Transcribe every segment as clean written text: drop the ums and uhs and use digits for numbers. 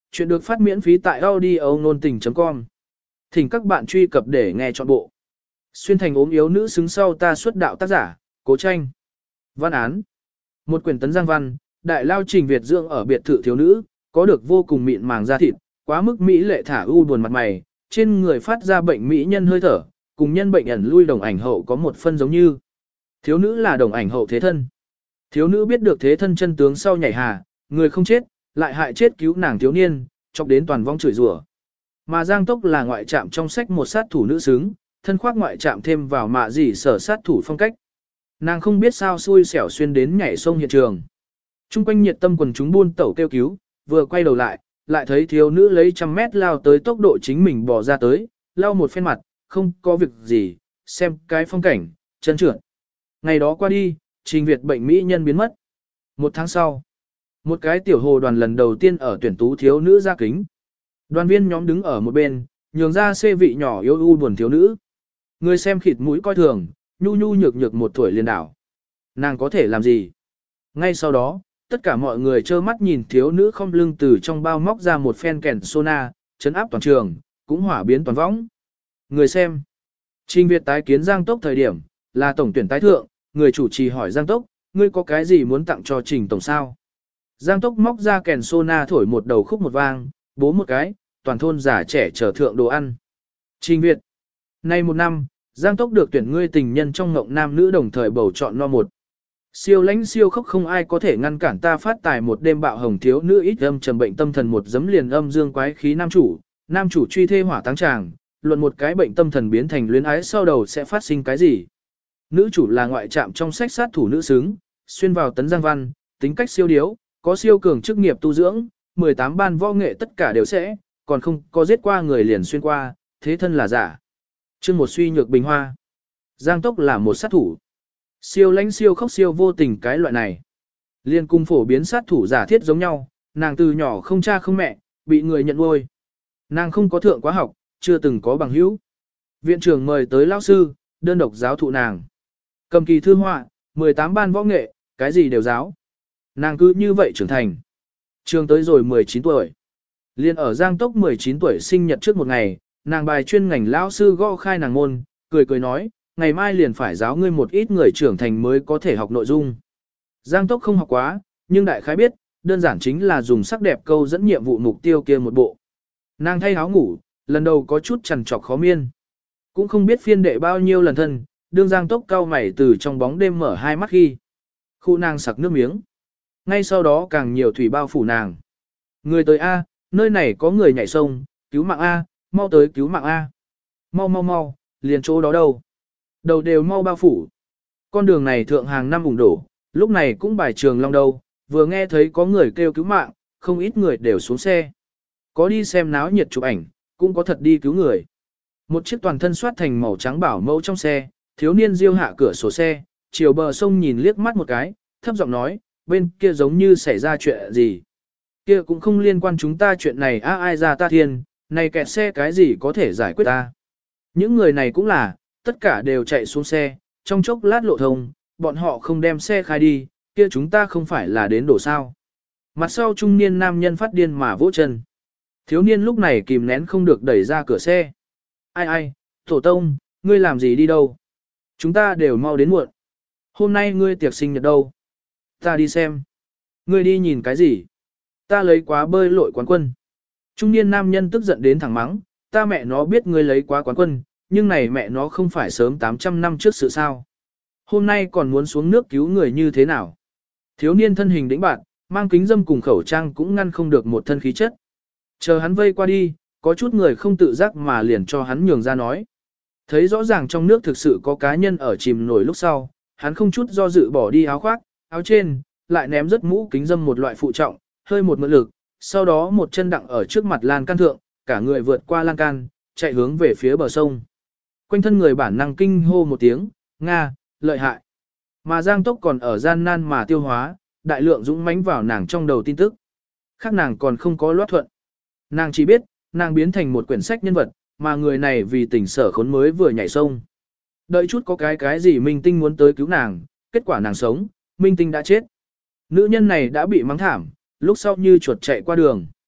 Chuyện được phát miễn phí tại audio nôn tình.com. Thỉnh các bạn truy cập để nghe trọn bộ. Xuyên thành ốm yếu nữ xứng sau ta xuất đạo tác giả, Cố Tranh. Văn án. Một quyển tấn giang văn, đại lao Trình Việt dưỡng ở biệt thự thiếu nữ, có được vô cùng mịn màng da thịt, quá mức mỹ lệ thả ưu buồn mặt mày, trên người phát ra bệnh mỹ nhân hơi thở, cùng nhân bệnh ẩn lui đồng ảnh hậu có một phân giống như. Thiếu nữ là đồng ảnh hậu thế thân. Thiếu nữ biết được thế thân chân tướng sau nhảy hà, người không chết, lại hại chết cứu nàng thiếu niên, chọc đến toàn vong chửi rủa. Mà Giang Tốc là ngoại trạm trong sách một sát thủ nữ xứng, thân khoác ngoại trạm thêm vào mạ gì sở sát thủ phong cách. Nàng không biết sao xui xẻo xuyên đến nhảy sông hiện trường. Trung quanh nhiệt tâm quần chúng buôn tẩu kêu cứu, vừa quay đầu lại thấy thiếu nữ lấy 100 mét lao tới tốc độ chính mình bỏ ra tới, lao một phen mặt, không có việc gì, xem cái phong cảnh, chân trượt. Ngày đó qua đi, Trình Việt bệnh mỹ nhân biến mất. Một tháng sau, một cái tiểu hồ đoàn lần đầu tiên ở tuyển tú thiếu nữ ra kính. Đoàn viên nhóm đứng ở một bên, nhường ra xê vị nhỏ yếu u buồn thiếu nữ. Người xem khịt mũi coi thường, nhu nhu nhược nhược một tuổi liền đảo. Nàng có thể làm gì? Ngay sau đó, tất cả mọi người trơ mắt nhìn thiếu nữ không lưng từ trong bao móc ra một phen kèn sona, chấn áp toàn trường, cũng hỏa biến toàn võng. Người xem. Trình Việt tái kiến Giang Tốc thời điểm, là tổng tuyển tái thượng, người chủ trì hỏi Giang Tốc, ngươi có cái gì muốn tặng cho Trình tổng sao? Giang Tốc móc ra kèn sona thổi một đầu khúc một vang, bố một cái, toàn thôn già trẻ trở thượng đồ ăn. Trình Việt. Nay một năm, Giang Tốc được tuyển ngươi tình nhân trong ngộng nam nữ đồng thời bầu chọn no một. Siêu lãnh siêu khốc không ai có thể ngăn cản ta phát tài một đêm bạo hồng thiếu nữ ít âm trầm bệnh tâm thần một giấm liền âm dương quái khí nam chủ truy thê hỏa táng tràng, luận một cái bệnh tâm thần biến thành luyến ái sau đầu sẽ phát sinh cái gì. Nữ chủ là ngoại trạm trong sách sát thủ nữ xứng, xuyên vào tấn giang văn, tính cách siêu điếu, có siêu cường chức nghiệp tu dưỡng, 18 ban võ nghệ tất cả đều sẽ, còn không có giết qua người liền xuyên qua, thế thân là giả. Chương một suy nhược bình hoa. Giang Tốc là một sát thủ. Siêu lãnh siêu khốc siêu vô tình cái loại này. Liên cung phổ biến sát thủ giả thiết giống nhau, nàng từ nhỏ không cha không mẹ, bị người nhận nuôi. Nàng không có thượng quá học, chưa từng có bằng hữu. Viện trưởng mời tới lão sư, đơn độc giáo thụ nàng. Cầm kỳ thư họa, 18 ban võ nghệ, cái gì đều giáo. Nàng cứ như vậy trưởng thành. Trường tới rồi 19 tuổi. Liên ở Giang Tốc 19 tuổi sinh nhật trước một ngày, nàng bài chuyên ngành lão sư gõ khai nàng môn, cười nói, ngày mai liền phải giáo ngươi một ít người trưởng thành mới có thể học nội dung. Giang Tốc không học quá, nhưng đại khái biết, đơn giản chính là dùng sắc đẹp câu dẫn nhiệm vụ mục tiêu kia một bộ. Nàng thay áo ngủ, lần đầu có chút chằn trọc khó miên. Cũng không biết phiên đệ bao nhiêu lần thân, đương Giang Tốc cau mày từ trong bóng đêm mở hai mắt khi. Khu nàng sặc nước miếng. Ngay sau đó càng nhiều thủy bao phủ nàng. Người tới A, nơi này có người nhảy sông, cứu mạng A, mau tới cứu mạng A. Mau, liền chỗ đó đâu. Đầu đều mau bao phủ. Con đường này thượng hàng năm ủng đổ, lúc này cũng bài trường long đâu, vừa nghe thấy có người kêu cứu mạng, không ít người đều xuống xe. Có đi xem náo nhiệt chụp ảnh, cũng có thật đi cứu người. Một chiếc toàn thân soát thành màu trắng bảo mẫu trong xe, thiếu niên diêu hạ cửa sổ xe, chiều bờ sông nhìn liếc mắt một cái, thấp giọng nói, bên kia giống như xảy ra chuyện gì. Kia cũng không liên quan chúng ta chuyện này ai ra ta thiên, này kẹt xe cái gì có thể giải quyết ta. Những người này cũng là, tất cả đều chạy xuống xe, trong chốc lát lộ thông, bọn họ không đem xe khai đi, kia chúng ta không phải là đến đổ sao. Mặt sau trung niên nam nhân phát điên mà vỗ chân. Thiếu niên lúc này kìm nén không được đẩy ra cửa xe. Ai, tổ tông, ngươi làm gì đi đâu? Chúng ta đều mau đến muộn. Hôm nay ngươi tiệc sinh nhật đâu? Ta đi xem. Ngươi đi nhìn cái gì? Ta lấy quá bơi lội quán quân. Trung niên nam nhân tức giận đến thẳng mắng, ta mẹ nó biết ngươi lấy quá quán quân, nhưng này mẹ nó không phải sớm 800 năm trước sự sao. Hôm nay còn muốn xuống nước cứu người như thế nào? Thiếu niên thân hình đĩnh bạn, mang kính dâm cùng khẩu trang cũng ngăn không được một thân khí chất. Chờ hắn vây qua đi, có chút người không tự giác mà liền cho hắn nhường ra nói. Thấy rõ ràng trong nước thực sự có cá nhân ở chìm nổi lúc sau, hắn không chút do dự bỏ đi áo khoác, áo trên, lại ném rất mũ kính dâm một loại phụ trọng, hơi một mượn lực, sau đó một chân đặng ở trước mặt lan can thượng, cả người vượt qua lan can, chạy hướng về phía bờ sông. Quanh thân người bản năng kinh hô một tiếng, Nga, lợi hại. Mà Giang Tốc còn ở gian nan mà tiêu hóa, đại lượng dũng mãnh vào nàng trong đầu tin tức. Khác nàng còn không có loát thuận. Nàng chỉ biết, nàng biến thành một quyển sách nhân vật, mà người này vì tình sở khốn mới vừa nhảy sông. Đợi chút có cái gì minh tinh muốn tới cứu nàng, kết quả nàng sống, minh tinh đã chết. Nữ nhân này đã bị mắng thảm, lúc sau như chuột chạy qua đường.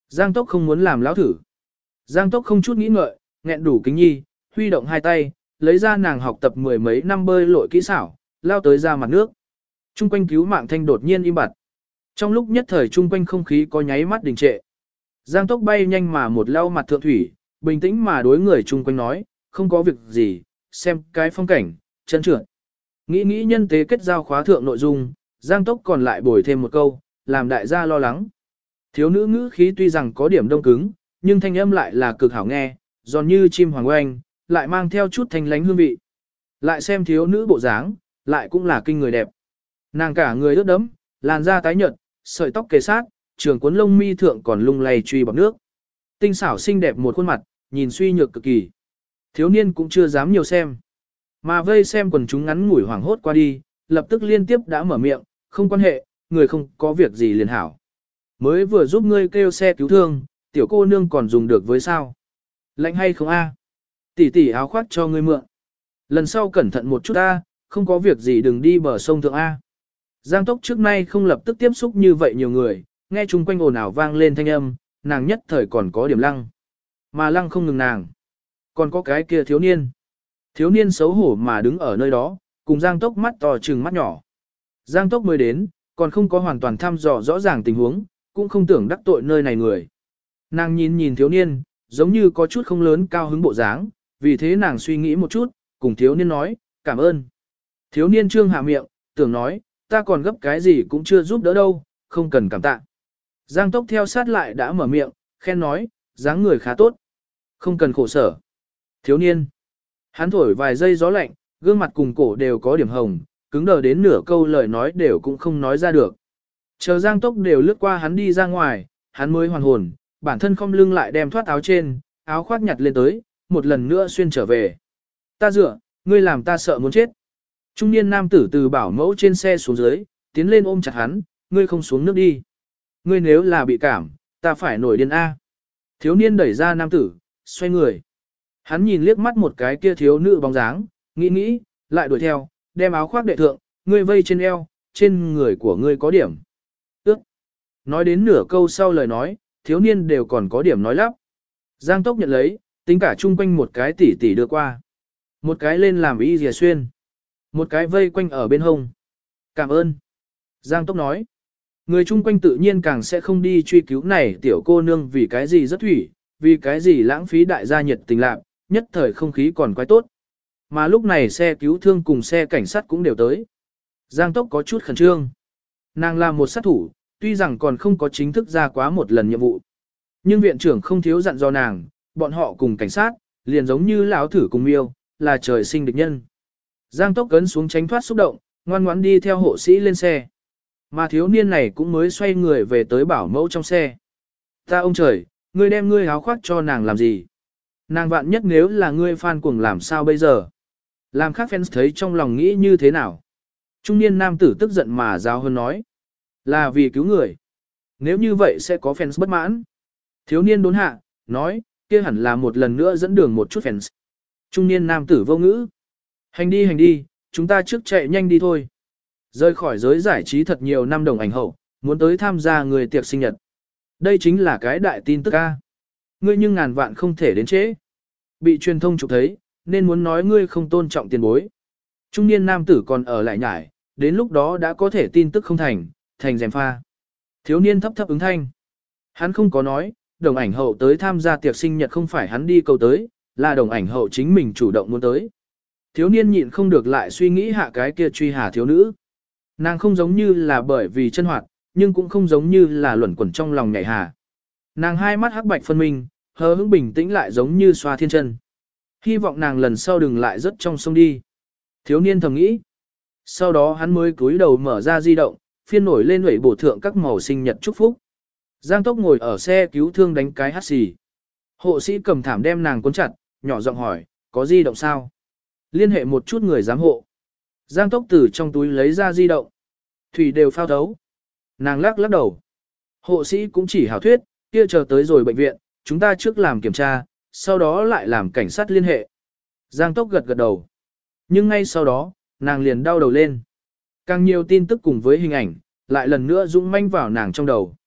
Giang Tốc không muốn làm lão thử. Giang Tốc không chút nghĩ ngợi, nghẹn đủ kính nhi, huy động hai tay, lấy ra nàng học tập mười mấy năm bơi lội kỹ xảo, lao tới ra mặt nước. Trung quanh cứu mạng thanh đột nhiên im bặt. Trong lúc nhất thời trung quanh không khí có nháy mắt đình trệ. Giang Tốc bay nhanh mà một lao mặt thượng thủy, bình tĩnh mà đối người chung quanh nói, không có việc gì, xem cái phong cảnh, chân trượt. Nghĩ nghĩ nhân tế kết giao khóa thượng nội dung, Giang Tốc còn lại bồi thêm một câu, làm đại gia lo lắng. Thiếu nữ ngữ khí tuy rằng có điểm đông cứng, nhưng thanh âm lại là cực hảo nghe, giòn như chim hoàng oanh, lại mang theo chút thanh lánh hương vị. Lại xem thiếu nữ bộ dáng, lại cũng là kinh người đẹp. Nàng cả người ướt đẫm, làn da tái nhợt, sợi tóc kề sát, trường cuốn lông mi thượng còn lung lay truy bọt nước. Tinh xảo xinh đẹp một khuôn mặt, nhìn suy nhược cực kỳ. Thiếu niên cũng chưa dám nhiều xem. Mà vây xem quần chúng ngắn ngủi hoảng hốt qua đi, lập tức liên tiếp đã mở miệng, không quan hệ, người không có việc gì liền hảo. Mới vừa giúp ngươi kêu xe cứu thương, tiểu cô nương còn dùng được với sao? Lạnh hay không a? Tỷ tỷ áo khoác cho ngươi mượn. Lần sau cẩn thận một chút a, không có việc gì đừng đi bờ sông thượng a. Giang Tốc trước nay không lập tức tiếp xúc như vậy nhiều người, nghe chung quanh ồn ào vang lên thanh âm, nàng nhất thời còn có điểm lăng. Mà lăng không ngừng nàng. Còn có cái kia thiếu niên. Thiếu niên xấu hổ mà đứng ở nơi đó, cùng Giang Tốc mắt to trừng mắt nhỏ. Giang Tốc mới đến, còn không có hoàn toàn thăm dò rõ ràng tình huống, cũng không tưởng đắc tội nơi này người. Nàng nhìn nhìn thiếu niên, giống như có chút không lớn cao hứng bộ dáng, vì thế nàng suy nghĩ một chút, cùng thiếu niên nói, cảm ơn. Thiếu niên trương hạ miệng, tưởng nói, ta còn gấp cái gì cũng chưa giúp đỡ đâu, không cần cảm tạ. Giang Tốc theo sát lại đã mở miệng, khen nói, dáng người khá tốt. Không cần khổ sở. Thiếu niên. Hắn thổi vài giây gió lạnh, gương mặt cùng cổ đều có điểm hồng, cứng đờ đến nửa câu lời nói đều cũng không nói ra được. Chờ Giang Tốc đều lướt qua hắn đi ra ngoài, hắn mới hoàn hồn, bản thân không lưng lại đem thoát áo trên, áo khoác nhặt lên tới, một lần nữa xuyên trở về. Ta dựa, ngươi làm ta sợ muốn chết. Trung niên nam tử từ bảo mẫu trên xe xuống dưới, tiến lên ôm chặt hắn, ngươi không xuống nước đi. Ngươi nếu là bị cảm, ta phải nổi điên A. Thiếu niên đẩy ra nam tử, xoay người. Hắn nhìn liếc mắt một cái kia thiếu nữ bóng dáng, nghĩ nghĩ, lại đuổi theo, đem áo khoác đệ thượng, ngươi vây trên eo, trên người của ngươi có điểm. Ước. Nói đến nửa câu sau lời nói, thiếu niên đều còn có điểm nói lắp. Giang Tốc nhận lấy, tính cả chung quanh một cái tỉ tỉ đưa qua. Một cái lên làm y dìa xuyên. Một cái vây quanh ở bên hông. Cảm ơn. Giang Tốc nói. Người chung quanh tự nhiên càng sẽ không đi truy cứu này tiểu cô nương vì cái gì rất thủy, vì cái gì lãng phí đại gia nhiệt tình lạc, nhất thời không khí còn quái tốt. Mà lúc này xe cứu thương cùng xe cảnh sát cũng đều tới. Giang Tốc có chút khẩn trương. Nàng là một sát thủ, tuy rằng còn không có chính thức ra quá một lần nhiệm vụ. Nhưng viện trưởng không thiếu dặn dò nàng, bọn họ cùng cảnh sát, liền giống như lão thử cùng miêu, là trời sinh địch nhân. Giang Tốc cấn xuống tránh thoát xúc động, ngoan ngoãn đi theo hộ sĩ lên xe. Mà thiếu niên này cũng mới xoay người về tới bảo mẫu trong xe. Ta ông trời, ngươi đem ngươi áo khoác cho nàng làm gì? Nàng vạn nhất nếu là ngươi fan cuồng làm sao bây giờ? Làm khác fans thấy trong lòng nghĩ như thế nào? Trung niên nam tử tức giận mà giáo hơn nói. Là vì cứu người. Nếu như vậy sẽ có fans bất mãn. Thiếu niên đốn hạ, nói, kia hẳn là một lần nữa dẫn đường một chút fans. Trung niên nam tử vô ngữ. Hành đi, chúng ta trước chạy nhanh đi thôi. Rời khỏi giới giải trí thật nhiều năm đồng ảnh hậu, muốn tới tham gia người tiệc sinh nhật. Đây chính là cái đại tin tức a. Ngươi nhưng ngàn vạn không thể đến trễ. Bị truyền thông chụp thấy, nên muốn nói ngươi không tôn trọng tiền bối. Trung niên nam tử còn ở lại nhải, đến lúc đó đã có thể tin tức không thành dèm pha. Thiếu niên thấp thấp ứng thanh. Hắn không có nói, đồng ảnh hậu tới tham gia tiệc sinh nhật không phải hắn đi cầu tới, là đồng ảnh hậu chính mình chủ động muốn tới. Thiếu niên nhịn không được lại suy nghĩ hạ cái kia truy hà thiếu nữ. Nàng không giống như là bởi vì chân hoạt, nhưng cũng không giống như là luẩn quẩn trong lòng nhảy hà. Nàng hai mắt hắc bạch phân minh, hờ hững bình tĩnh lại giống như xoa thiên chân. Hy vọng nàng lần sau đừng lại rớt trong sông đi. Thiếu niên thầm nghĩ. Sau đó hắn mới cúi đầu mở ra di động, phiên nổi lên hủy bổ thượng các màu sinh nhật chúc phúc. Giang Tốc ngồi ở xe cứu thương đánh cái hắt xì. Hộ sĩ cầm thảm đem nàng cuốn chặt, nhỏ giọng hỏi, có di động sao? Liên hệ một chút người giám hộ. Giang Tốc từ trong túi lấy ra di động. Thủy đều phao thấu. Nàng lắc đầu. Hộ sĩ cũng chỉ hảo thuyết, kia chờ tới rồi bệnh viện, chúng ta trước làm kiểm tra, sau đó lại làm cảnh sát liên hệ. Giang Tốc gật đầu. Nhưng ngay sau đó, nàng liền đau đầu lên. Càng nhiều tin tức cùng với hình ảnh, lại lần nữa dũng manh vào nàng trong đầu.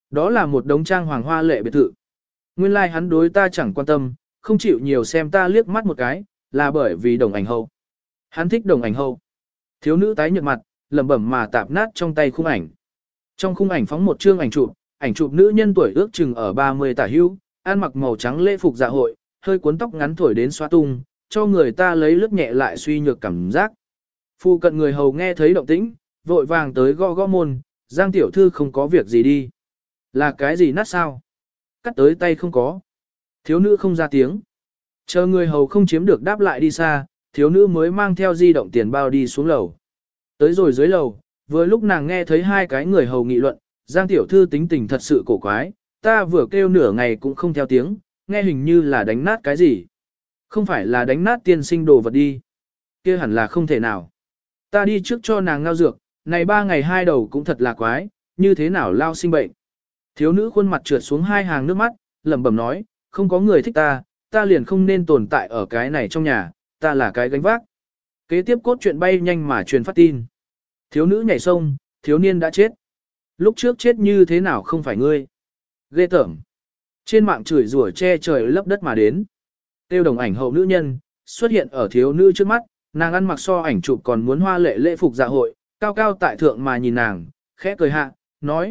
Đó là một đống trang hoàng hoa lệ biệt thự. Nguyên lai like hắn đối ta chẳng quan tâm, không chịu nhiều xem ta liếc mắt một cái, là bởi vì đồng ảnh hậu. Hắn thích đồng ảnh hậu. Thiếu nữ tái nhợt mặt, lẩm bẩm mà tạp nát trong tay khung ảnh. Trong khung ảnh phóng một chương ảnh chụp nữ nhân tuổi ước chừng ở 30 tả hữu, ăn mặc màu trắng lễ phục dạ hội, hơi cuốn tóc ngắn thổi đến xóa tung, cho người ta lấy lướt nhẹ lại suy nhược cảm giác. Phu cận người hầu nghe thấy động tĩnh, vội vàng tới gõ gõ môn, Giang tiểu thư không có việc gì đi. Là cái gì nát sao? Cắt tới tay không có. Thiếu nữ không ra tiếng. Chờ người hầu không chiếm được đáp lại đi xa, thiếu nữ mới mang theo di động tiền bao đi xuống lầu. Tới rồi dưới lầu, vừa lúc nàng nghe thấy hai cái người hầu nghị luận, Giang tiểu thư tính tình thật sự cổ quái, ta vừa kêu nửa ngày cũng không theo tiếng, nghe hình như là đánh nát cái gì. Không phải là đánh nát tiên sinh đồ vật đi. Kia hẳn là không thể nào. Ta đi trước cho nàng ngao dược, này 3 ngày 2 đầu cũng thật là quái, như thế nào lao sinh bệnh. Thiếu nữ khuôn mặt trượt xuống 2 hàng nước mắt, lẩm bẩm nói, không có người thích ta, ta liền không nên tồn tại ở cái này trong nhà, ta là cái gánh vác. Kế tiếp cốt truyện bay nhanh mà truyền phát tin. Thiếu nữ nhảy sông, thiếu niên đã chết. Lúc trước chết như thế nào không phải ngươi. Ghê tởm. Trên mạng chửi rủa che trời lấp đất mà đến. Tiêu đồng ảnh hậu nữ nhân, xuất hiện ở thiếu nữ trước mắt, nàng ăn mặc so ảnh chụp còn muốn hoa lệ lễ phục dạ hội, cao cao tại thượng mà nhìn nàng, khẽ cười hạ, nói,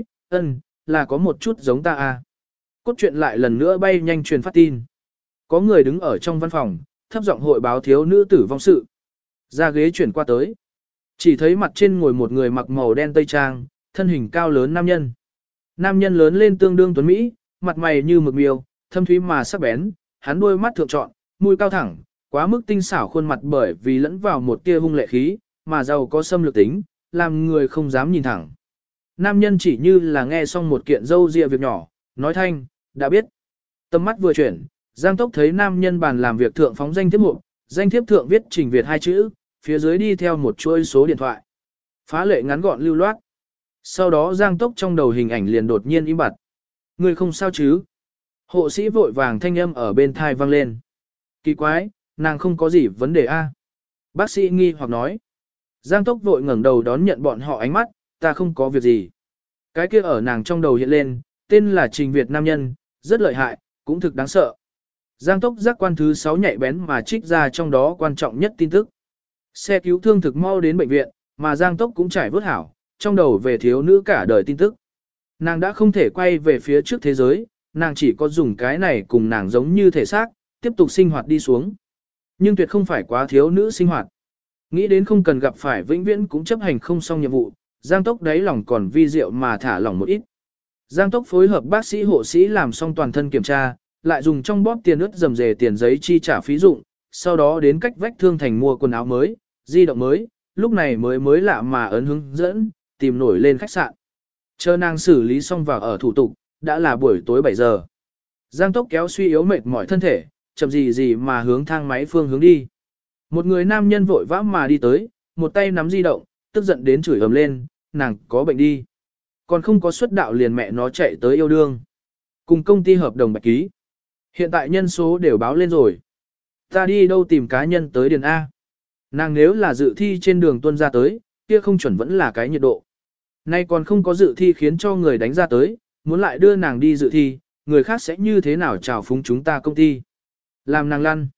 là có một chút giống ta à. Cốt truyện lại lần nữa bay nhanh truyền phát tin. Có người đứng ở trong văn phòng, thấp giọng hội báo thiếu nữ tử vong sự. Ra ghế chuyển qua tới. Chỉ thấy mặt trên ngồi một người mặc màu đen tây trang, thân hình cao lớn nam nhân. Nam nhân lớn lên tương đương tuấn Mỹ, mặt mày như mực miêu, thâm thúy mà sắc bén, hắn đôi mắt thượng trọn, mũi cao thẳng, quá mức tinh xảo khuôn mặt bởi vì lẫn vào một tia hung lệ khí, mà giàu có xâm lược tính, làm người không dám nhìn thẳng. Nam nhân chỉ như là nghe xong một kiện dâu dịa việc nhỏ, nói thanh, đã biết. Tầm mắt vừa chuyển, Giang Tốc thấy nam nhân bàn làm việc thượng phóng danh thiếp mục, danh thiếp thượng viết Trình Việt 2 chữ, phía dưới đi theo một chuỗi số điện thoại. Phá lệ ngắn gọn lưu loát. Sau đó Giang Tốc trong đầu hình ảnh liền đột nhiên im bặt. Người không sao chứ? Hộ sĩ vội vàng thanh âm ở bên thai vang lên. Kỳ quái, nàng không có gì vấn đề a? Bác sĩ nghi hoặc nói. Giang Tốc vội ngẩng đầu đón nhận bọn họ ánh mắt, ta không có việc gì. Cái kia ở nàng trong đầu hiện lên, tên là Trình Việt nam nhân, rất lợi hại, cũng thực đáng sợ. Giang Tốc giác quan thứ 6 nhạy bén mà trích ra trong đó quan trọng nhất tin tức. Xe cứu thương thực mau đến bệnh viện, mà Giang Tốc cũng trải vớt hảo, trong đầu về thiếu nữ cả đời tin tức. Nàng đã không thể quay về phía trước thế giới, nàng chỉ có dùng cái này cùng nàng giống như thể xác, tiếp tục sinh hoạt đi xuống. Nhưng tuyệt không phải quá thiếu nữ sinh hoạt. Nghĩ đến không cần gặp phải vĩnh viễn cũng chấp hành không xong nhiệm vụ, Giang Tốc đáy lòng còn vi diệu mà thả lỏng một ít. Giang Tốc phối hợp bác sĩ hộ sĩ làm xong toàn thân kiểm tra, lại dùng trong bóp tiền ướt dầm dề tiền giấy chi trả phí dụng, sau đó đến cách vách thương thành mua quần áo mới, di động mới, lúc này mới lạ mà ấn hướng dẫn, tìm nổi lên khách sạn. Chờ nàng xử lý xong vào ở thủ tục, đã là buổi tối 7 giờ. Giang Tốc kéo suy yếu mệt mỏi thân thể, chậm gì mà hướng thang máy phương hướng đi. Một người nam nhân vội vã mà đi tới, một tay nắm di động, tức giận đến chửi ầm lên, nàng có bệnh đi. Còn không có xuất đạo liền mẹ nó chạy tới yêu đương. Cùng công ty hợp đồng bạch ký. Hiện tại nhân số đều báo lên rồi. Ta đi đâu tìm cá nhân tới điền A. Nàng nếu là dự thi trên đường tuân ra tới, kia không chuẩn vẫn là cái nhiệt độ. Nay còn không có dự thi khiến cho người đánh ra tới, muốn lại đưa nàng đi dự thi, người khác sẽ như thế nào chào phúng chúng ta công ty. Làm nàng lăn.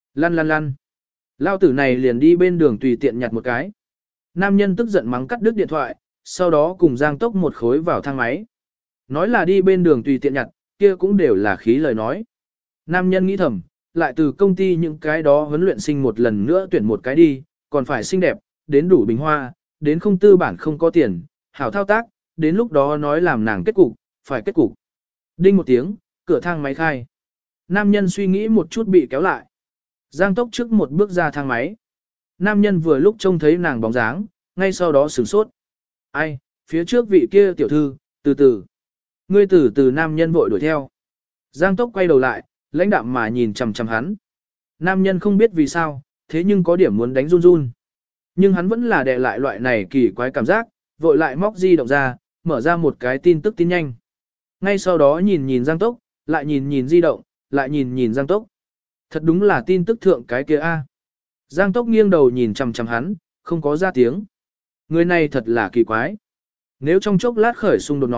Lăn. Lao tử này liền đi bên đường tùy tiện nhặt một cái. Nam nhân tức giận mắng cắt đứt điện thoại, sau đó cùng Giang Tốc một khối vào thang máy. Nói là đi bên đường tùy tiện nhặt, kia cũng đều là khí lời nói. Nam nhân nghĩ thầm, lại từ công ty những cái đó huấn luyện sinh một lần nữa tuyển một cái đi, còn phải xinh đẹp, đến đủ bình hoa, đến không tư bản không có tiền, hảo thao tác, đến lúc đó nói làm nàng kết cục, phải kết cục. Đinh một tiếng, cửa thang máy khai. Nam nhân suy nghĩ một chút bị kéo lại. Giang Tốc trước một bước ra thang máy. Nam nhân vừa lúc trông thấy nàng bóng dáng, ngay sau đó sửng sốt. Ai, phía trước vị kia tiểu thư, từ từ. Ngươi từ từ nam nhân vội đuổi theo. Giang Tốc quay đầu lại, lãnh đạm mà nhìn chằm chằm hắn. Nam nhân không biết vì sao, thế nhưng có điểm muốn đánh run run. Nhưng hắn vẫn là đè lại loại này kỳ quái cảm giác, vội lại móc di động ra, mở ra một cái tin tức tin nhanh. Ngay sau đó nhìn Giang Tốc, lại nhìn di động, lại nhìn Giang Tốc. Thật đúng là tin tức thượng cái kia a. Giang Tốc nghiêng đầu nhìn chằm chằm hắn, không có ra tiếng. Người này thật là kỳ quái. Nếu trong chốc lát khởi xung đột nói,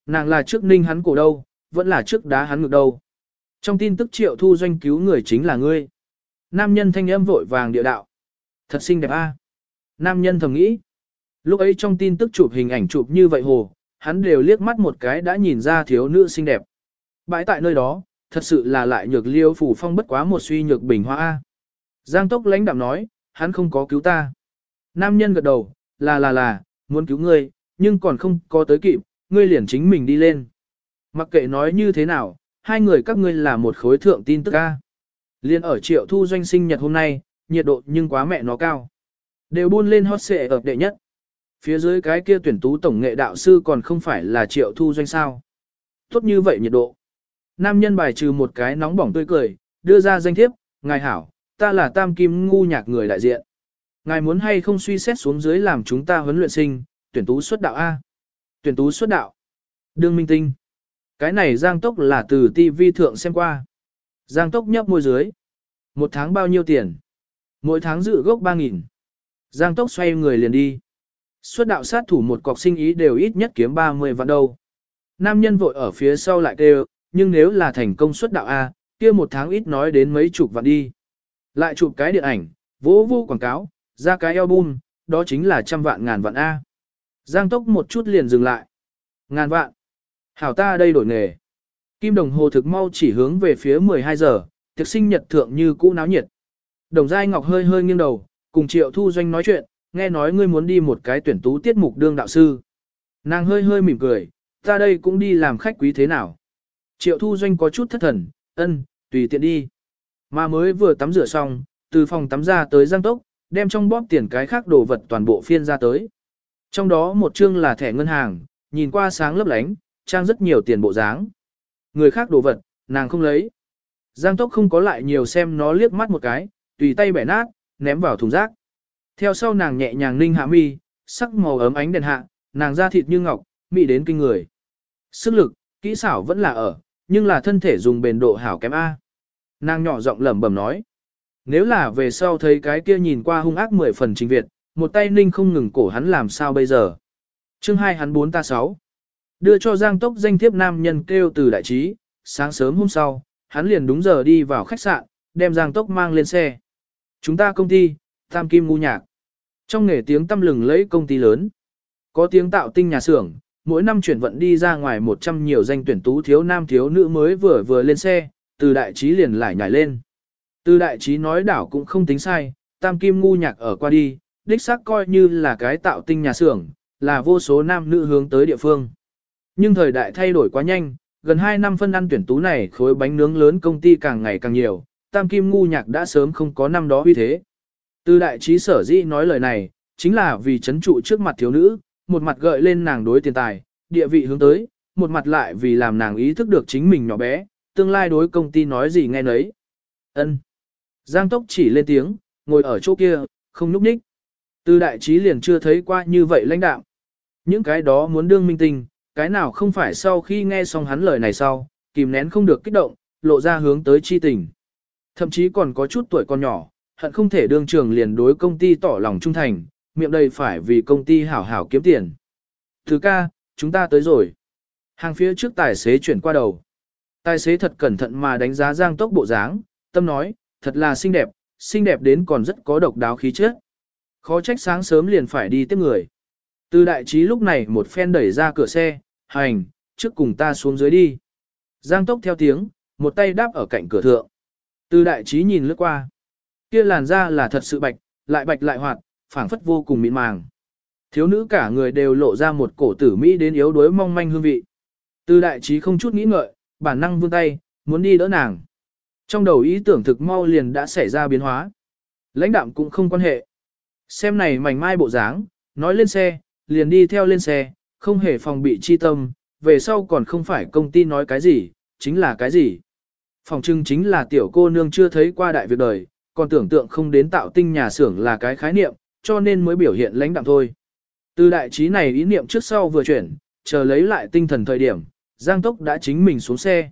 Nàng là trước ninh hắn cổ đâu, vẫn là trước đá hắn ngực đâu. Trong tin tức Triệu Thu Doanh cứu người chính là ngươi. Nam nhân thanh âm vội vàng địa đạo. Thật xinh đẹp a. Nam nhân thầm nghĩ. Lúc ấy trong tin tức chụp hình ảnh chụp như vậy hồ, hắn đều liếc mắt một cái đã nhìn ra thiếu nữ xinh đẹp. Bãi tại nơi đó, thật sự là lại nhược liêu phủ phong bất quá một suy nhược bình hoa a. Giang Tốc lãnh đạm nói, hắn không có cứu ta. Nam nhân gật đầu, là, muốn cứu ngươi, nhưng còn không có tới kịp, ngươi liền chính mình đi lên. Mặc kệ nói như thế nào, hai người các ngươi là một khối thượng tin tức a. Liên ở Triệu Thu Doanh sinh nhật hôm nay, nhiệt độ nhưng quá mẹ nó cao. Đều buôn lên hot xệ ở đệ nhất. Phía dưới cái kia tuyển tú tổng nghệ đạo sư còn không phải là Triệu Thu Doanh sao. Tốt như vậy nhiệt độ. Nam nhân bài trừ một cái nóng bỏng tươi cười, đưa ra danh thiếp, ngài hảo, ta là Tam Kim ngu nhạc người đại diện. Ngài muốn hay không suy xét xuống dưới làm chúng ta huấn luyện sinh, tuyển tú xuất đạo A. Tuyển tú xuất đạo. Đương minh tinh. Cái này Giang Tốc là từ TV thượng xem qua. Giang Tốc nhấp môi dưới. Một tháng bao nhiêu tiền? Mỗi tháng dự gốc 3.000. Giang Tốc xoay người liền đi. Xuất đạo sát thủ một cọc sinh ý đều ít nhất kiếm 30 vạn đâu. Nam nhân vội ở phía sau lại kêu, nhưng nếu là thành công xuất đạo A, kia một tháng ít nói đến mấy chục vạn đi. Lại chụp cái điện ảnh, vô quảng cáo, ra cái album, đó chính là trăm vạn ngàn vạn A. Giang Tốc một chút liền dừng lại. Ngàn vạn. Hảo ta đây đổi nghề. Kim đồng hồ thực mau chỉ hướng về phía 12 giờ, tiệc sinh nhật thượng như cũ náo nhiệt. Đồng Giai Ngọc hơi hơi nghiêng đầu, cùng Triệu Thu Doanh nói chuyện, nghe nói ngươi muốn đi một cái tuyển tú tiết mục đương đạo sư. Nàng hơi hơi mỉm cười, ta đây cũng đi làm khách quý thế nào. Triệu Thu Doanh có chút thất thần, tùy tiện đi. Mà mới vừa tắm rửa xong, từ phòng tắm ra tới Giang Tốc, đem trong bóp tiền cái khác đồ vật toàn bộ phiên ra tới. Trong đó một chương là thẻ ngân hàng, nhìn qua sáng lấp lánh, trang rất nhiều tiền bộ dáng. Người khác đồ vật, nàng không lấy. Giang Tốc không có lại nhiều xem nó liếc mắt một cái, tùy tay bẻ nát, ném vào thùng rác. Theo sau nàng nhẹ nhàng ninh hạ mi, sắc màu ấm ánh đèn hạ, nàng da thịt như ngọc, mị đến kinh người. Sức lực, kỹ xảo vẫn là ở, nhưng là thân thể dùng bền độ hảo kém A. Nàng nhỏ giọng lẩm bẩm nói. Nếu là về sau thấy cái kia nhìn qua hung ác 10 phần Trình Việt, một tay ninh không ngừng cổ hắn làm sao bây giờ. Chương 2 hắn 4 ta 6. Đưa cho Giang Tốc danh thiếp nam nhân kêu từ đại trí, sáng sớm hôm sau, hắn liền đúng giờ đi vào khách sạn, đem Giang Tốc mang lên xe. Chúng ta công ty, Tam Kim ngu nhạc. Trong nghề tiếng tăm lừng lẫy công ty lớn. Có tiếng tạo tinh nhà xưởng, mỗi năm chuyển vận đi ra ngoài 100 nhiều danh tuyển tú thiếu nam thiếu nữ mới vừa lên xe, từ đại trí liền lại nhảy lên. Từ đại trí nói đảo cũng không tính sai, Tam Kim ngu nhạc ở qua đi, đích xác coi như là cái tạo tinh nhà xưởng, là vô số nam nữ hướng tới địa phương. Nhưng thời đại thay đổi quá nhanh, gần 2 năm phân ăn tuyển tú này khối bánh nướng lớn công ty càng ngày càng nhiều, Tam Kim ngu nhạc đã sớm không có năm đó uy thế. Từ đại trí sở dĩ nói lời này, chính là vì chấn trụ trước mặt thiếu nữ, một mặt gợi lên nàng đối tiền tài, địa vị hướng tới, một mặt lại vì làm nàng ý thức được chính mình nhỏ bé, tương lai đối công ty nói gì nghe nấy. Ân. Giang Tốc chỉ lên tiếng, ngồi ở chỗ kia, không núp ních. Từ đại trí liền chưa thấy qua như vậy lãnh đạo. Những cái đó muốn đương minh tinh, cái nào không phải sau khi nghe xong hắn lời này sau, kìm nén không được kích động, lộ ra hướng tới chi tình. Thậm chí còn có chút tuổi còn nhỏ, hận không thể đương trường liền đối công ty tỏ lòng trung thành, miệng đầy phải vì công ty hảo hảo kiếm tiền. Thứ ca, chúng ta tới rồi. Hàng phía trước tài xế chuyển qua đầu. Tài xế thật cẩn thận mà đánh giá Giang Tốc bộ dáng, tâm nói, thật là xinh đẹp đến còn rất có độc đáo khí chất. Khó trách sáng sớm liền phải đi tiếp người. Từ đại trí lúc này một phen đẩy ra cửa xe, hành, trước cùng ta xuống dưới đi. Giang Tốc theo tiếng, một tay đáp ở cạnh cửa thượng. Từ đại trí nhìn lướt qua. Kia làn da là thật sự bạch lại hoạt, phảng phất vô cùng mịn màng. Thiếu nữ cả người đều lộ ra một cổ tử mỹ đến yếu đuối mong manh hương vị. Từ đại trí không chút nghĩ ngợi, bản năng vươn tay, muốn đi đỡ nàng. Trong đầu ý tưởng thực mau liền đã xảy ra biến hóa. Lãnh đạm cũng không quan hệ. Xem này mảnh mai bộ dáng, nói lên xe, liền đi theo lên xe, không hề phòng bị chi tâm, về sau còn không phải công ty nói cái gì, chính là cái gì. Phòng trưng chính là tiểu cô nương chưa thấy qua đại việc đời, còn tưởng tượng không đến tạo tinh nhà xưởng là cái khái niệm, cho nên mới biểu hiện lãnh đạm thôi. Từ đại trí này ý niệm trước sau vừa chuyển, chờ lấy lại tinh thần thời điểm, Giang Tốc đã chính mình xuống xe.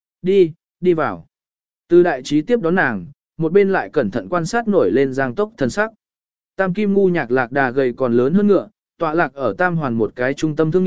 Đi vào. Từ đại trí tiếp đón nàng, một bên lại cẩn thận quan sát nổi lên Giang Tốc thân sắc. Tam Kim ngu nhạc lạc đà gầy còn lớn hơn ngựa, tọa lạc ở Tam Hoàn một cái trung tâm thương nghiệp,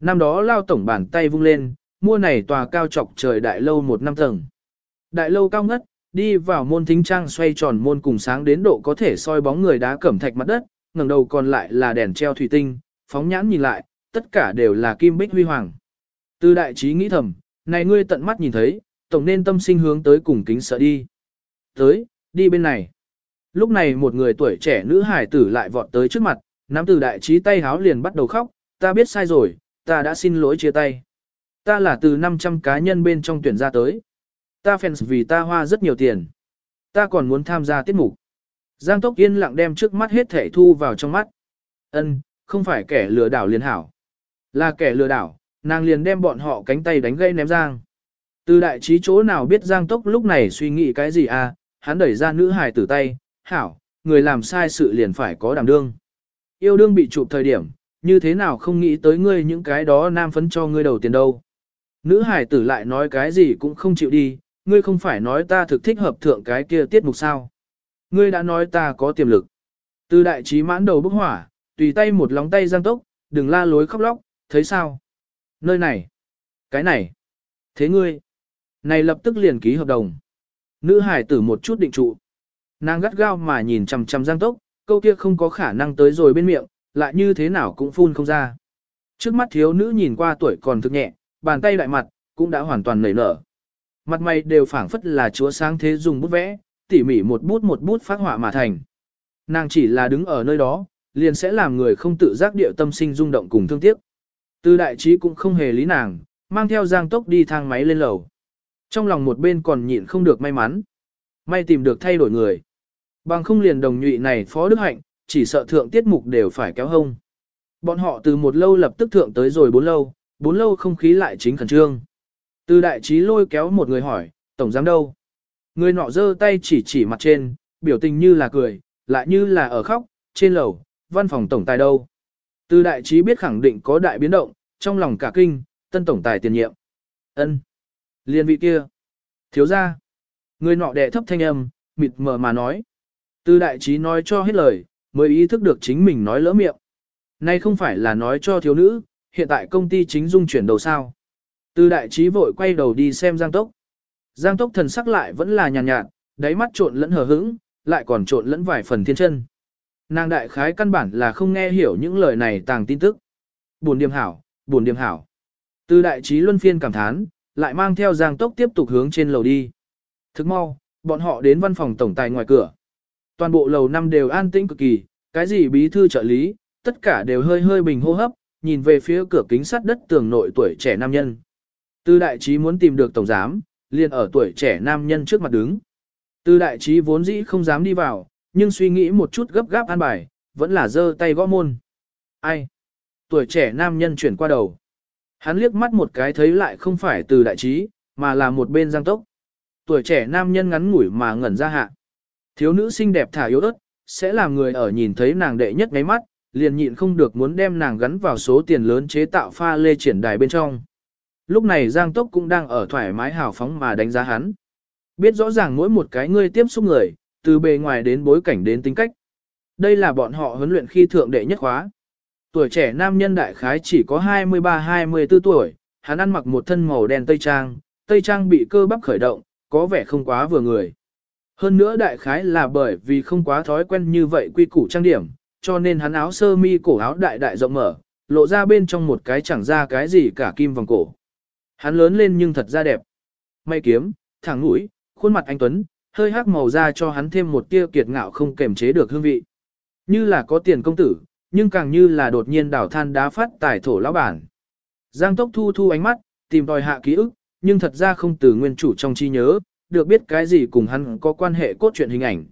Năm đó Lao tổng bàn tay vung lên, mua này tòa cao chọc trời đại lâu 1 năm tầng. Đại lâu cao ngất, đi vào môn thính trang xoay tròn môn cùng sáng đến độ có thể soi bóng người đá cẩm thạch mặt đất, ngẩng đầu còn lại là đèn treo thủy tinh, phóng nhãn nhìn lại, tất cả đều là kim bích huy hoàng. Từ đại trí nghĩ thầm, này ngươi tận mắt nhìn thấy, tổng nên tâm sinh hướng tới cùng kính sợ đi. Tới, đi bên này. Lúc này một người tuổi trẻ nữ hải tử lại vọt tới trước mặt, nắm từ đại trí tay háo liền bắt đầu khóc, ta biết sai rồi, ta đã xin lỗi chia tay. Ta là từ 500 cá nhân bên trong tuyển ra tới. Ta fans vì ta hoa rất nhiều tiền. Ta còn muốn tham gia tiết mục. Giang Tốc yên lặng đem trước mắt hết thể thu vào trong mắt. Ân, không phải kẻ lừa đảo liền hảo. Là kẻ lừa đảo, nàng liền đem bọn họ cánh tay đánh gãy ném Giang. Từ đại trí chỗ nào biết Giang Tốc lúc này suy nghĩ cái gì à, hắn đẩy ra nữ hài tử tay, hảo, người làm sai sự liền phải có đảm đương. Yêu đương bị chụp thời điểm, như thế nào không nghĩ tới ngươi những cái đó nam phấn cho ngươi đầu tiền đâu. Nữ hài tử lại nói cái gì cũng không chịu đi, ngươi không phải nói ta thực thích hợp thượng cái kia tiết mục sao. Ngươi đã nói ta có tiềm lực. Từ đại trí mãn đầu bốc hỏa, tùy tay một lóng tay Giang Tốc, đừng la lối khóc lóc, thấy sao? Nơi này, cái này, thế ngươi, này lập tức liền ký hợp đồng. Nữ hải tử một chút định trụ. Nàng gắt gao mà nhìn chằm chằm Giang Tốc, câu kia không có khả năng tới rồi bên miệng, lại như thế nào cũng phun không ra. Trước mắt thiếu nữ nhìn qua tuổi còn thực nhẹ, bàn tay đại mặt, cũng đã hoàn toàn nảy nở. Mặt mày đều phảng phất là chúa sáng thế dùng bút vẽ, tỉ mỉ một bút phát họa mà thành. Nàng chỉ là đứng ở nơi đó, liền sẽ làm người không tự giác điệu tâm sinh rung động cùng thương tiếc. Từ đại trí cũng không hề lý nàng, mang theo Giang Tốc đi thang máy lên lầu. Trong lòng một bên còn nhịn không được may mắn. May tìm được thay đổi người. Bằng không liền đồng nhụy này Phó Đức Hạnh, chỉ sợ thượng tiết mục đều phải kéo hông. Bọn họ từ một lâu lập tức thượng tới rồi 4 lâu không khí lại chính khẩn trương. Từ đại trí lôi kéo một người hỏi, tổng giám đâu? Người nọ giơ tay chỉ mặt trên, biểu tình như là cười, lại như là ở khóc, trên lầu, văn phòng tổng tài đâu? Từ đại trí biết khẳng định có đại biến động, trong lòng cả kinh, tân tổng tài tiền nhiệm. Ân, liên vị kia. Thiếu gia. Người nọ đè thấp thanh âm, mịt mờ mà nói. Từ đại trí nói cho hết lời, mới ý thức được chính mình nói lỡ miệng. Nay không phải là nói cho thiếu nữ, hiện tại công ty chính dung chuyển đầu sao. Từ đại trí vội quay đầu đi xem Giang Tốc. Giang Tốc thần sắc lại vẫn là nhàn nhạt, đáy mắt trộn lẫn hờ hững, lại còn trộn lẫn vài phần thiên chân. Nàng đại khái căn bản là không nghe hiểu những lời này tàng tin tức. Buồn điềm hảo, buồn điềm hảo. Từ đại trí luân phiên cảm thán, lại mang theo Giang Tốc tiếp tục hướng trên lầu đi. Thức mau, bọn họ đến văn phòng tổng tài ngoài cửa. Toàn bộ lầu 5 đều an tĩnh cực kỳ, cái gì bí thư trợ lý, tất cả đều hơi hơi bình hô hấp, nhìn về phía cửa kính sắt đất tường nội tuổi trẻ nam nhân. Từ đại trí muốn tìm được tổng giám, liền ở tuổi trẻ nam nhân trước mặt đứng. Từ đại trí vốn dĩ không dám đi vào, nhưng suy nghĩ một chút gấp gáp an bài, vẫn là giơ tay gõ môn. Ai? Tuổi trẻ nam nhân chuyển qua đầu. Hắn liếc mắt một cái thấy lại không phải từ đại trí, mà là một bên Giang Tốc. Tuổi trẻ nam nhân ngắn ngủi mà ngẩn ra hạ. Thiếu nữ xinh đẹp thả yếu ớt, sẽ làm người ở nhìn thấy nàng đệ nhất ngáy mắt, liền nhịn không được muốn đem nàng gắn vào số tiền lớn chế tạo pha lê triển đài bên trong. Lúc này Giang Tốc cũng đang ở thoải mái hào phóng mà đánh giá hắn. Biết rõ ràng mỗi một cái ngươi tiếp xúc người, từ bề ngoài đến bối cảnh đến tính cách. Đây là bọn họ huấn luyện khi thượng đệ nhất khóa. Tuổi trẻ nam nhân đại khái chỉ có 23-24 tuổi, hắn ăn mặc một thân màu đen tây trang bị cơ bắp khởi động, có vẻ không quá vừa người. Hơn nữa đại khái là bởi vì không quá thói quen như vậy quy củ trang điểm, cho nên hắn áo sơ mi cổ áo đại đại rộng mở, lộ ra bên trong một cái chẳng ra cái gì cả kim vòng cổ. Hắn lớn lên nhưng thật ra đẹp. May kiếm, thẳng mũi, khuôn mặt anh tuấn, hơi hắc màu da cho hắn thêm một tia kiệt ngạo không kềm chế được hương vị. Như là có tiền công tử, nhưng càng như là đột nhiên đảo than đá phát tài thổ lão bản. Giang Tốc thu ánh mắt, tìm tòi hạ ký ức, nhưng thật ra không từ nguyên chủ trong trí nhớ, được biết cái gì cùng hắn có quan hệ cốt truyện hình ảnh.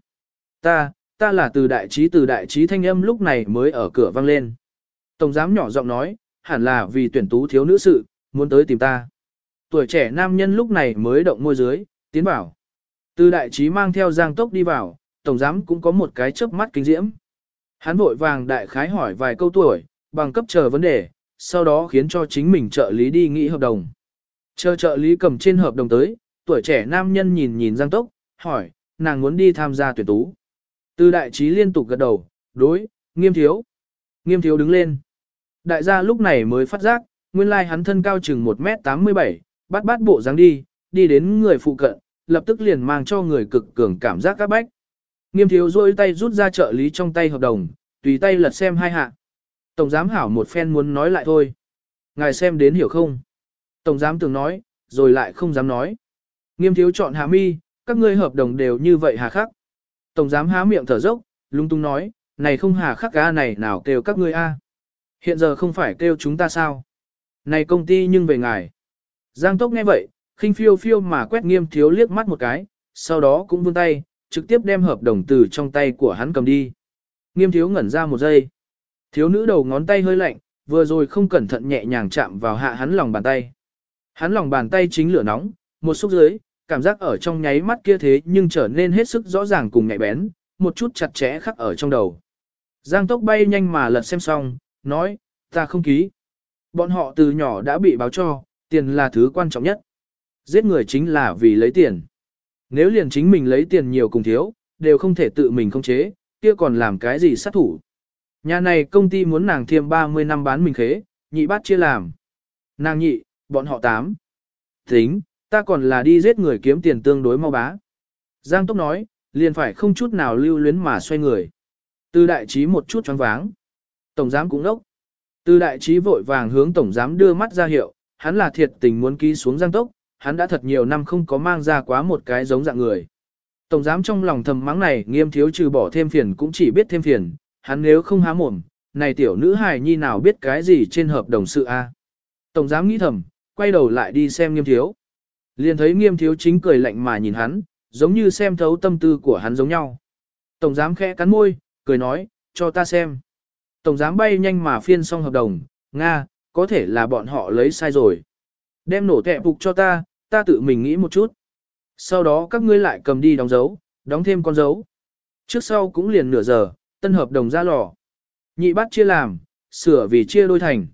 Ta là từ đại trí thanh âm lúc này mới ở cửa vang lên. Tổng giám nhỏ giọng nói, hẳn là vì tuyển tú thiếu nữ sự, muốn tới tìm ta. Tuổi trẻ nam nhân lúc này mới động môi dưới, tiến bảo. Từ đại trí mang theo Giang Tốc đi vào, tổng giám cũng có một cái chớp mắt kinh diễm. Hắn vội vàng đại khái hỏi vài câu tuổi, bằng cấp chờ vấn đề, sau đó khiến cho chính mình trợ lý đi nghị hợp đồng. Chờ trợ lý cầm trên hợp đồng tới, tuổi trẻ nam nhân nhìn Giang Tốc, hỏi, nàng muốn đi tham gia tuyển tú. Từ đại trí liên tục gật đầu, đối, Nghiêm thiếu. Nghiêm thiếu đứng lên. Đại gia lúc này mới phát giác, nguyên lai hắn thân cao chừng 1m87, bát bát bộ dáng đi đến người phụ cận, lập tức liền mang cho người cực cường cảm giác các bách. Nghiêm thiếu rôi tay rút ra trợ lý trong tay hợp đồng, tùy tay lật xem hai hạ. Tổng giám hảo một phen muốn nói lại thôi. Ngài xem đến hiểu không? Tổng giám tưởng nói, rồi lại không dám nói. Nghiêm thiếu chọn hạ mi, các ngươi hợp đồng đều như vậy hà khắc. Tổng giám há miệng thở dốc, lung tung nói, này không hà khắc a này nào kêu các ngươi a? Hiện giờ không phải kêu chúng ta sao? Này công ty nhưng về ngài. Giang Tốc nghe vậy, khinh phiêu phiêu mà quét Nghiêm thiếu liếc mắt một cái, sau đó cũng vươn tay, trực tiếp đem hợp đồng từ trong tay của hắn cầm đi. Nghiêm thiếu ngẩn ra một giây. Thiếu nữ đầu ngón tay hơi lạnh, vừa rồi không cẩn thận nhẹ nhàng chạm vào hạ hắn lòng bàn tay. Hắn lòng bàn tay chính lửa nóng, một xúc dưới, cảm giác ở trong nháy mắt kia thế nhưng trở nên hết sức rõ ràng cùng nhạy bén, một chút chặt chẽ khắc ở trong đầu. Giang Tốc bay nhanh mà lật xem xong, nói, ta không ký. Bọn họ từ nhỏ đã bị báo cho, tiền là thứ quan trọng nhất. Giết người chính là vì lấy tiền. Nếu liền chính mình lấy tiền nhiều cùng thiếu, đều không thể tự mình khống chế, kia còn làm cái gì sát thủ. Nhà này công ty muốn nàng thêm 30 năm bán mình khế, nhị bát chia làm. Nàng nhị, bọn họ 8. Tính, ta còn là đi giết người kiếm tiền tương đối mau bá. Giang Tốc nói, liền phải không chút nào lưu luyến mà xoay người. Từ đại trí một chút choáng váng. Tổng giám cũng đốc. Từ đại trí vội vàng hướng tổng giám đưa mắt ra hiệu, hắn là thiệt tình muốn ký xuống Giang Tốc, hắn đã thật nhiều năm không có mang ra quá một cái giống dạng người. Tổng giám trong lòng thầm mắng này Nghiêm thiếu trừ bỏ thêm phiền cũng chỉ biết thêm phiền, hắn nếu không há mồm, này tiểu nữ hài nhi nào biết cái gì trên hợp đồng sự a? Tổng giám nghĩ thầm, quay đầu lại đi xem Nghiêm thiếu. Liền thấy Nghiêm thiếu chính cười lạnh mà nhìn hắn, giống như xem thấu tâm tư của hắn giống nhau. Tổng giám khẽ cắn môi, cười nói, cho ta xem. Tổng giám bay nhanh mà phiên xong hợp đồng, Nga, có thể là bọn họ lấy sai rồi. Đem nổ tệ phục cho ta tự mình nghĩ một chút. Sau đó các ngươi lại cầm đi đóng dấu, đóng thêm con dấu. Trước sau cũng liền nửa giờ, tân hợp đồng ra lò. Nhị bát chia làm, sửa vì chia đôi thành.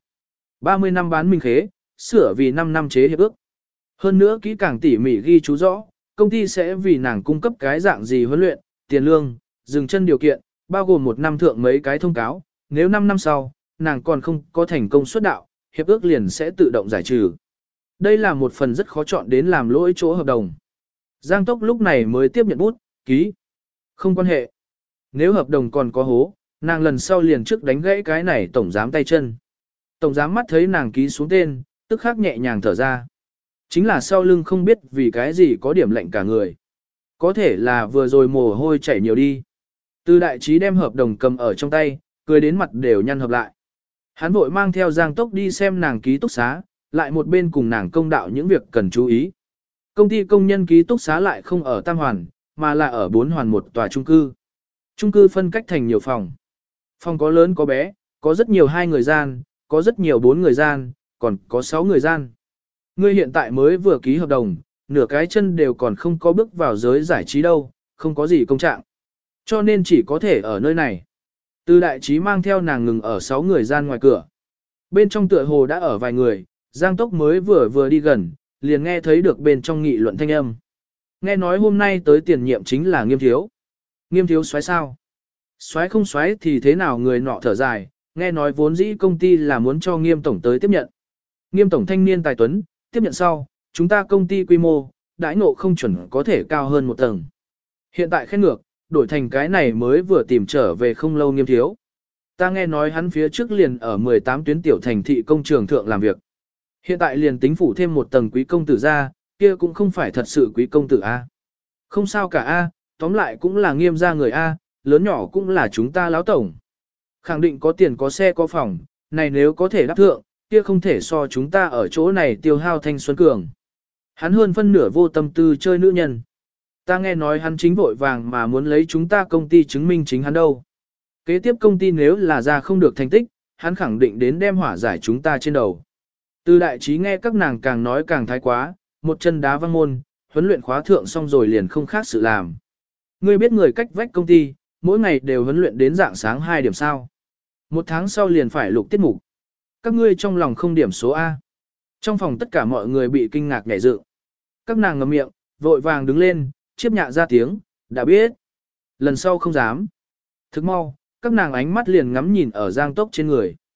30 năm bán mình khế, sửa vì 5 năm chế hiệp ước. Hơn nữa kỹ càng tỉ mỉ ghi chú rõ, công ty sẽ vì nàng cung cấp cái dạng gì huấn luyện, tiền lương, dừng chân điều kiện, bao gồm 1 năm thượng mấy cái thông cáo. Nếu 5 năm sau, nàng còn không có thành công xuất đạo, hiệp ước liền sẽ tự động giải trừ. Đây là một phần rất khó chọn đến làm lỗi chỗ hợp đồng. Giang Tốc lúc này mới tiếp nhận bút, ký. Không quan hệ. Nếu hợp đồng còn có hố, nàng lần sau liền trước đánh gãy cái này tổng giám tay chân. Tổng giám mắt thấy nàng ký xuống tên, tức khắc nhẹ nhàng thở ra. Chính là sau lưng không biết vì cái gì có điểm lạnh cả người. Có thể là vừa rồi mồ hôi chảy nhiều đi. Từ đại trí đem hợp đồng cầm ở trong tay, cười đến mặt đều nhăn hợp lại. Hắn vội mang theo Giang Tốc đi xem nàng ký túc xá, lại một bên cùng nàng công đạo những việc cần chú ý. Công ty công nhân ký túc xá lại không ở Tam Hoàn, mà là ở 4 Hoàn một tòa chung cư. Chung cư phân cách thành nhiều phòng. Phòng có lớn có bé, có rất nhiều 2 người gian, có rất nhiều 4 người gian, còn có 6 người gian. Ngươi hiện tại mới vừa ký hợp đồng, nửa cái chân đều còn không có bước vào giới giải trí đâu, không có gì công trạng. Cho nên chỉ có thể ở nơi này. Từ đại trí mang theo nàng ngừng ở 6 người gian ngoài cửa. Bên trong tựa hồ đã ở vài người, Giang Tốc mới vừa đi gần, liền nghe thấy được bên trong nghị luận thanh âm. Nghe nói hôm nay tới tiền nhiệm chính là Nghiêm thiếu. Nghiêm thiếu xoái sao? Xoái không xoái thì thế nào người nọ thở dài, nghe nói vốn dĩ công ty là muốn cho Nghiêm tổng tới tiếp nhận. Nghiêm tổng thanh niên tài tuấn, tiếp nhận sau, chúng ta công ty quy mô, đãi ngộ không chuẩn có thể cao hơn một tầng. Hiện tại khen ngược, đổi thành cái này mới vừa tìm trở về không lâu Nghiêm thiếu. Ta nghe nói hắn phía trước liền ở 18 tuyến tiểu thành thị công trường thượng làm việc. Hiện tại liền tính phủ thêm một tầng quý công tử ra, kia cũng không phải thật sự quý công tử A. Không sao cả A, tóm lại cũng là Nghiêm gia người A, lớn nhỏ cũng là chúng ta lão tổng. Khẳng định có tiền có xe có phòng, này nếu có thể đáp thượng, kia không thể so chúng ta ở chỗ này tiêu hao thanh xuân cường. Hắn hơn phân nửa vô tâm tư chơi nữ nhân. Ta nghe nói hắn chính vội vàng mà muốn lấy chúng ta công ty chứng minh chính hắn đâu. Kế tiếp công ty nếu là ra không được thành tích, hắn khẳng định đến đem hỏa giải chúng ta trên đầu. Từ đại trí nghe các nàng càng nói càng thái quá, một chân đá văng môn, huấn luyện khóa thượng xong rồi liền không khác sự làm. Ngươi biết người cách vách công ty, mỗi ngày đều huấn luyện đến dạng sáng 2 điểm sao. 1 tháng sau liền phải lục tiết mục. Các ngươi trong lòng không điểm số A. Trong phòng tất cả mọi người bị kinh ngạc nhảy dựng. Các nàng ngậm miệng, vội vàng đứng lên, chiếp nhạ ra tiếng, đã biết. Lần sau không dám. Thức mau, các nàng ánh mắt liền ngắm nhìn ở Giang Tốc trên người.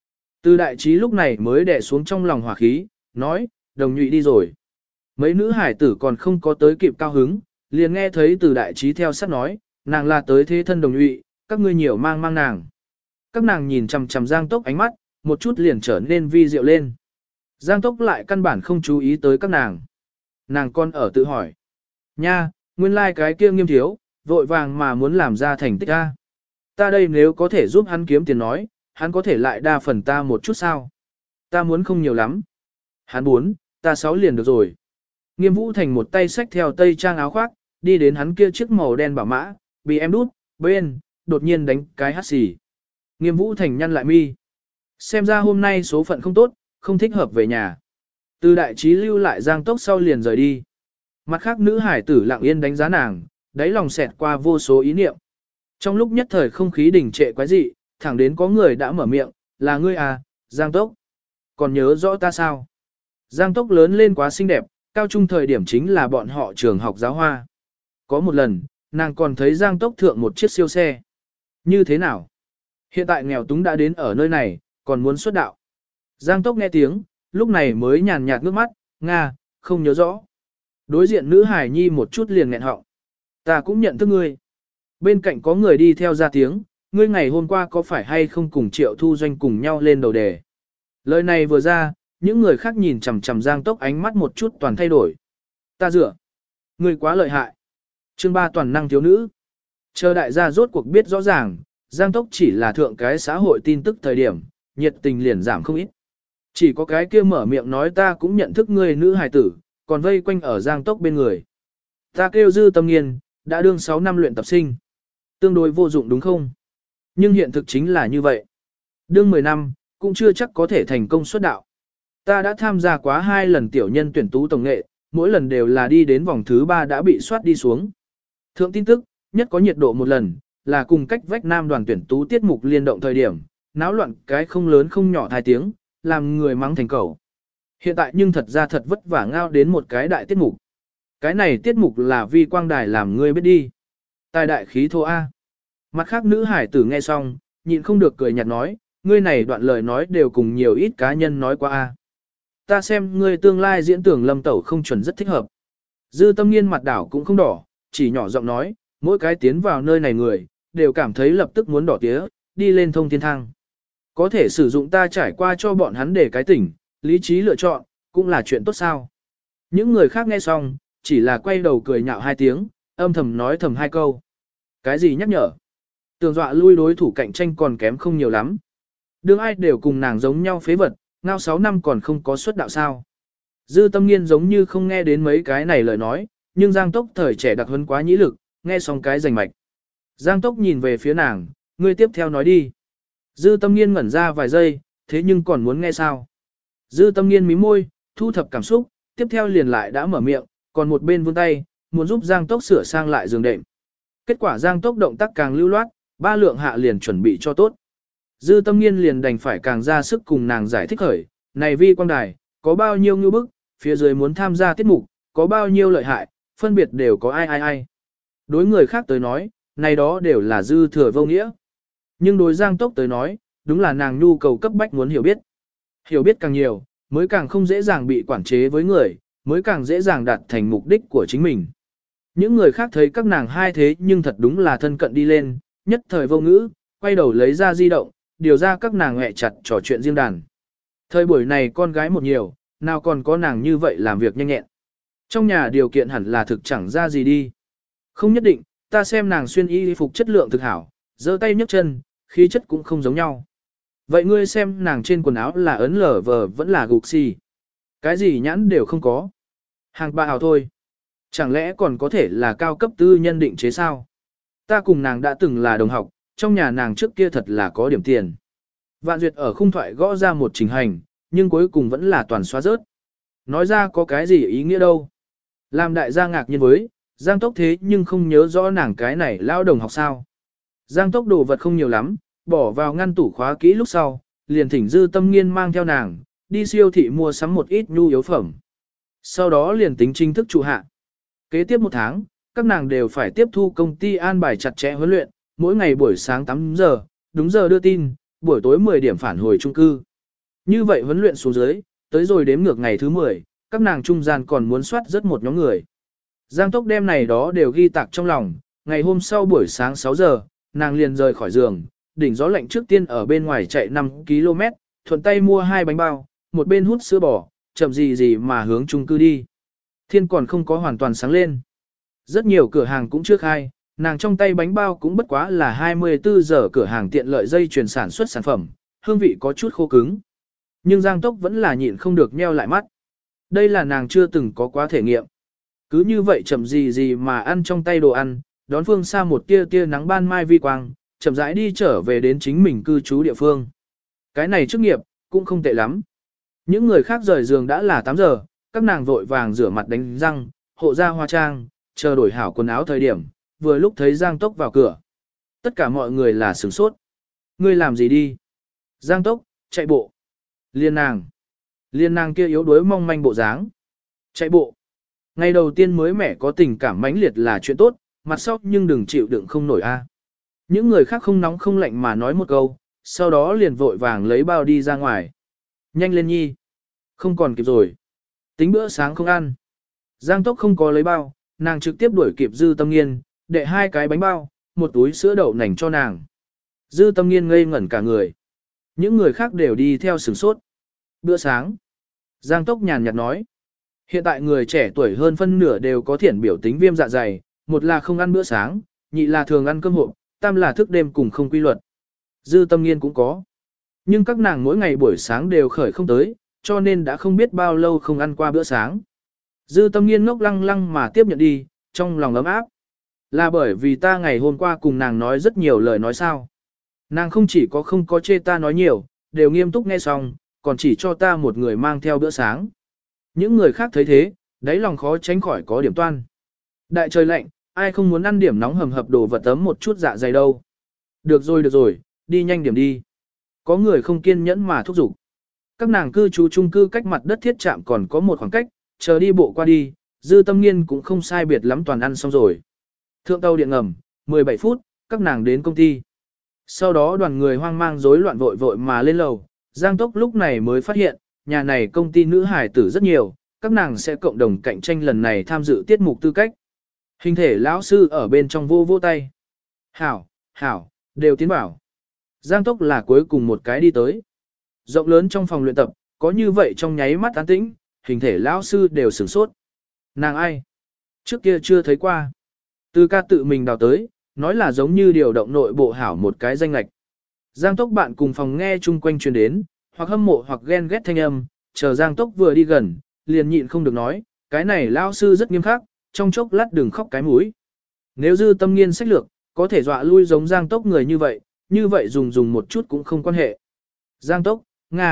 Từ đại trí lúc này mới đè xuống trong lòng hỏa khí, nói, đồng nhụy đi rồi. Mấy nữ hải tử còn không có tới kịp cao hứng, liền nghe thấy từ đại trí theo sát nói, nàng là tới thế thân đồng nhụy, các ngươi nhiều mang mang nàng. Các nàng nhìn chằm chằm Giang Tốc ánh mắt, một chút liền trở nên vi diệu lên. Giang Tốc lại căn bản không chú ý tới các nàng. Nàng con ở tự hỏi. Nha, nguyên lai cái kia Nghiêm thiếu, vội vàng mà muốn làm ra thành tích a. Ta đây nếu có thể giúp hắn kiếm tiền nói, hắn có thể lại đa phần ta một chút sao? Ta muốn không nhiều lắm. Hắn 4, ta 6 liền được rồi. Nghiêm Vũ Thành một tay xách theo tây trang áo khoác, đi đến hắn kia chiếc màu đen bảo mã, bị em đút, bên, đột nhiên đánh cái hắt xì. Nghiêm Vũ Thành nhăn lại mi. Xem ra hôm nay số phận không tốt, không thích hợp về nhà. Từ đại trí lưu lại Giang Tốc sau liền rời đi. Mặt khác nữ hải tử lặng yên đánh giá nàng, đáy lòng xẹt qua vô số ý niệm. Trong lúc nhất thời không khí đình trệ quái dị, thẳng đến có người đã mở miệng, là ngươi à, Giang Tốc. Còn nhớ rõ ta sao? Giang Tốc lớn lên quá xinh đẹp, cao trung thời điểm chính là bọn họ trường học giáo hoa. Có một lần, nàng còn thấy Giang Tốc thượng một chiếc siêu xe. Như thế nào? Hiện tại nghèo túng đã đến ở nơi này, còn muốn xuất đạo. Giang Tốc nghe tiếng, lúc này mới nhàn nhạt nước mắt, Nga, không nhớ rõ. Đối diện nữ hải nhi một chút liền nghẹn họng. Ta cũng nhận thức ngươi. Bên cạnh có người đi theo ra tiếng, ngươi ngày hôm qua có phải hay không cùng Triệu Thu Doanh cùng nhau lên đầu đề. Lời này vừa ra, những người khác nhìn chằm chằm Giang Tốc ánh mắt một chút toàn thay đổi. Ta dựa. Ngươi quá lợi hại. Chương 3 toàn năng thiếu nữ. Chờ đại gia rốt cuộc biết rõ ràng, Giang Tốc chỉ là thượng cái xã hội tin tức thời điểm, nhiệt tình liền giảm không ít. Chỉ có cái kia mở miệng nói ta cũng nhận thức ngươi nữ hài tử, còn vây quanh ở Giang Tốc bên người. Ta kêu Dư Tâm Nghiên, đã đương 6 năm luyện tập sinh. Tương đối vô dụng đúng không? Nhưng hiện thực chính là như vậy. Đương 10 năm, cũng chưa chắc có thể thành công xuất đạo. Ta đã tham gia quá 2 lần tiểu nhân tuyển tú tổng nghệ, mỗi lần đều là đi đến vòng thứ 3 đã bị soát đi xuống. Thượng tin tức, nhất có nhiệt độ một lần, là cùng cách vách nam đoàn tuyển tú tiết mục liên động thời điểm, náo loạn cái không lớn không nhỏ thai tiếng, làm người mắng thành cầu. Hiện tại nhưng thật ra thật vất vả ngao đến một cái đại tiết mục. Cái này tiết mục là vi quang đài làm ngươi biết đi. Tài đại khí thô A. Mặt khác nữ hải tử nghe xong, nhịn không được cười nhạt nói, ngươi này đoạn lời nói đều cùng nhiều ít cá nhân nói qua A. Ta xem ngươi tương lai diễn tưởng Lâm Tẩu không chuẩn rất thích hợp. Dư Tâm Nghiên mặt đảo cũng không đỏ, chỉ nhỏ giọng nói, mỗi cái tiến vào nơi này người, đều cảm thấy lập tức muốn đỏ tía, đi lên thông thiên thang. Có thể sử dụng ta trải qua cho bọn hắn để cái tỉnh, lý trí lựa chọn, cũng là chuyện tốt sao. Những người khác nghe xong, chỉ là quay đầu cười nhạo 2 tiếng, âm thầm nói thầm 2 câu. Cái gì nhắc nhở? Tường dọa lui đối thủ cạnh tranh còn kém không nhiều lắm. Đương ai đều cùng nàng giống nhau phế vật, ngao 6 năm còn không có xuất đạo sao. Dư Tâm Nghiên giống như không nghe đến mấy cái này lời nói, nhưng Giang Tốc thời trẻ đặc huấn quá nhĩ lực, nghe xong cái rành mạch. Giang Tốc nhìn về phía nàng, ngươi tiếp theo nói đi. Dư Tâm Nghiên ngẩn ra vài giây, thế nhưng còn muốn nghe sao? Dư Tâm Nghiên mím môi, thu thập cảm xúc, tiếp theo liền lại đã mở miệng, còn một bên vươn tay, muốn giúp Giang Tốc sửa sang lại giường đệm. Kết quả Giang Tốc động tác càng lưu loát, 3 lượng hạ liền chuẩn bị cho tốt. Dư Tâm Nghiên liền đành phải càng ra sức cùng nàng giải thích khởi, này vi quang đài, có bao nhiêu ngư bức, phía dưới muốn tham gia tiết mục, có bao nhiêu lợi hại, phân biệt đều có ai. Đối người khác tới nói, này đó đều là dư thừa vô nghĩa. Nhưng đối Giang Tốc tới nói, đúng là nàng nhu cầu cấp bách muốn hiểu biết. Hiểu biết càng nhiều, mới càng không dễ dàng bị quản chế với người, mới càng dễ dàng đạt thành mục đích của chính mình. Những người khác thấy các nàng hai thế nhưng thật đúng là thân cận đi lên, nhất thời vô ngữ, quay đầu lấy ra di động, điều ra các nàng hẹ chặt trò chuyện riêng đàn. Thời buổi này con gái một nhiều, nào còn có nàng như vậy làm việc nhanh nhẹn. Trong nhà điều kiện hẳn là thực chẳng ra gì đi. Không nhất định, ta xem nàng xuyên y phục chất lượng thực hảo, giơ tay nhấc chân, khí chất cũng không giống nhau. Vậy ngươi xem nàng trên quần áo là ấn lở vờ vẫn là gục xì. Cái gì nhãn đều không có. Hàng bào thôi. Chẳng lẽ còn có thể là cao cấp tư nhân định chế sao? Ta cùng nàng đã từng là đồng học, trong nhà nàng trước kia thật là có điểm tiền. Vạn Duyệt ở khung thoại gõ ra một trình hành, nhưng cuối cùng vẫn là toàn xóa rớt. Nói ra có cái gì ý nghĩa đâu. Làm đại gia ngạc nhiên với, Giang Tốc thế nhưng không nhớ rõ nàng cái này lao đồng học sao. Giang Tốc đồ vật không nhiều lắm, bỏ vào ngăn tủ khóa kỹ lúc sau, liền thỉnh Dư Tâm Nghiên mang theo nàng, đi siêu thị mua sắm một ít nhu yếu phẩm. Sau đó liền tính chính thức trụ hạ. Kế tiếp 1 tháng, các nàng đều phải tiếp thu công ty an bài chặt chẽ huấn luyện, mỗi ngày buổi sáng 8 giờ, đúng giờ đưa tin, buổi tối 10 điểm phản hồi chung cư. Như vậy huấn luyện xuống dưới, tới rồi đếm ngược ngày thứ 10, các nàng trung gian còn muốn soát rất một nhóm người. Giang Tốc đem này đó đều ghi tạc trong lòng, ngày hôm sau buổi sáng 6 giờ, nàng liền rời khỏi giường, đỉnh gió lạnh trước tiên ở bên ngoài chạy 5 km, thuận tay mua 2 bánh bao, một bên hút sữa bò, chậm gì gì mà hướng chung cư đi. Thiên còn không có hoàn toàn sáng lên. Rất nhiều cửa hàng cũng chưa khai, nàng trong tay bánh bao cũng bất quá là 24 giờ cửa hàng tiện lợi dây chuyển sản xuất sản phẩm, hương vị có chút khô cứng. Nhưng Giang Tốc vẫn là nhịn không được nheo lại mắt. Đây là nàng chưa từng có quá thể nghiệm. Cứ như vậy chậm gì gì mà ăn trong tay đồ ăn, đón phương xa một tia tia nắng ban mai vi quang, chậm rãi đi trở về đến chính mình cư trú địa phương. Cái này chức nghiệp, cũng không tệ lắm. Những người khác rời giường đã là 8 giờ, các nàng vội vàng rửa mặt đánh răng, hộ ra hoa trang, chờ đổi hảo quần áo thời điểm, vừa lúc thấy Giang Tốc vào cửa. Tất cả mọi người là sửng sốt. Ngươi làm gì đi? Giang Tốc, chạy bộ. Liên nàng kia yếu đuối mong manh bộ dáng. Chạy bộ. Ngày đầu tiên mới mẻ có tình cảm mãnh liệt là chuyện tốt, mặt sau nhưng đừng chịu đựng không nổi a. Những người khác không nóng không lạnh mà nói một câu, sau đó liền vội vàng lấy bao đi ra ngoài. Nhanh lên nhi. Không còn kịp rồi. Tính bữa sáng không ăn. Giang Tốc không có lấy bao, nàng trực tiếp đuổi kịp Dư Tâm Nghiên, đệ 2 cái bánh bao, một túi sữa đậu nành cho nàng. Dư Tâm Nghiên ngây ngẩn cả người. Những người khác đều đi theo sửng sốt. Bữa sáng. Giang Tốc nhàn nhạt nói. Hiện tại người trẻ tuổi hơn phân nửa đều có thiển biểu tính viêm dạ dày, một là không ăn bữa sáng, nhị là thường ăn cơm hộp, tam là thức đêm cùng không quy luật. Dư Tâm Nghiên cũng có. Nhưng các nàng mỗi ngày buổi sáng đều khởi không tới, cho nên đã không biết bao lâu không ăn qua bữa sáng. Dư Tâm Nghiên ngốc lăng lăng mà tiếp nhận đi, trong lòng ấm áp. Là bởi vì ta ngày hôm qua cùng nàng nói rất nhiều lời nói sao. Nàng không chỉ có không có chê ta nói nhiều, đều nghiêm túc nghe xong, còn chỉ cho ta một người mang theo bữa sáng. Những người khác thấy thế, đáy lòng khó tránh khỏi có điểm toan. Đại trời lạnh, ai không muốn ăn điểm nóng hầm hập đồ vật ấm một chút dạ dày đâu. Được rồi, đi nhanh điểm đi. Có người không kiên nhẫn mà thúc giục. Các nàng cư trú chung cư cách mặt đất thiết trạm còn có một khoảng cách, chờ đi bộ qua đi, Dư Tâm Nghiên cũng không sai biệt lắm toàn ăn xong rồi. Thượng tàu điện ngầm, 17 phút, các nàng đến công ty. Sau đó đoàn người hoang mang rối loạn vội vội mà lên lầu, Giang Tốc lúc này mới phát hiện, nhà này công ty nữ hải tử rất nhiều, các nàng sẽ cộng đồng cạnh tranh lần này tham dự tiết mục tư cách. Hình thể lão sư ở bên trong vô vô tay. Hảo, đều tiến bảo. Giang Tốc là cuối cùng một cái đi tới. Rộng lớn trong phòng luyện tập, có như vậy trong nháy mắt an tĩnh, hình thể lão sư đều sửng sốt. Nàng ai? Trước kia chưa thấy qua. Từ ca tự mình đào tới, nói là giống như điều động nội bộ hảo một cái danh lạch. Giang Tốc bạn cùng phòng nghe chung quanh truyền đến, hoặc hâm mộ hoặc ghen ghét thanh âm, chờ Giang Tốc vừa đi gần, liền nhịn không được nói, cái này lão sư rất nghiêm khắc, trong chốc lát đừng khóc cái mũi. Nếu Dư Tâm Nghiên sách lược, có thể dọa lui giống Giang Tốc người như vậy dùng một chút cũng không quan hệ. Giang Tốc,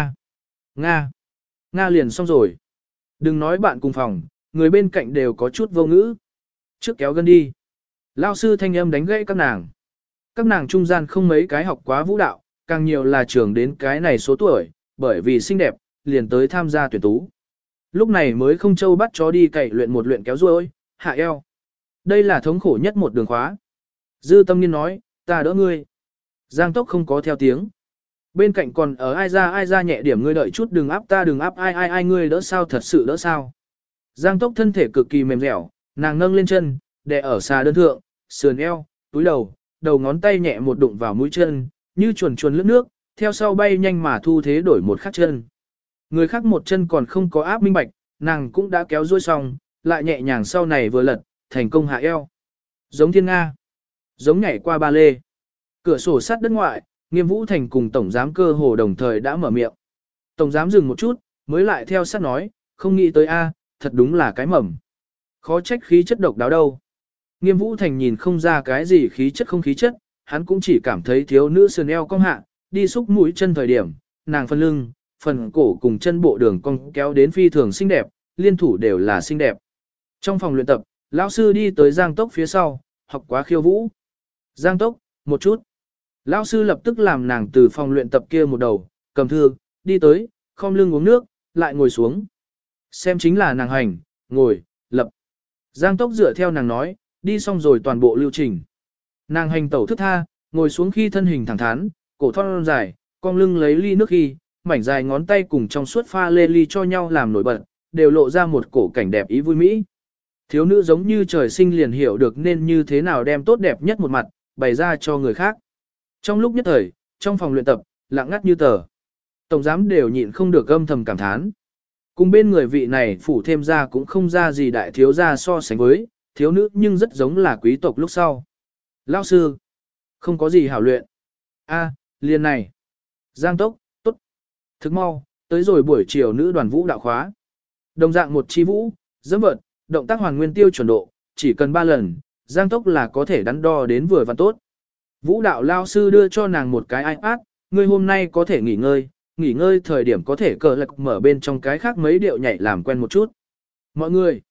Nga liền xong rồi. Đừng nói bạn cùng phòng, người bên cạnh đều có chút vô ngữ. Trước kéo gân đi. Lão sư thanh âm đánh gãy các nàng. Các nàng trung gian không mấy cái học quá vũ đạo, càng nhiều là trưởng đến cái này số tuổi, bởi vì xinh đẹp, liền tới tham gia tuyển tú. Lúc này mới không châu bắt chó đi cày luyện một luyện kéo ruôi, hạ eo. Đây là thống khổ nhất một đường khóa. Dư Tâm Nghiên nói, ta đỡ ngươi. Giang Tốc không có theo tiếng. Bên cạnh còn ở ai ra nhẹ điểm, ngươi đợi chút đừng áp ta, đừng áp ai ngươi đỡ sao, thật sự đỡ sao. Giang Tốc thân thể cực kỳ mềm dẻo, nàng nâng lên chân, đè ở xà đơn thượng, sườn eo, túi đầu ngón tay nhẹ một đụng vào mũi chân, như chuồn lướt nước, theo sau bay nhanh mà thu thế đổi một khác chân. Người khác một chân còn không có áp minh bạch, nàng cũng đã kéo duỗi xong, lại nhẹ nhàng sau này vừa lật, thành công hạ eo. Giống thiên Nga, giống nhảy qua ba lê. Cửa sổ sắt đất ngoại, Nghiêm Vũ Thành cùng Tổng giám cơ hồ đồng thời đã mở miệng. Tổng giám dừng một chút, mới lại theo sát nói, không nghĩ tới a, thật đúng là cái mầm. Khó trách khí chất độc đáo đâu. Nghiêm Vũ Thành nhìn không ra cái gì khí chất không khí chất, hắn cũng chỉ cảm thấy thiếu nữ sườn eo cong hạ, đi xúc mũi chân thời điểm, nàng phần lưng, phần cổ cùng chân bộ đường cong kéo đến phi thường xinh đẹp, liên thủ đều là xinh đẹp. Trong phòng luyện tập, lão sư đi tới Giang Tốc phía sau, học quá khiêu vũ. Giang Tốc, một chút. Lão sư lập tức làm nàng từ phòng luyện tập kia một đầu, cầm thư, đi tới, khom lưng uống nước, lại ngồi xuống. Xem chính là nàng hành, ngồi, lập. Giang Tốc dựa theo nàng nói, đi xong rồi toàn bộ lưu trình. Nàng hành tẩu thức tha, ngồi xuống khi thân hình thẳng thắn, cổ thon dài, cong lưng lấy ly nước khi, mảnh dài ngón tay cùng trong suốt pha lê ly cho nhau làm nổi bật, đều lộ ra một cổ cảnh đẹp ý vui mỹ. Thiếu nữ giống như trời sinh liền hiểu được nên như thế nào đem tốt đẹp nhất một mặt, bày ra cho người khác. Trong lúc nhất thời, trong phòng luyện tập, lặng ngắt như tờ. Tổng giám đều nhịn không được âm thầm cảm thán. Cùng bên người vị này phủ thêm ra cũng không ra gì đại thiếu gia so sánh với, thiếu nữ nhưng rất giống là quý tộc lúc sau. Lão sư, không có gì hảo luyện. A, liền này. Giang tốc, tốt. Thức mau, tới rồi buổi chiều nữ đoàn vũ đạo khóa. Đồng dạng một chi vũ, dẫm vợt, động tác hoàn nguyên tiêu chuẩn độ, chỉ cần 3 lần, Giang tốc là có thể đắn đo đến vừa và tốt. Vũ đạo lao sư đưa cho nàng một cái iPad, ngươi hôm nay có thể nghỉ ngơi thời điểm có thể cờ lạc mở bên trong cái khác mấy điệu nhảy làm quen một chút. Mọi người,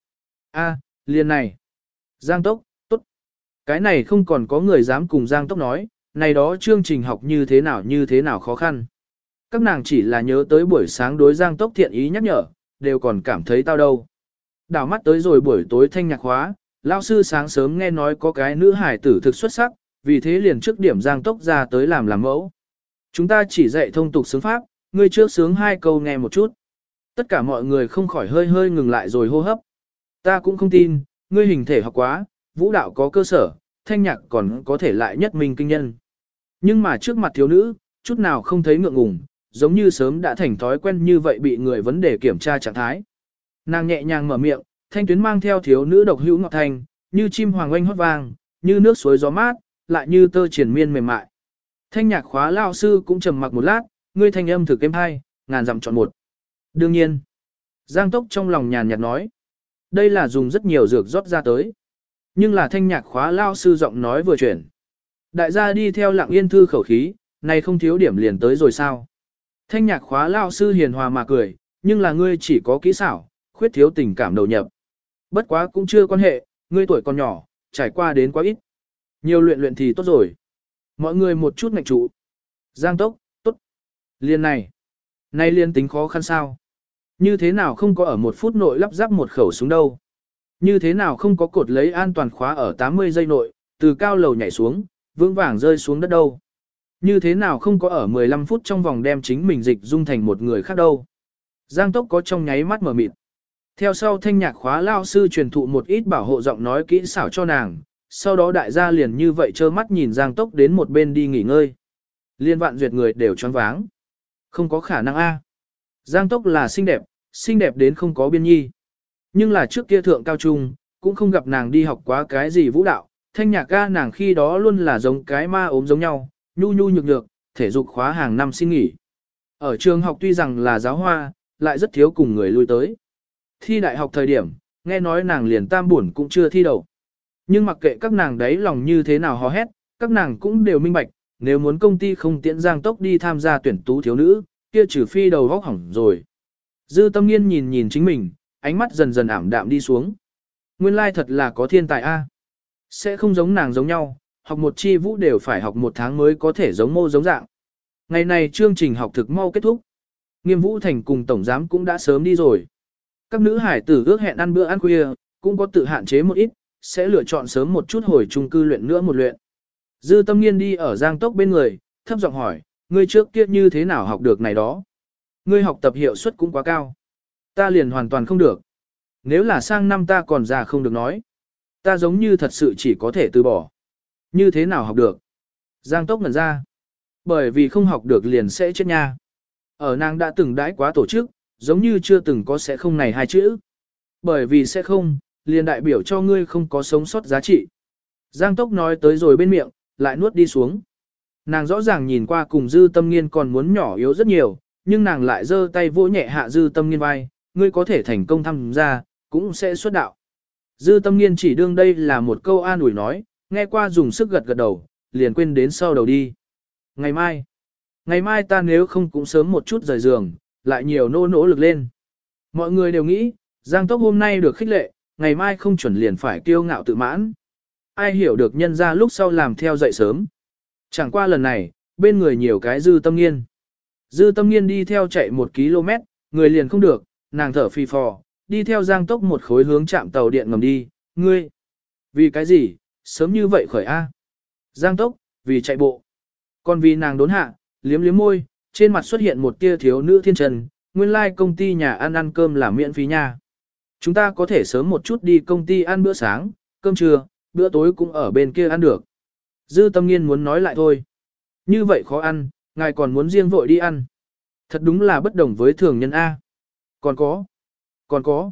liền này. Giang tốc, tốt. Cái này không còn có người dám cùng Giang tốc nói, này đó chương trình học như thế nào khó khăn. Các nàng chỉ là nhớ tới buổi sáng đối Giang tốc thiện ý nhắc nhở, đều còn cảm thấy tao đâu. Đảo mắt tới rồi buổi tối thanh nhạc khóa, lao sư sáng sớm nghe nói có cái nữ hải tử thực xuất sắc, vì thế liền trước điểm Giang tốc ra tới làm mẫu. Chúng ta chỉ dạy thông tục sướng pháp, ngươi trước sướng 2 câu nghe một chút. Tất cả mọi người không khỏi hơi ngừng lại rồi hô hấp. Ta cũng không tin, ngươi hình thể học quá, vũ đạo có cơ sở, thanh nhạc còn có thể lại nhất minh kinh nhân. Nhưng mà trước mặt thiếu nữ, chút nào không thấy ngượng ngùng, giống như sớm đã thành thói quen như vậy bị người vấn đề kiểm tra trạng thái. Nàng nhẹ nhàng mở miệng, thanh tuyến mang theo thiếu nữ độc hữu ngọt thanh, như chim hoàng oanh hót vang, như nước suối gió mát, lại như tơ triền miên mềm mại. Thanh nhạc khóa lao sư cũng trầm mặc một lát, ngươi thanh âm thực êm hay, ngàn dặm chọn một. Đương nhiên, Giang tốc trong lòng nhàn nhạt nói, đây là dùng rất nhiều dược rót ra tới. Nhưng là thanh nhạc khóa lao sư giọng nói vừa chuyển. Đại gia đi theo Lặng Yên thư khẩu khí, này không thiếu điểm liền tới rồi sao. Thanh nhạc khóa lao sư hiền hòa mà cười, nhưng là ngươi chỉ có kỹ xảo, khuyết thiếu tình cảm đầu nhập. Bất quá cũng chưa quan hệ, ngươi tuổi còn nhỏ, trải qua đến quá ít. Nhiều luyện thì tốt rồi. Mọi người một chút ngạch trụ. Giang tốc, tốt. Liên này. Này liên tính khó khăn sao? Như thế nào không có ở 1 phút nội lắp ráp một khẩu súng đâu? Như thế nào không có cột lấy an toàn khóa ở 80 giây nội, từ cao lầu nhảy xuống, vững vàng rơi xuống đất đâu? Như thế nào không có ở 15 phút trong vòng đem chính mình dịch dung thành một người khác đâu? Giang tốc có trong nháy mắt mở mịt. Theo sau thanh nhạc khóa lao sư truyền thụ một ít bảo hộ giọng nói kỹ xảo cho nàng, sau đó đại gia liền như vậy trơ mắt nhìn Giang tốc đến một bên đi nghỉ ngơi. Liên vạn duyệt người đều choáng váng. Không có khả năng a. Giang tốc là xinh đẹp đến không có biên nhi. Nhưng là trước kia thượng cao trung, cũng không gặp nàng đi học quá cái gì vũ đạo, thanh nhạc ca nàng khi đó luôn là giống cái ma ốm giống nhau, nhu nhược nhược, thể dục khóa hàng năm xin nghỉ. Ở trường học tuy rằng là giáo hoa, lại rất thiếu cùng người lui tới. Thi đại học thời điểm, nghe nói nàng liền tam buồn cũng chưa thi đậu. Nhưng mặc kệ các nàng đấy lòng như thế nào hò hét, các nàng cũng đều minh bạch, nếu muốn công ty không tiễn Giang tốc đi tham gia tuyển tú thiếu nữ, kia trừ phi đầu vóc hỏng rồi. Dư Tâm Nghiên nhìn chính mình, ánh mắt dần dần ảm đạm đi xuống. Nguyên lai thật là có thiên tài a. Sẽ không giống nàng giống nhau, học một chi vũ đều phải học 1 tháng mới có thể giống mô giống dạng. Ngày này chương trình học thực mau kết thúc. Nghiêm Vũ Thành cùng tổng giám cũng đã sớm đi rồi. Các nữ hải tử ước hẹn ăn bữa ăn khuya, cũng có tự hạn chế một ít, sẽ lựa chọn sớm một chút hồi chung cư luyện nữa một luyện. Dư Tâm Nghiên đi ở Giang tốc bên người, thấp giọng hỏi, ngươi trước kia như thế nào học được này đó? Ngươi học tập hiệu suất cũng quá cao. Ta liền hoàn toàn không được. Nếu là sang năm ta còn già không được nói. Ta giống như thật sự chỉ có thể từ bỏ. Như thế nào học được? Giang tốc ngẩn ra. Bởi vì không học được liền sẽ chết nha. Ở nàng đã từng đãi quá tổ chức, giống như chưa từng có sẽ không này 2 chữ. Bởi vì sẽ không, liền đại biểu cho ngươi không có sống sót giá trị. Giang tốc nói tới rồi bên miệng, lại nuốt đi xuống. Nàng rõ ràng nhìn qua cùng Dư Tâm Nghiên còn muốn nhỏ yếu rất nhiều, nhưng nàng lại giơ tay vỗ nhẹ hạ Dư Tâm Nghiên vai, ngươi có thể thành công tham gia, cũng sẽ xuất đạo. Dư Tâm Nghiên chỉ đương đây là một câu an ủi nói, nghe qua dùng sức gật đầu, liền quên đến sau đầu đi. Ngày mai ta nếu không cũng sớm một chút rời giường, lại nhiều nỗ lực lên. Mọi người đều nghĩ, Giang tốc hôm nay được khích lệ, ngày mai không chuẩn liền phải kiêu ngạo tự mãn. Ai hiểu được nhân ra lúc sau làm theo dậy sớm. Chẳng qua lần này, bên người nhiều cái Dư Tâm Nghiên. Dư Tâm Nghiên đi theo chạy 1 km, người liền không được, nàng thở phì phò, đi theo Giang tốc một khối hướng trạm tàu điện ngầm đi, ngươi. Vì cái gì, sớm như vậy khởi A. Giang tốc, vì chạy bộ. Còn vì nàng đốn hạ, liếm môi, trên mặt xuất hiện một tia thiếu nữ thiên trần, nguyên lai like công ty nhà ăn cơm là miễn phí nha. Chúng ta có thể sớm một chút đi công ty ăn bữa sáng, cơm trưa, bữa tối cũng ở bên kia ăn được. Dư Tâm Nghiên muốn nói lại thôi. Như vậy khó ăn, ngài còn muốn riêng vội đi ăn. Thật đúng là bất đồng với thường nhân A. Còn có.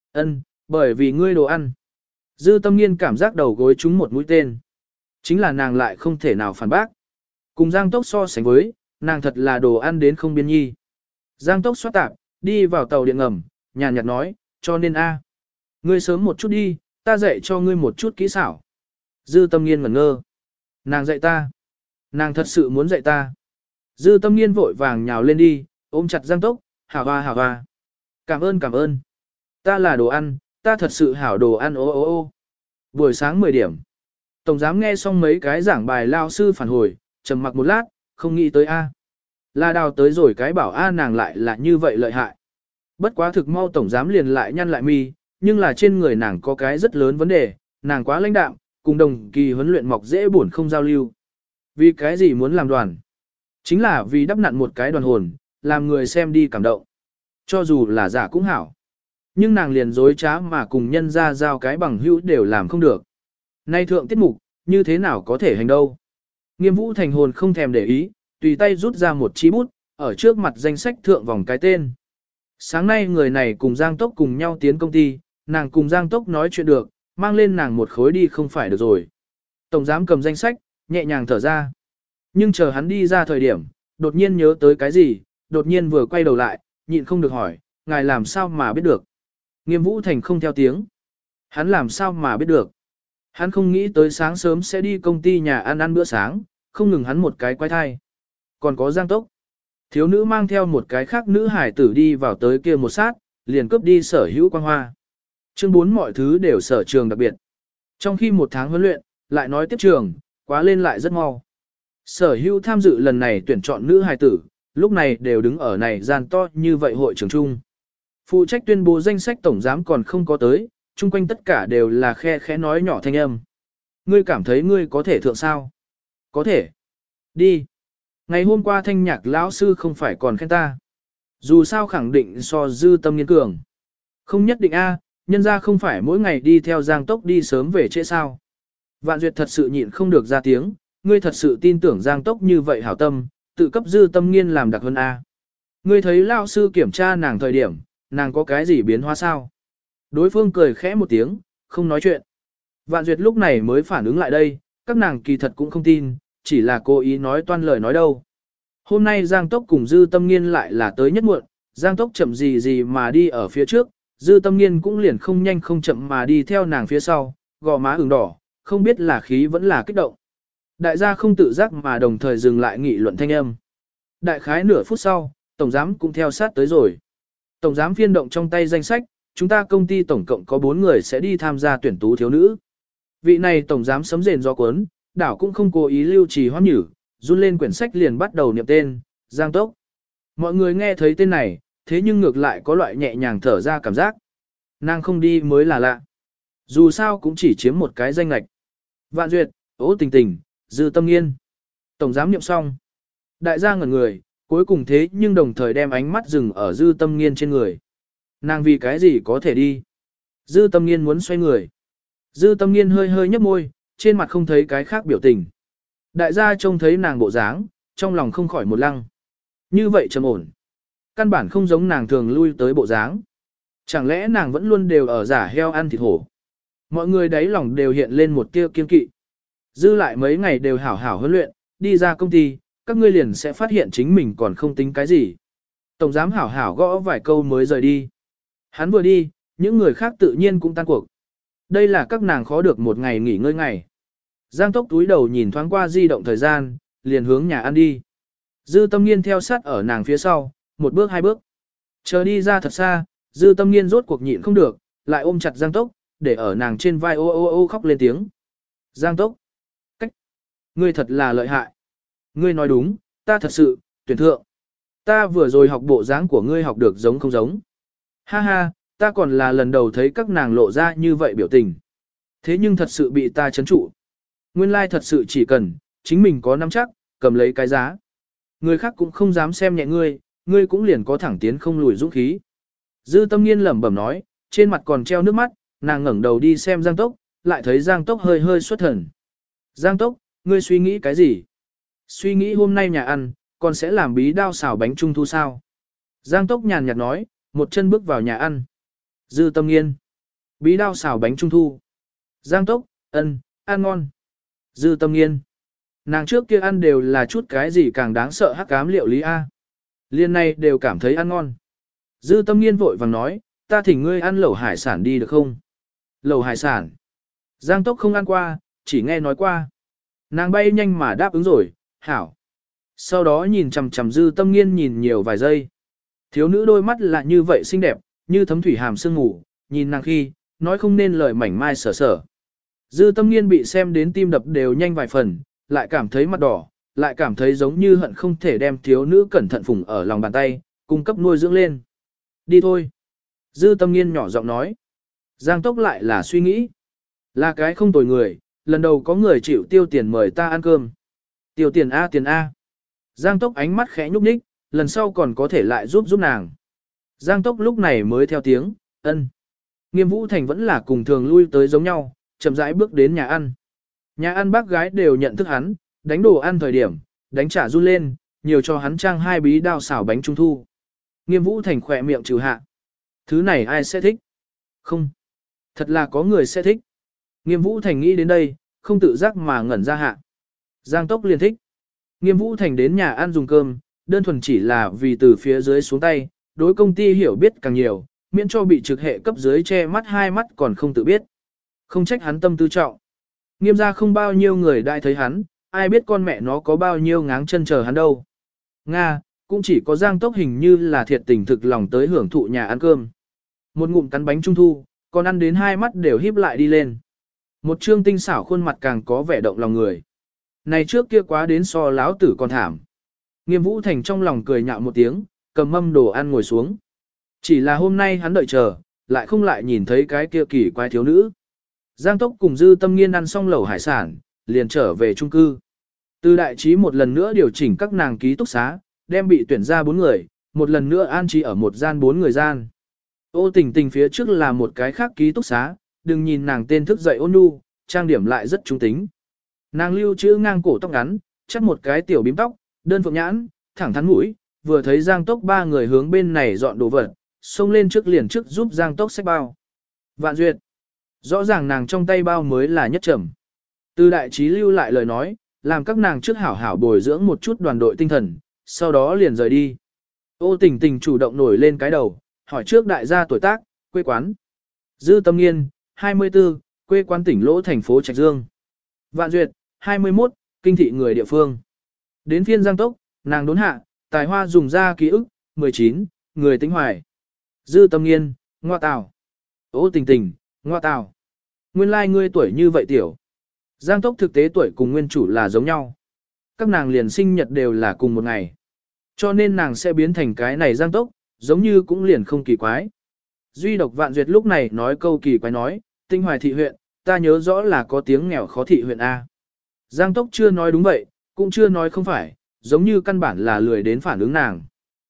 Bởi vì ngươi đồ ăn. Dư Tâm Nghiên cảm giác đầu gối trúng một mũi tên. Chính là nàng lại không thể nào phản bác. Cùng Giang Tốc so sánh với, nàng thật là đồ ăn đến không biên nhi. Giang Tốc xoát tạp, đi vào tàu điện ngầm, nhàn nhạt nói, cho nên A. Ngươi sớm một chút đi, ta dạy cho ngươi một chút kỹ xảo. Dư Tâm Nghiên ngẩn ngơ. Nàng dạy ta. Nàng thật sự muốn dạy ta. Dư Tâm Nghiên vội vàng nhào lên đi, ôm chặt Giang Tốc, hảo hoa. Cảm ơn. Ta là đồ ăn, ta thật sự hảo đồ ăn ô. Buổi sáng 10 điểm. Tổng giám nghe xong mấy cái giảng bài lao sư phản hồi, trầm mặc một lát, không nghĩ tới A. Là đào tới rồi cái bảo A nàng lại là như vậy lợi hại. Bất quá thực mau tổng giám liền lại nhăn lại mi, nhưng là trên người nàng có cái rất lớn vấn đề, nàng quá lãnh đạm, cùng đồng kỳ huấn luyện mọc dễ buồn không giao lưu. Vì cái gì muốn làm đoàn? Chính là vì đắp nặn một cái đoàn hồn, làm người xem đi cảm động. Cho dù là giả cũng hảo. Nhưng nàng liền dối trá mà cùng nhân ra giao cái bằng hữu đều làm không được. Nay thượng tiết mục, như thế nào có thể hành đâu? Nghiêm Vũ Thành hồn không thèm để ý, tùy tay rút ra một chí bút, ở trước mặt danh sách thượng vòng cái tên. Sáng nay người này cùng Giang Tốc cùng nhau tiến công ty, nàng cùng Giang Tốc nói chuyện được, mang lên nàng một khối đi không phải được rồi. Tổng giám cầm danh sách, nhẹ nhàng thở ra. Nhưng chờ hắn đi ra thời điểm, đột nhiên nhớ tới cái gì, đột nhiên vừa quay đầu lại, nhịn không được hỏi, ngài làm sao mà biết được. Nghiêm Vũ Thành không theo tiếng. Hắn làm sao mà biết được. Hắn không nghĩ tới sáng sớm sẽ đi công ty nhà ăn bữa sáng, không ngừng hắn một cái quay thai. Còn có Giang Tốc. Thiếu nữ mang theo một cái khác nữ hải tử đi vào tới kia một sát, liền cướp đi sở hữu quang hoa. Chương 4 mọi thứ đều sở trường đặc biệt. Trong khi một tháng huấn luyện, lại nói tiếp trường, quá lên lại rất mau. Sở hữu tham dự lần này tuyển chọn nữ hải tử, lúc này đều đứng ở này gian to như vậy hội trường chung. Phụ trách tuyên bố danh sách tổng giám còn không có tới, chung quanh tất cả đều là khe khẽ nói nhỏ thanh âm. Ngươi cảm thấy ngươi có thể thượng sao? Có thể. Đi. Ngày hôm qua thanh nhạc lão sư không phải còn khen ta. Dù sao khẳng định so Dư Tâm Nghiên cường. Không nhất định a, nhân ra không phải mỗi ngày đi theo Giang Tốc đi sớm về trễ sao. Vạn Duyệt thật sự nhịn không được ra tiếng, ngươi thật sự tin tưởng Giang Tốc như vậy hảo tâm, tự cấp Dư Tâm Nghiên làm đặc hơn a. Ngươi thấy lão sư kiểm tra nàng thời điểm, nàng có cái gì biến hóa sao? Đối phương cười khẽ một tiếng, không nói chuyện. Vạn Duyệt lúc này mới phản ứng lại đây, các nàng kỳ thật cũng không tin, chỉ là cố ý nói toan lời nói đâu. Hôm nay Giang Tốc cùng Dư Tâm Nghiên lại là tới nhất muộn, Giang Tốc chậm gì mà đi ở phía trước, Dư Tâm Nghiên cũng liền không nhanh không chậm mà đi theo nàng phía sau, gò má ửng đỏ, không biết là khí vẫn là kích động. Đại gia không tự giác mà đồng thời dừng lại nghị luận thanh âm. Đại khái nửa phút sau, Tổng giám cũng theo sát tới rồi. Tổng giám phiên động trong tay danh sách, chúng ta công ty tổng cộng có 4 người sẽ đi tham gia tuyển tú thiếu nữ. Vị này tổng giám sấm rền do cuốn, đảo cũng không cố ý lưu trì hoãn nhử, run lên quyển sách liền bắt đầu niệm tên, Giang Tốc. Mọi người nghe thấy tên này, thế nhưng ngược lại có loại nhẹ nhàng thở ra cảm giác. Nàng không đi mới là lạ. Dù sao cũng chỉ chiếm một cái danh lệch. Vạn Duyệt, Ô Tình Tình, Dư Tâm Nghiên. Tổng giám niệm xong. Đại gia ngẩn người, cuối cùng thế nhưng đồng thời đem ánh mắt dừng ở Dư Tâm Nghiên trên người. Nàng vì cái gì có thể đi? Dư Tâm Nghiên muốn xoay người. Dư Tâm Nghiên hơi hơi nhấp môi, trên mặt không thấy cái khác biểu tình. Đại gia trông thấy nàng bộ dáng, trong lòng không khỏi một lăng. Như vậy trầm ổn. Căn bản không giống nàng thường lui tới bộ dáng. Chẳng lẽ nàng vẫn luôn đều ở giả heo ăn thịt hổ? Mọi người đáy lòng đều hiện lên một tia kiên kỵ. Dư lại mấy ngày đều hảo hảo huấn luyện, đi ra công ty, các ngươi liền sẽ phát hiện chính mình còn không tính cái gì. Tổng giám hảo hảo gõ vài câu mới rời đi. Hắn vừa đi, những người khác tự nhiên cũng tan cuộc. Đây là các nàng khó được một ngày nghỉ ngơi ngày. Giang Tốc túi đầu nhìn thoáng qua di động thời gian, liền hướng nhà ăn đi. Dư Tâm Nghiên theo sát ở nàng phía sau, một bước hai bước. Chờ đi ra thật xa, Dư Tâm Nghiên rốt cuộc nhịn không được, lại ôm chặt Giang Tốc, để ở nàng trên vai ô ô ô khóc lên tiếng. Giang Tốc, cách, ngươi thật là lợi hại. Ngươi nói đúng, ta thật sự, tuyển thượng. Ta vừa rồi học bộ dáng của ngươi học được giống không giống. Ha ha, ta còn là lần đầu thấy các nàng lộ ra như vậy biểu tình. Thế nhưng thật sự bị ta chấn trụ. Nguyên lai thật sự chỉ cần, chính mình có nắm chắc, cầm lấy cái giá. Người khác cũng không dám xem nhẹ ngươi, ngươi cũng liền có thẳng tiến không lùi dũng khí. Dư Tâm Nghiên lẩm bẩm nói, trên mặt còn treo nước mắt, nàng ngẩng đầu đi xem Giang Tốc, lại thấy Giang Tốc hơi hơi xuất thần. Giang Tốc, ngươi suy nghĩ cái gì? Suy nghĩ hôm nay nhà ăn, còn sẽ làm bí đao xào bánh trung thu sao? Giang Tốc nhàn nhạt nói, một chân bước vào nhà ăn. Dư Tâm Nghiên, bí đao xào bánh trung thu. Giang Tốc, ăn ngon. Dư Tâm Nghiên, nàng trước kia ăn đều là chút cái gì càng đáng sợ hắc ám liệu lý A. Liên này đều cảm thấy ăn ngon. Dư Tâm Nghiên vội vàng nói, ta thỉnh ngươi ăn lẩu hải sản đi được không? Lẩu hải sản. Giang Tốc không ăn qua, chỉ nghe nói qua. Nàng bay nhanh mà đáp ứng rồi, hảo. Sau đó nhìn chằm chằm Dư Tâm Nghiên nhìn nhiều vài giây. Thiếu nữ đôi mắt là như vậy xinh đẹp, như thấm thủy hàm sương ngủ, nhìn nàng khi, nói không nên lời mảnh mai sở sở. Dư Tâm Nghiên bị xem đến tim đập đều nhanh vài phần, lại cảm thấy mặt đỏ, lại cảm thấy giống như hận không thể đem thiếu nữ cẩn thận phủng ở lòng bàn tay, cung cấp nuôi dưỡng lên. Đi thôi. Dư Tâm Nghiên nhỏ giọng nói. Giang Tốc lại là suy nghĩ. Là cái không tồi người, lần đầu có người chịu tiêu tiền mời ta ăn cơm. Tiêu tiền A tiền A. Giang Tốc ánh mắt khẽ nhúc nhích, lần sau còn có thể lại giúp nàng. Giang Tốc lúc này mới theo tiếng, ân. Nghiêm Vũ Thành vẫn là cùng thường lui tới giống nhau, chậm rãi bước đến nhà ăn. Nhà ăn bác gái đều nhận thức hắn, đánh đồ ăn thời điểm, đánh trả run lên, nhiều cho hắn trang 2 bí đao xào bánh trung thu. Nghiêm Vũ Thành khỏe miệng trừ hạ. Thứ này ai sẽ thích? Không. Thật là có người sẽ thích. Nghiêm Vũ Thành nghĩ đến đây, không tự giác mà ngẩn ra hạ. Giang Tốc liền thích. Nghiêm Vũ Thành đến nhà ăn dùng cơm, đơn thuần chỉ là vì từ phía dưới xuống tay, đối công ty hiểu biết càng nhiều, miễn cho bị trực hệ cấp dưới che mắt hai mắt còn không tự biết. Không trách hắn tâm tư trọng. Nghiêm ra không bao nhiêu người đại thấy hắn, ai biết con mẹ nó có bao nhiêu ngáng chân chờ hắn đâu. Nga, cũng chỉ có Giang Tốc hình như là thiệt tình thực lòng tới hưởng thụ nhà ăn cơm. Một ngụm cắn bánh trung thu, còn ăn đến hai mắt đều híp lại đi lên. Một trương tinh xảo khuôn mặt càng có vẻ động lòng người. Này trước kia quá đến so láo tử còn thảm. Nghiêm Vũ Thành trong lòng cười nhạo một tiếng, cầm mâm đồ ăn ngồi xuống. Chỉ là hôm nay hắn đợi chờ, lại không lại nhìn thấy cái kia kỳ quái thiếu nữ. Giang Tốc cùng Dư Tâm Nghiên ăn xong lẩu hải sản, liền trở về chung cư. Từ đại trí một lần nữa điều chỉnh các nàng ký túc xá, đem bị tuyển ra 4 người, một lần nữa an trí ở một gian 4 người gian. Ô Tình Tình phía trước là một cái khác ký túc xá, đừng nhìn nàng tên thức dậy ôn nhu, trang điểm lại rất trung tính. Nàng lưu trữ ngang cổ tóc ngắn, chắt một cái tiểu bím tóc, đơn phượng nhãn, thẳng thắn mũi, vừa thấy Giang Tốc 3 người hướng bên này dọn đồ vật, xông lên trước liền trước giúp Giang Tốc xách bao. Vạn duyệt. Rõ ràng nàng trong tay bao mới là nhất trầm. Từ đại trí lưu lại lời nói, làm các nàng trước hảo hảo bồi dưỡng một chút đoàn đội tinh thần, sau đó liền rời đi. Ô Tình Tình chủ động nổi lên cái đầu, hỏi trước đại gia tuổi tác, quê quán. Dư Tâm Nghiên, 24, quê quán tỉnh Lỗ thành phố Trạch Dương. Vạn Duyệt, 21, kinh thị người địa phương. Đến phiên Giang Tốc, nàng đốn hạ, tài hoa dùng ra ký ức, 19, người tính hoài. Dư Tâm Nghiên, ngoa tào. Ô Tình Tình, ngoa tào. Nguyên lai like ngươi tuổi như vậy tiểu. Giang Tốc thực tế tuổi cùng nguyên chủ là giống nhau. Các nàng liền sinh nhật đều là cùng một ngày. Cho nên nàng sẽ biến thành cái này Giang Tốc, giống như cũng liền không kỳ quái. Duy độc Vạn Duyệt lúc này nói câu kỳ quái nói, Tinh Hoài thị huyện, ta nhớ rõ là có tiếng nghèo khó thị huyện A. Giang Tốc chưa nói đúng vậy, cũng chưa nói không phải, giống như căn bản là lười đến phản ứng nàng.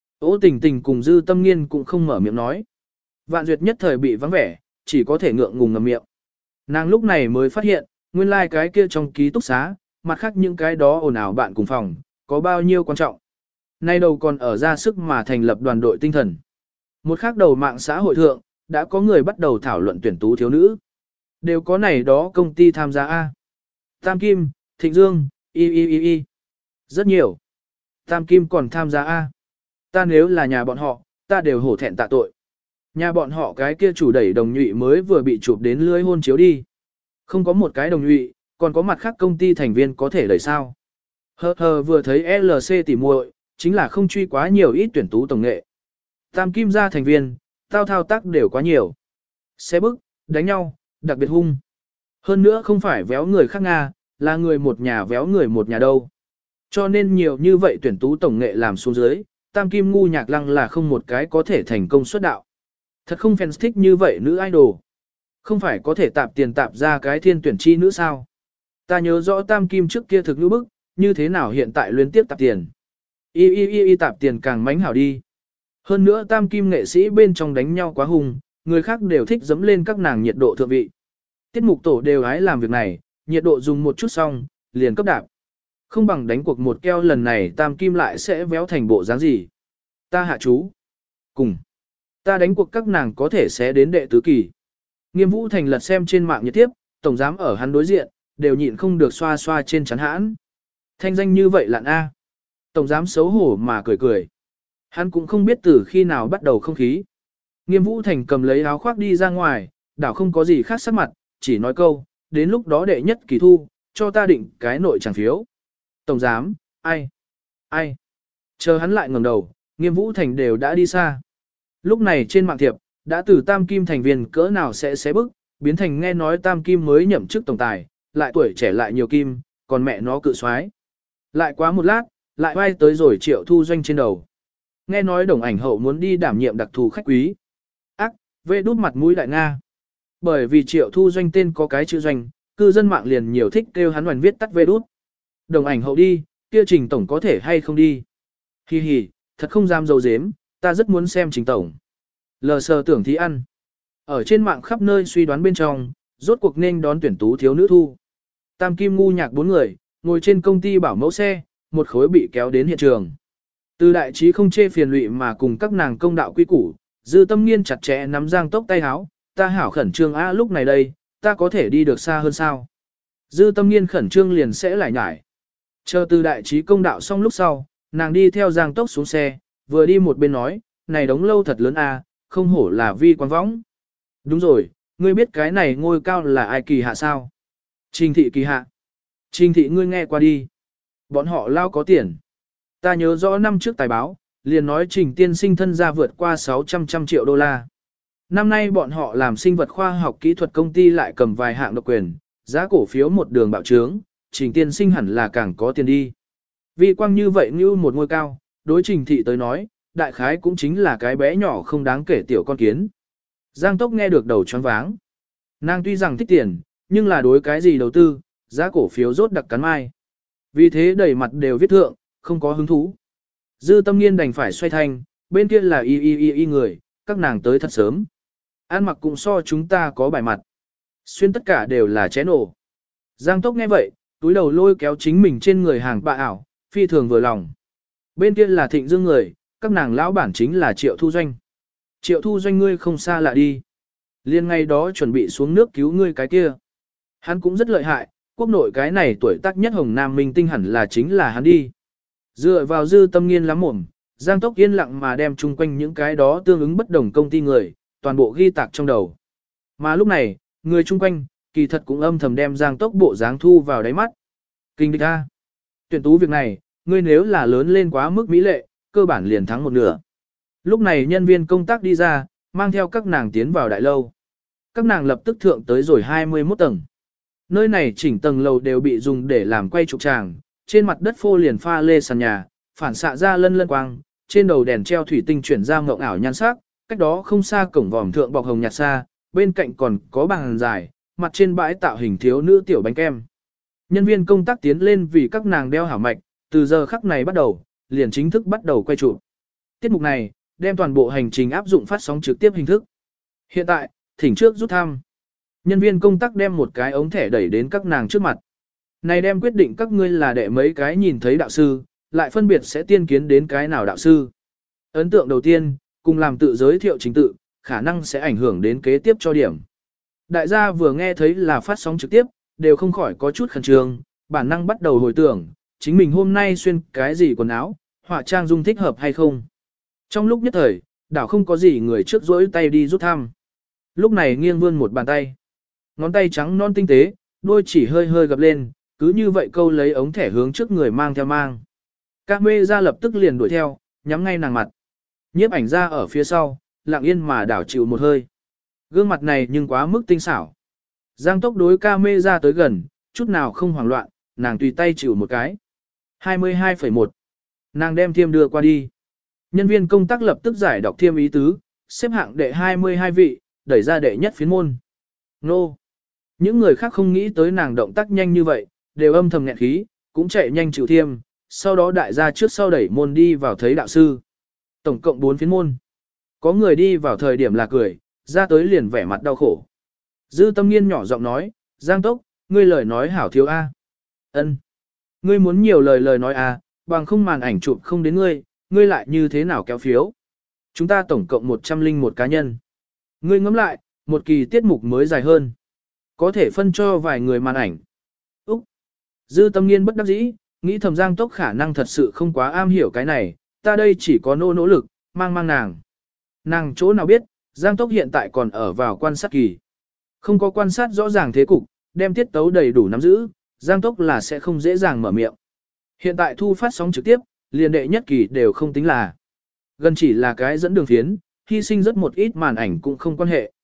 Ô Tình Tình cùng Dư Tâm Nghiên cũng không mở miệng nói. Vạn Duyệt nhất thời bị vắng vẻ, chỉ có thể ngượng ngùng ngậm miệng. Nàng lúc này mới phát hiện, nguyên lai like cái kia trong ký túc xá, mặt khác những cái đó ồn ào bạn cùng phòng, có bao nhiêu quan trọng. Nay đầu còn ở ra sức mà thành lập đoàn đội tinh thần. Một khác đầu mạng xã hội thượng, đã có người bắt đầu thảo luận tuyển tú thiếu nữ. Đều có này đó công ty tham gia A. Tam Kim, Thịnh Dương, y. Rất nhiều. Tam Kim còn tham gia A. Ta nếu là nhà bọn họ, ta đều hổ thẹn tạ tội. Nhà bọn họ cái kia chủ đẩy đồng nhụy mới vừa bị chụp đến lưới hôn chiếu đi. Không có một cái đồng nhụy, còn có mặt khác công ty thành viên có thể đẩy sao. Hờ vừa thấy LC tỉ muội, chính là không truy quá nhiều ít tuyển tú tổng nghệ. Tam Kim gia thành viên, thao tác đều quá nhiều. Xe bức, đánh nhau, đặc biệt hung. Hơn nữa không phải véo người khác Nga, là người một nhà véo người một nhà đâu. Cho nên nhiều như vậy tuyển tú tổng nghệ làm xuống dưới, Tam Kim ngu nhạc lăng là không một cái có thể thành công xuất đạo. Thật không fans thích như vậy nữ idol. Không phải có thể tạp tiền tạp ra cái thiên tuyển chi nữ sao. Ta nhớ rõ Tam Kim trước kia thực nữ bức, như thế nào hiện tại liên tiếp tạp tiền. Y tạp tiền càng mánh hảo đi. Hơn nữa tam kim nghệ sĩ bên trong đánh nhau quá hùng, người khác đều thích dẫm lên các nàng nhiệt độ thượng vị. Tiết mục tổ đều hái làm việc này, nhiệt độ dùng một chút xong, liền cấp đạp. Không bằng đánh cuộc một keo lần này tam kim lại sẽ véo thành bộ dáng gì. Ta hạ chú. Cùng. Ta đánh cuộc các nàng có thể sẽ đến đệ tứ kỳ. Nghiêm Vũ Thành lật xem trên mạng nhiệt tiếp, tổng giám ở hắn đối diện, đều nhịn không được xoa xoa trên chắn hãn. Thanh danh như vậy lạn A. Tổng giám xấu hổ mà cười cười. Hắn cũng không biết từ khi nào bắt đầu không khí. Nghiêm Vũ Thành cầm lấy áo khoác đi ra ngoài, đảo không có gì khác sắc mặt, chỉ nói câu, đến lúc đó đệ nhất kỳ thu, cho ta định cái nội tràng phiếu. Tổng giám, ai? Chờ hắn lại ngẩng đầu, Nghiêm Vũ Thành đều đã đi xa. Lúc này trên mạng thiệp, đã từ tam kim thành viên cỡ nào sẽ xé bức, biến thành nghe nói tam kim mới nhậm chức tổng tài, lại tuổi trẻ lại nhiều kim, còn mẹ nó cự xoái. Lại quá một lát, lại bay tới rồi Triệu Thu Doanh trên đầu. Nghe nói Đồng Ảnh Hậu muốn đi đảm nhiệm đặc thù khách quý. Ác, vê đút mặt mũi đại Nga. Bởi vì Triệu Thu Doanh tên có cái chữ Doanh, cư dân mạng liền nhiều thích kêu hắn hoành viết tắt vê đút. Đồng Ảnh Hậu đi, kia Trình Tổng có thể hay không đi. Hi hi, thật không dám dấu dếm, ta rất muốn xem Trình Tổng. Lờ sờ tưởng thí ăn. Ở trên mạng khắp nơi suy đoán bên trong, rốt cuộc nên đón tuyển tú thiếu nữ thu. Tam kim ngu nhạc 4 người, ngồi trên công ty bảo mẫu xe, một khối bị kéo đến hiện trường. Từ đại trí không chê phiền lụy mà cùng các nàng công đạo quy củ, Dư Tâm Nghiên chặt chẽ nắm Giang Tốc tay háo, ta hảo khẩn trương lúc này đây, ta có thể đi được xa hơn sao. Dư Tâm Nghiên khẩn trương liền sẽ lại nhải. Chờ từ đại trí công đạo xong lúc sau, nàng đi theo Giang Tốc xuống xe, vừa đi một bên nói, này đống lâu thật lớn không hổ là vi quan võng. Đúng rồi, ngươi biết cái này ngôi cao là ai kỳ hạ sao? Trình thị kỳ hạ. Trình thị ngươi nghe qua đi. Bọn họ lao có tiền. Ta nhớ rõ năm trước tài báo, liền nói Trình tiên sinh thân gia vượt qua 600 triệu đô la. Năm nay bọn họ làm sinh vật khoa học kỹ thuật công ty lại cầm vài hạng độc quyền, giá cổ phiếu một đường bạo trướng, Trình tiên sinh hẳn là càng có tiền đi. Vì quang như vậy như một ngôi cao, đối Trình thị tới nói, đại khái cũng chính là cái bé nhỏ không đáng kể tiểu con kiến. Giang Tốc nghe được đầu choáng váng. Nàng tuy rằng thích tiền, nhưng là đối cái gì đầu tư, giá cổ phiếu rốt đặc cắn mai. Vì thế đầy mặt đều viết thượng, không có hứng thú. Dư Tâm Nghiên đành phải xoay thanh, bên kia là y người, các nàng tới thật sớm. Ăn mặc cũng so chúng ta có bài mặt. Xuyên tất cả đều là chén ổ. Giang Tốc nghe vậy, túi đầu lôi kéo chính mình trên người hàng bạ ảo, phi thường vừa lòng. Bên kia là Thịnh Dương người, các nàng lão bản chính là Triệu Thu Doanh. Triệu Thu Doanh ngươi không xa lạ đi. Liên ngay đó chuẩn bị xuống nước cứu ngươi cái kia. Hắn cũng rất lợi hại, quốc nội cái này tuổi tác nhất hồng nam minh tinh hẳn là chính là hắn đi. Dựa vào Dư Tâm Nghiên lắm mồm, Giang Tốc yên lặng mà đem chung quanh những cái đó tương ứng bất đồng công ty người, toàn bộ ghi tạc trong đầu. Mà lúc này, người chung quanh, kỳ thật cũng âm thầm đem Giang Tốc bộ dáng thu vào đáy mắt. Kinh địch a. Tuyển tú việc này, ngươi nếu là lớn lên quá mức mỹ lệ, cơ bản liền thắng một nửa. Lúc này nhân viên công tác đi ra, mang theo các nàng tiến vào đại lâu. Các nàng lập tức thượng tới rồi 21 tầng. Nơi này chỉnh tầng lầu đều bị dùng để làm quay trục tràng, trên mặt đất phô liền pha lê sàn nhà, phản xạ ra lân lân quang, trên đầu đèn treo thủy tinh chuyển ra ngộng ảo nhan sắc, cách đó không xa cổng vòm thượng bọc hồng nhạt xa, bên cạnh còn có bàn dài, mặt trên bãi tạo hình thiếu nữ tiểu bánh kem. Nhân viên công tác tiến lên vì các nàng đeo hảo mạch, từ giờ khắc này bắt đầu, liền chính thức bắt đầu quay chụp. Tiết mục này, đem toàn bộ hành trình áp dụng phát sóng trực tiếp hình thức. Hiện tại, thỉnh trước rút thăm. Nhân viên công tác đem một cái ống thẻ đẩy đến các nàng trước mặt. Này đem quyết định các ngươi là đệ mấy cái nhìn thấy đạo sư, lại phân biệt sẽ tiên kiến đến cái nào đạo sư. Ấn tượng đầu tiên, cùng làm tự giới thiệu trình tự, khả năng sẽ ảnh hưởng đến kế tiếp cho điểm. Đại gia vừa nghe thấy là phát sóng trực tiếp, đều không khỏi có chút khẩn trương, bản năng bắt đầu hồi tưởng, chính mình hôm nay xuyên cái gì quần áo, họa trang dung thích hợp hay không. Trong lúc nhất thời, đảo không có gì người trước rỗi tay đi rút thăm. Lúc này nghiêng vươn một bàn tay. Ngón tay trắng non tinh tế, đôi chỉ hơi hơi gập lên, cứ như vậy câu lấy ống thẻ hướng trước người mang theo mang. Camera lập tức liền đuổi theo, nhắm ngay nàng mặt. Nhiếp ảnh ra ở phía sau, lặng yên mà đảo chịu một hơi. Gương mặt này nhưng quá mức tinh xảo. Giang Tốc đối camera tới gần, chút nào không hoảng loạn, nàng tùy tay chịu một cái. 22,1. Nàng đem thiêm đưa qua đi. Nhân viên công tác lập tức giải đọc thiêm ý tứ, xếp hạng đệ 22 vị, đẩy ra đệ nhất phiến môn. Nô! Những người khác không nghĩ tới nàng động tác nhanh như vậy, đều âm thầm nghẹn khí, cũng chạy nhanh chịu thiêm, sau đó đại gia trước sau đẩy môn đi vào thấy đạo sư. Tổng cộng 4 phiến môn. Có người đi vào thời điểm là cười, ra tới liền vẻ mặt đau khổ. Dư Tâm Nghiên nhỏ giọng nói, Giang Tốc, ngươi lời nói hảo thiếu A. Ân, ngươi muốn nhiều lời nói A, bằng không màn ảnh chụp không đến ngươi, ngươi lại như thế nào kéo phiếu. Chúng ta tổng cộng 101 cá nhân. Ngươi ngẫm lại, một kỳ tiết mục mới dài hơn. Có thể phân cho vài người màn ảnh. Úc! Dư Tâm Nghiên bất đắc dĩ, nghĩ thầm Giang Tốc khả năng thật sự không quá am hiểu cái này, ta đây chỉ có nỗ lực, mang nàng. Nàng chỗ nào biết, Giang Tốc hiện tại còn ở vào quan sát kỳ. Không có quan sát rõ ràng thế cục, đem tiết tấu đầy đủ nắm giữ, Giang Tốc là sẽ không dễ dàng mở miệng. Hiện tại thu phát sóng trực tiếp, liền đệ nhất kỳ đều không tính là. Gần chỉ là cái dẫn đường phiến, hy sinh rất một ít màn ảnh cũng không quan hệ.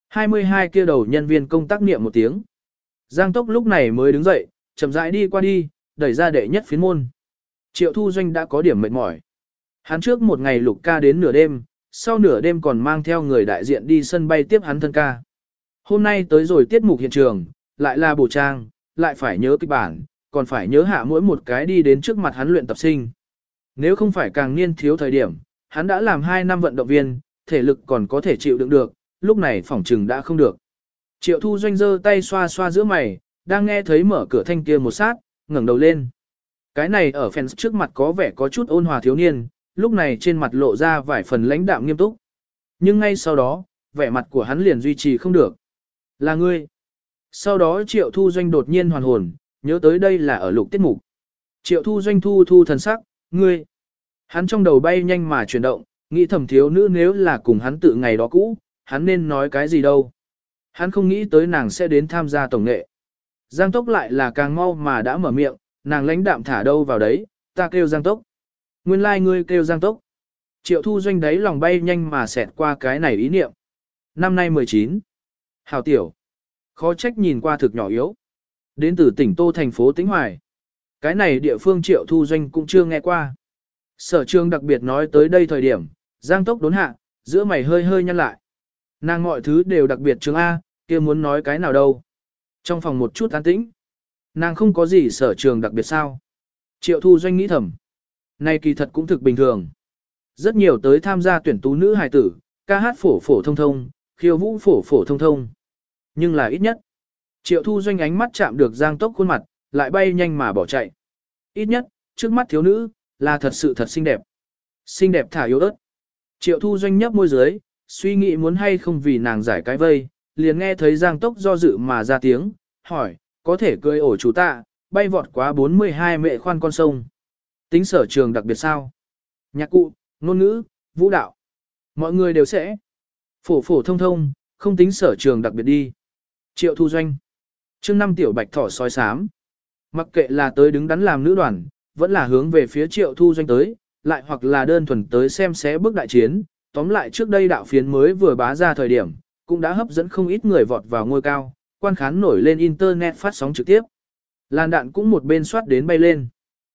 22 kia đầu nhân viên công tác niệm một tiếng. Giang Tốc lúc này mới đứng dậy, chậm rãi đi qua đi, đẩy ra đệ nhất phiến môn. Triệu Thu Doanh đã có điểm mệt mỏi. Hắn trước một ngày lục ca đến nửa đêm, sau nửa đêm còn mang theo người đại diện đi sân bay tiếp hắn thân ca. Hôm nay tới rồi tiết mục hiện trường, lại là bổ trang, lại phải nhớ kịch bản, còn phải nhớ hạ mỗi một cái đi đến trước mặt hắn luyện tập sinh. Nếu không phải càng niên thiếu thời điểm, hắn đã làm 2 năm vận động viên, thể lực còn có thể chịu đựng được, lúc này phỏng trừng đã không được. Triệu Thu Doanh giơ tay xoa xoa giữa mày, đang nghe thấy mở cửa thanh kia một sát, ngẩng đầu lên. Cái này ở fans trước mặt có vẻ có chút ôn hòa thiếu niên, lúc này trên mặt lộ ra vài phần lãnh đạm nghiêm túc. Nhưng ngay sau đó, vẻ mặt của hắn liền duy trì không được. Là ngươi. Sau đó Triệu Thu Doanh đột nhiên hoàn hồn, nhớ tới đây là ở lục tiết mục. Triệu Thu Doanh thu thần sắc, ngươi. Hắn trong đầu bay nhanh mà chuyển động, nghĩ thầm thiếu nữ nếu là cùng hắn tự ngày đó cũ, hắn nên nói cái gì đâu. Hắn không nghĩ tới nàng sẽ đến tham gia tổng nghệ. Giang Tốc lại là càng mau mà đã mở miệng, nàng lãnh đạm thả đâu vào đấy, ta kêu Giang Tốc. Nguyên lai ngươi kêu Giang Tốc. Triệu Thu Doanh đấy lòng bay nhanh mà xẹt qua cái này ý niệm. Năm nay 19. Hào tiểu. Khó trách nhìn qua thực nhỏ yếu. Đến từ tỉnh Tô thành phố Tĩnh Hoài. Cái này địa phương Triệu Thu Doanh cũng chưa nghe qua. Sở trường đặc biệt nói tới đây thời điểm, Giang Tốc đốn hạ, giữa mày hơi hơi nhăn lại. Nàng mọi thứ đều đặc biệt trường A, kia muốn nói cái nào đâu. Trong phòng một chút an tĩnh. Nàng không có gì sở trường đặc biệt sao. Triệu Thu Doanh nghĩ thầm. Này kỳ thật cũng thực bình thường. Rất nhiều tới tham gia tuyển tú nữ hài tử, ca hát phổ phổ thông thông, khiêu vũ phổ phổ thông thông. Nhưng là ít nhất. Triệu Thu Doanh ánh mắt chạm được Giang Tốc khuôn mặt, lại bay nhanh mà bỏ chạy. Ít nhất, trước mắt thiếu nữ, là thật sự thật xinh đẹp. Xinh đẹp thả yếu ớt. Triệu Thu Doanh nhấp môi dưới, suy nghĩ muốn hay không vì nàng giải cái vây, liền nghe thấy Giang Tốc do dự mà ra tiếng, hỏi, có thể cười ổ chủ tạ, bay vọt quá 42 mệ khoan con sông. Tính sở trường đặc biệt sao? Nhạc cụ, ngôn ngữ, vũ đạo. Mọi người đều sẽ. Phổ phổ thông thông, không tính sở trường đặc biệt đi. Triệu Thu Doanh. Chương 5 tiểu bạch thỏ sói xám. Mặc kệ là tới đứng đắn làm nữ đoàn, vẫn là hướng về phía Triệu Thu Doanh tới, lại hoặc là đơn thuần tới xem xé bước đại chiến. Tóm lại trước đây đạo phiến mới vừa bá ra thời điểm, cũng đã hấp dẫn không ít người vọt vào ngôi cao, quan khán nổi lên internet phát sóng trực tiếp. Làn đạn cũng một bên soát đến bay lên.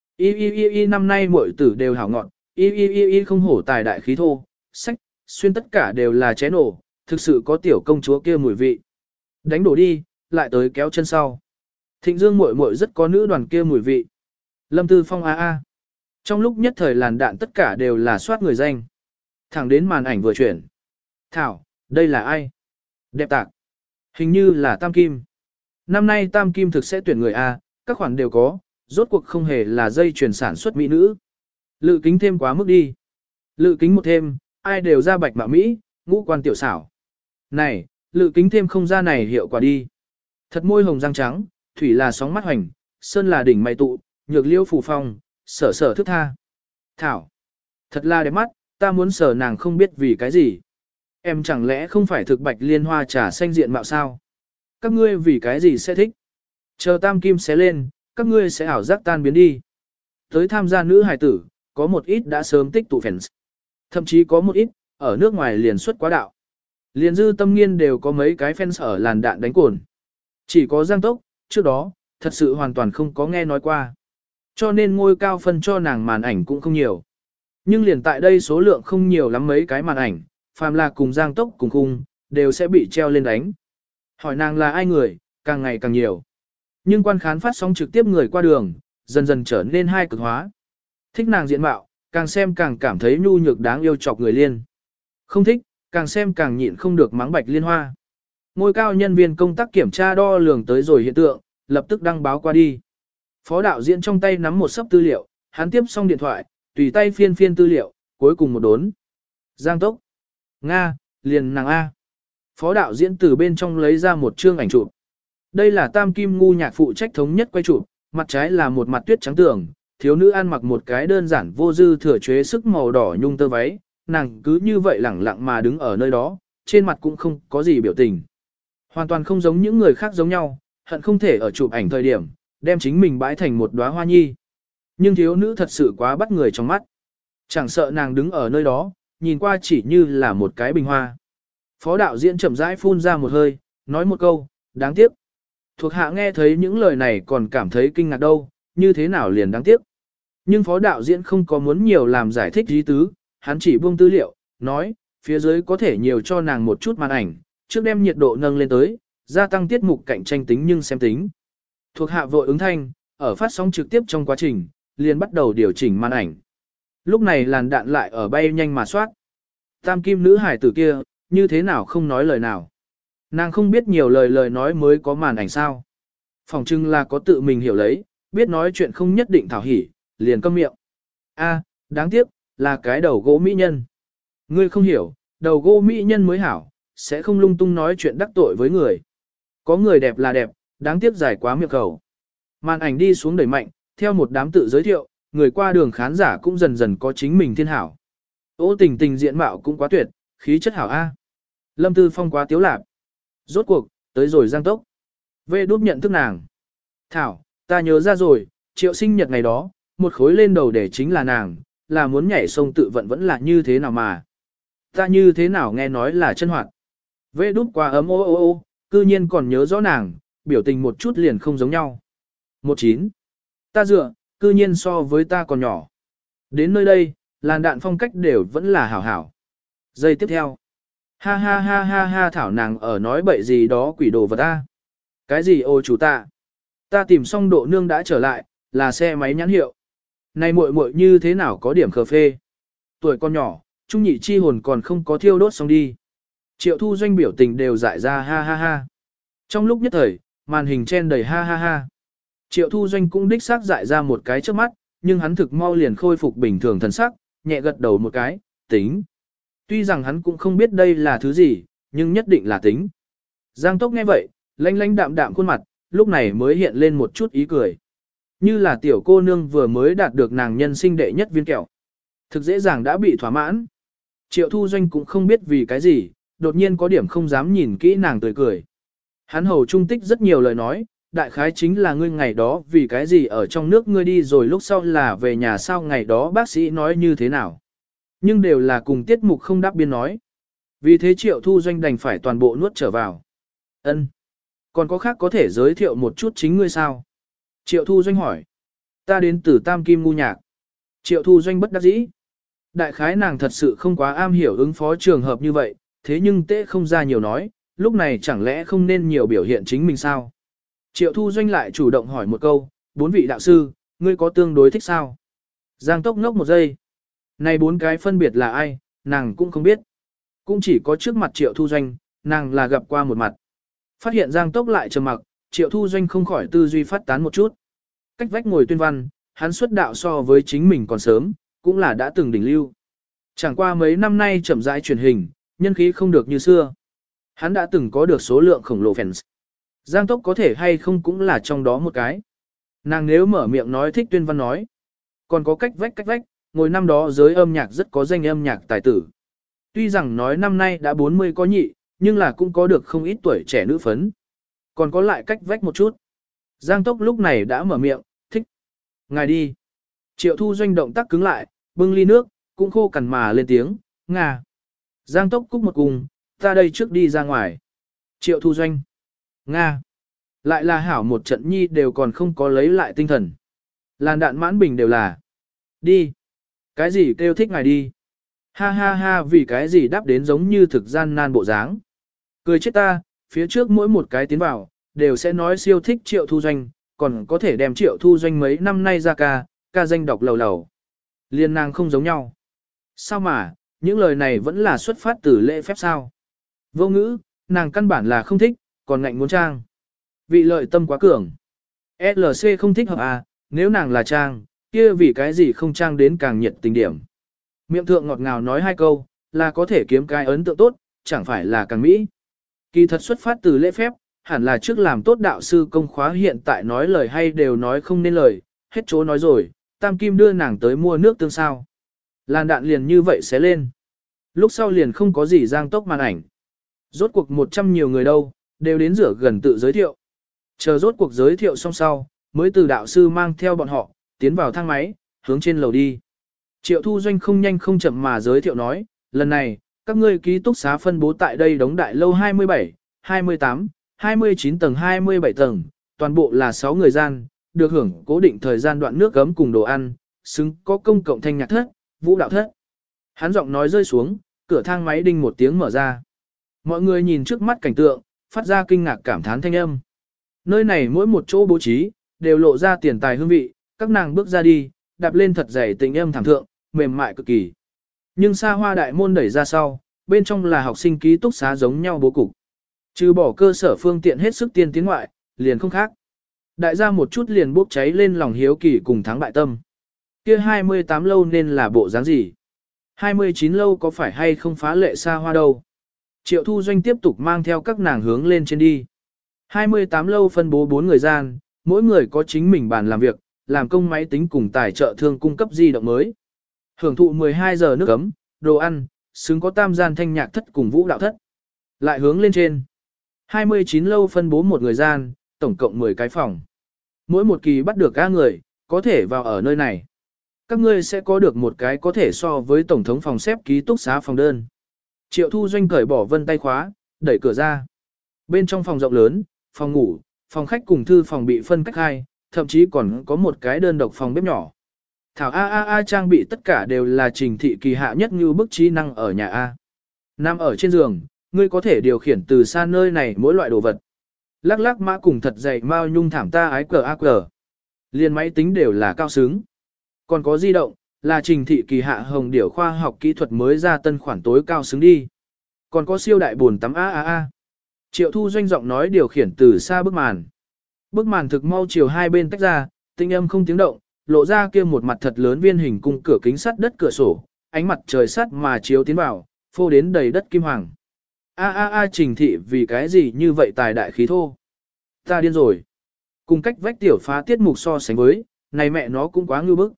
Y năm nay muội tử đều hảo ngọn, y không hổ tài đại khí thô, sách, xuyên tất cả đều là ché nổ, thực sự có tiểu công chúa kia mùi vị. Đánh đổ đi, lại tới kéo chân sau. Thịnh Dương muội muội rất có nữ đoàn kia mùi vị. Lâm Tư Phong a. Trong lúc nhất thời làn đạn tất cả đều là soát người danh. Thẳng đến màn ảnh vừa chuyển. Thảo, đây là ai? Đẹp tạc. Hình như là Tam Kim. Năm nay Tam Kim thực sẽ tuyển người A, các khoản đều có, rốt cuộc không hề là dây chuyển sản xuất mỹ nữ. Lự kính thêm quá mức đi. Lự kính một thêm, ai đều ra bạch mạ Mỹ, ngũ quan tiểu xảo. Này, lự kính thêm không ra này hiệu quả đi. Thật môi hồng răng trắng, thủy là sóng mắt hoành, sơn là đỉnh mày tụ, nhược liêu phủ phong, sở sở thức tha. Thảo. Thật là đẹp mắt, ta muốn sở nàng không biết vì cái gì. Em chẳng lẽ không phải thực bạch liên hoa trà xanh diện mạo sao? Các ngươi vì cái gì sẽ thích? Chờ Tam Kim xé lên, các ngươi sẽ ảo giác tan biến đi. Tới tham gia nữ hài tử, có một ít đã sớm tích tụ fans. Thậm chí có một ít, ở nước ngoài liền xuất quá đạo. Liền Dư Tâm Nghiên đều có mấy cái fans ở làn đạn đánh cồn. Chỉ có Giang Tốc, trước đó, thật sự hoàn toàn không có nghe nói qua. Cho nên ngôi cao phân cho nàng màn ảnh cũng không nhiều. Nhưng liền tại đây số lượng không nhiều lắm mấy cái màn ảnh, phàm là cùng Giang Tốc cùng khung, đều sẽ bị treo lên đánh. Hỏi nàng là ai người, càng ngày càng nhiều. Nhưng quan khán phát sóng trực tiếp người qua đường, dần dần trở nên hai cực hóa. Thích nàng diện mạo, càng xem càng cảm thấy nhu nhược đáng yêu chọc người liên. Không thích, càng xem càng nhịn không được mắng Bạch Liên Hoa. Ngôi cao nhân viên công tác kiểm tra đo lường tới rồi hiện tượng, lập tức đăng báo qua đi. Phó đạo diễn trong tay nắm một sấp tư liệu, hắn tiếp xong điện thoại, tùy tay phiên phiên tư liệu, cuối cùng một đốn. Giang Tốc. Nga, liền nàng A. Phó đạo diễn từ bên trong lấy ra một chương ảnh chụp. Đây là Tam Kim Ngu Nhạc phụ trách thống nhất quay chụp, mặt trái là một mặt tuyết trắng tường, thiếu nữ ăn mặc một cái đơn giản vô dư thừa chế sức màu đỏ nhung tơ váy, nàng cứ như vậy lẳng lặng mà đứng ở nơi đó, trên mặt cũng không có gì biểu tình. Hoàn toàn không giống những người khác giống nhau, hận không thể ở chụp ảnh thời điểm, đem chính mình bãi thành một đóa hoa nhi. Nhưng thiếu nữ thật sự quá bắt người trong mắt. Chẳng sợ nàng đứng ở nơi đó, nhìn qua chỉ như là một cái bình hoa. Phó đạo diễn chậm rãi phun ra một hơi, nói một câu, đáng tiếc. Thuộc hạ nghe thấy những lời này còn cảm thấy kinh ngạc đâu, như thế nào liền đáng tiếc. Nhưng phó đạo diễn không có muốn nhiều làm giải thích ý tứ, hắn chỉ buông tư liệu, nói, phía dưới có thể nhiều cho nàng một chút màn ảnh, trước đem nhiệt độ nâng lên tới, gia tăng tiết mục cạnh tranh tính nhưng xem tính. Thuộc hạ vội ứng thanh, ở phát sóng trực tiếp trong quá trình, liền bắt đầu điều chỉnh màn ảnh. Lúc này làn đạn lại ở bay nhanh mà soát. Tam kim nữ hải tử kia, như thế nào không nói lời nào. Nàng không biết nhiều lời nói mới có màn ảnh sao. Phòng trưng là có tự mình hiểu lấy, biết nói chuyện không nhất định thảo hỉ, liền câm miệng. A, đáng tiếc, là cái đầu gỗ mỹ nhân. Ngươi không hiểu, đầu gỗ mỹ nhân mới hảo, sẽ không lung tung nói chuyện đắc tội với người. Có người đẹp là đẹp, đáng tiếc dài quá miệng khẩu. Màn ảnh đi xuống đẩy mạnh, theo một đám tự giới thiệu, người qua đường khán giả cũng dần dần có chính mình thiên hảo. Ô Tình Tình diện mạo cũng quá tuyệt, khí chất hảo A. Lâm Tư Phong quá tiếu lạp. Rốt cuộc, tới rồi Giang Tốc. Vê đút nhận thức nàng. Thảo, ta nhớ ra rồi, triệu sinh nhật ngày đó, một khối lên đầu để chính là nàng, là muốn nhảy sông tự vận vẫn là như thế nào mà. Ta như thế nào nghe nói là chân hoạt. Vê đút quá ấm ô, cư nhiên còn nhớ rõ nàng, biểu tình một chút liền không giống nhau. 19. Ta dựa, cư nhiên so với ta còn nhỏ. Đến nơi đây, làn đạn phong cách đều vẫn là hảo hảo. Giây tiếp theo. Ha ha ha ha ha thảo nàng ở nói bậy gì đó quỷ đồ vật ta. Cái gì ô chủ ta. Ta tìm xong độ nương đã trở lại, là xe máy nhãn hiệu. Này muội muội như thế nào có điểm khờ phê. Tuổi con nhỏ, trung nhị chi hồn còn không có thiêu đốt xong đi. Triệu Thu Doanh biểu tình đều dại ra ha ha ha. Trong lúc nhất thời, màn hình chen đầy ha ha ha. Triệu Thu Doanh cũng đích xác dại ra một cái trước mắt, nhưng hắn thực mau liền khôi phục bình thường thần sắc, nhẹ gật đầu một cái, tính. Tuy rằng hắn cũng không biết đây là thứ gì, nhưng nhất định là tính. Giang Tốc nghe vậy, lanh lanh đạm đạm khuôn mặt, lúc này mới hiện lên một chút ý cười. Như là tiểu cô nương vừa mới đạt được nàng nhân sinh đệ nhất viên kẹo. Thực dễ dàng đã bị thỏa mãn. Triệu Thu Doanh cũng không biết vì cái gì, đột nhiên có điểm không dám nhìn kỹ nàng tươi cười. Hắn hầu trung tích rất nhiều lời nói, đại khái chính là ngươi ngày đó vì cái gì ở trong nước ngươi đi rồi lúc sau là về nhà sau ngày đó bác sĩ nói như thế nào. Nhưng đều là cùng tiết mục không đáp biên nói. Vì thế Triệu Thu Doanh đành phải toàn bộ nuốt trở vào. Ân, còn có khác có thể giới thiệu một chút chính ngươi sao? Triệu Thu Doanh hỏi. Ta đến từ Tam Kim Ngu Nhạc. Triệu Thu Doanh bất đắc dĩ. Đại khái nàng thật sự không quá am hiểu ứng phó trường hợp như vậy, thế nhưng tệ không ra nhiều nói, lúc này chẳng lẽ không nên nhiều biểu hiện chính mình sao? Triệu Thu Doanh lại chủ động hỏi một câu, 4 vị đạo sư, ngươi có tương đối thích sao? Giang Tốc ngốc một giây. Này 4 cái phân biệt là ai, nàng cũng không biết. Cũng chỉ có trước mặt Triệu Thu Doanh, nàng là gặp qua một mặt. Phát hiện Giang Tốc lại trầm mặc, Triệu Thu Doanh không khỏi tư duy phát tán một chút. Cách vách ngồi tuyên văn, hắn xuất đạo so với chính mình còn sớm, cũng là đã từng đỉnh lưu. Chẳng qua mấy năm nay chậm rãi truyền hình, nhân khí không được như xưa. Hắn đã từng có được số lượng khổng lồ fans. Giang Tốc có thể hay không cũng là trong đó một cái. Nàng nếu mở miệng nói thích tuyên văn nói. Còn có cách vách, ngồi năm đó giới âm nhạc rất có danh âm nhạc tài tử. Tuy rằng nói năm nay đã 40 có nhị, nhưng là cũng có được không ít tuổi trẻ nữ phấn. Còn có lại cách vách một chút. Giang Tốc lúc này đã mở miệng, thích. Ngài đi. Triệu Thu Doanh động tác cứng lại, bưng ly nước, cũng khô cằn mà lên tiếng, Nga. Giang Tốc cúc một cùng, ta đây trước đi ra ngoài. Triệu Thu Doanh. Nga. Lại là hảo một trận nhi đều còn không có lấy lại tinh thần. Làn đạn mãn bình đều là. Đi. Cái gì kêu thích ngài đi. Ha ha ha vì cái gì đáp đến giống như thực gian nan bộ dáng. Cười chết ta, phía trước mỗi một cái tiến vào, đều sẽ nói siêu thích Triệu Thu Doanh, còn có thể đem Triệu Thu Doanh mấy năm nay ra ca danh đọc lầu lầu. Liên nàng không giống nhau. Sao mà, những lời này vẫn là xuất phát từ lễ phép sao? Vô ngữ, nàng căn bản là không thích, còn ngạnh muốn trang. Vị lợi tâm quá cường. LC không thích hợp à, nếu nàng là trang, kia vì cái gì không trang đến càng nhiệt tình điểm. Miệng thượng ngọt ngào nói hai câu, là có thể kiếm cái ấn tượng tốt, chẳng phải là càng mỹ. Kỳ thật xuất phát từ lễ phép, hẳn là trước làm tốt đạo sư công khóa hiện tại nói lời hay đều nói không nên lời, hết chỗ nói rồi, Tam Kim đưa nàng tới mua nước tương sao. Làn đạn liền như vậy xé lên. Lúc sau liền không có gì giang tốc màn ảnh. Rốt cuộc 100 nhiều người đâu, đều đến rửa gần tự giới thiệu. Chờ rốt cuộc giới thiệu xong sau, mới từ đạo sư mang theo bọn họ, tiến vào thang máy, hướng trên lầu đi. Triệu Thu Doanh không nhanh không chậm mà giới thiệu nói, lần này, các ngươi ký túc xá phân bố tại đây đống đại lâu 27, 28, 29 tầng 27 tầng, toàn bộ là 6 người gian, được hưởng cố định thời gian đoạn nước gấm cùng đồ ăn, xứng có công cộng thanh nhạc thất, vũ đạo thất. Hắn giọng nói rơi xuống, cửa thang máy đinh một tiếng mở ra. Mọi người nhìn trước mắt cảnh tượng, phát ra kinh ngạc cảm thán thanh âm. Nơi này mỗi một chỗ bố trí, đều lộ ra tiền tài hương vị, các nàng bước ra đi, đạp lên thật dày tình âm thảm thượng, mềm mại cực kỳ. Nhưng xa hoa đại môn đẩy ra sau, bên trong là học sinh ký túc xá giống nhau bố cục. Trừ bỏ cơ sở phương tiện hết sức tiên tiến ngoại, liền không khác. Đại gia một chút liền bốc cháy lên lòng hiếu kỳ cùng thắng bại tâm. Kia 28 lâu nên là bộ dáng gì? 29 lâu có phải hay không phá lệ xa hoa đâu? Triệu Thu Doanh tiếp tục mang theo các nàng hướng lên trên đi. 28 lâu phân bố 4 người gian, mỗi người có chính mình bàn làm việc, làm công máy tính cùng tài trợ thương cung cấp di động mới. Hưởng thụ 12 giờ nước ấm, đồ ăn, xứng có tam gian thanh nhạc thất cùng vũ đạo thất. Lại hướng lên trên. 29 lâu phân bố một người gian, tổng cộng 10 cái phòng. Mỗi một kỳ bắt được 3 người, có thể vào ở nơi này. Các ngươi sẽ có được một cái có thể so với tổng thống phòng xếp ký túc xá phòng đơn. Triệu Thu Doanh cởi bỏ vân tay khóa, đẩy cửa ra. Bên trong phòng rộng lớn, phòng ngủ, phòng khách cùng thư phòng bị phân cách hai, thậm chí còn có một cái đơn độc phòng bếp nhỏ. Thảo A trang bị tất cả đều là trình thị kỳ hạ nhất như bức trí năng ở nhà A. Nằm ở trên giường, ngươi có thể điều khiển từ xa nơi này mỗi loại đồ vật. Lắc lắc mã cùng thật dày mao nhung thảm ta ái cờ cờ. Liên máy tính đều là cao xứng. Còn có di động, là trình thị kỳ hạ hồng điểu khoa học kỹ thuật mới ra tân khoản tối cao xứng đi. Còn có siêu đại buồn tắm A. Triệu Thu Doanh giọng nói điều khiển từ xa bức màn. Bức màn thực mau chiều hai bên tách ra, tinh âm không tiếng động, lộ ra kia một mặt thật lớn viên hình cung cửa kính sắt đất cửa sổ, ánh mặt trời sắt mà chiếu tiến vào, phô đến đầy đất kim hoàng. Trình thị vì cái gì như vậy tài đại khí thô. Ta điên rồi. Cùng cách vách tiểu phá tiết mục so sánh với, này mẹ nó cũng quá ngưu bức.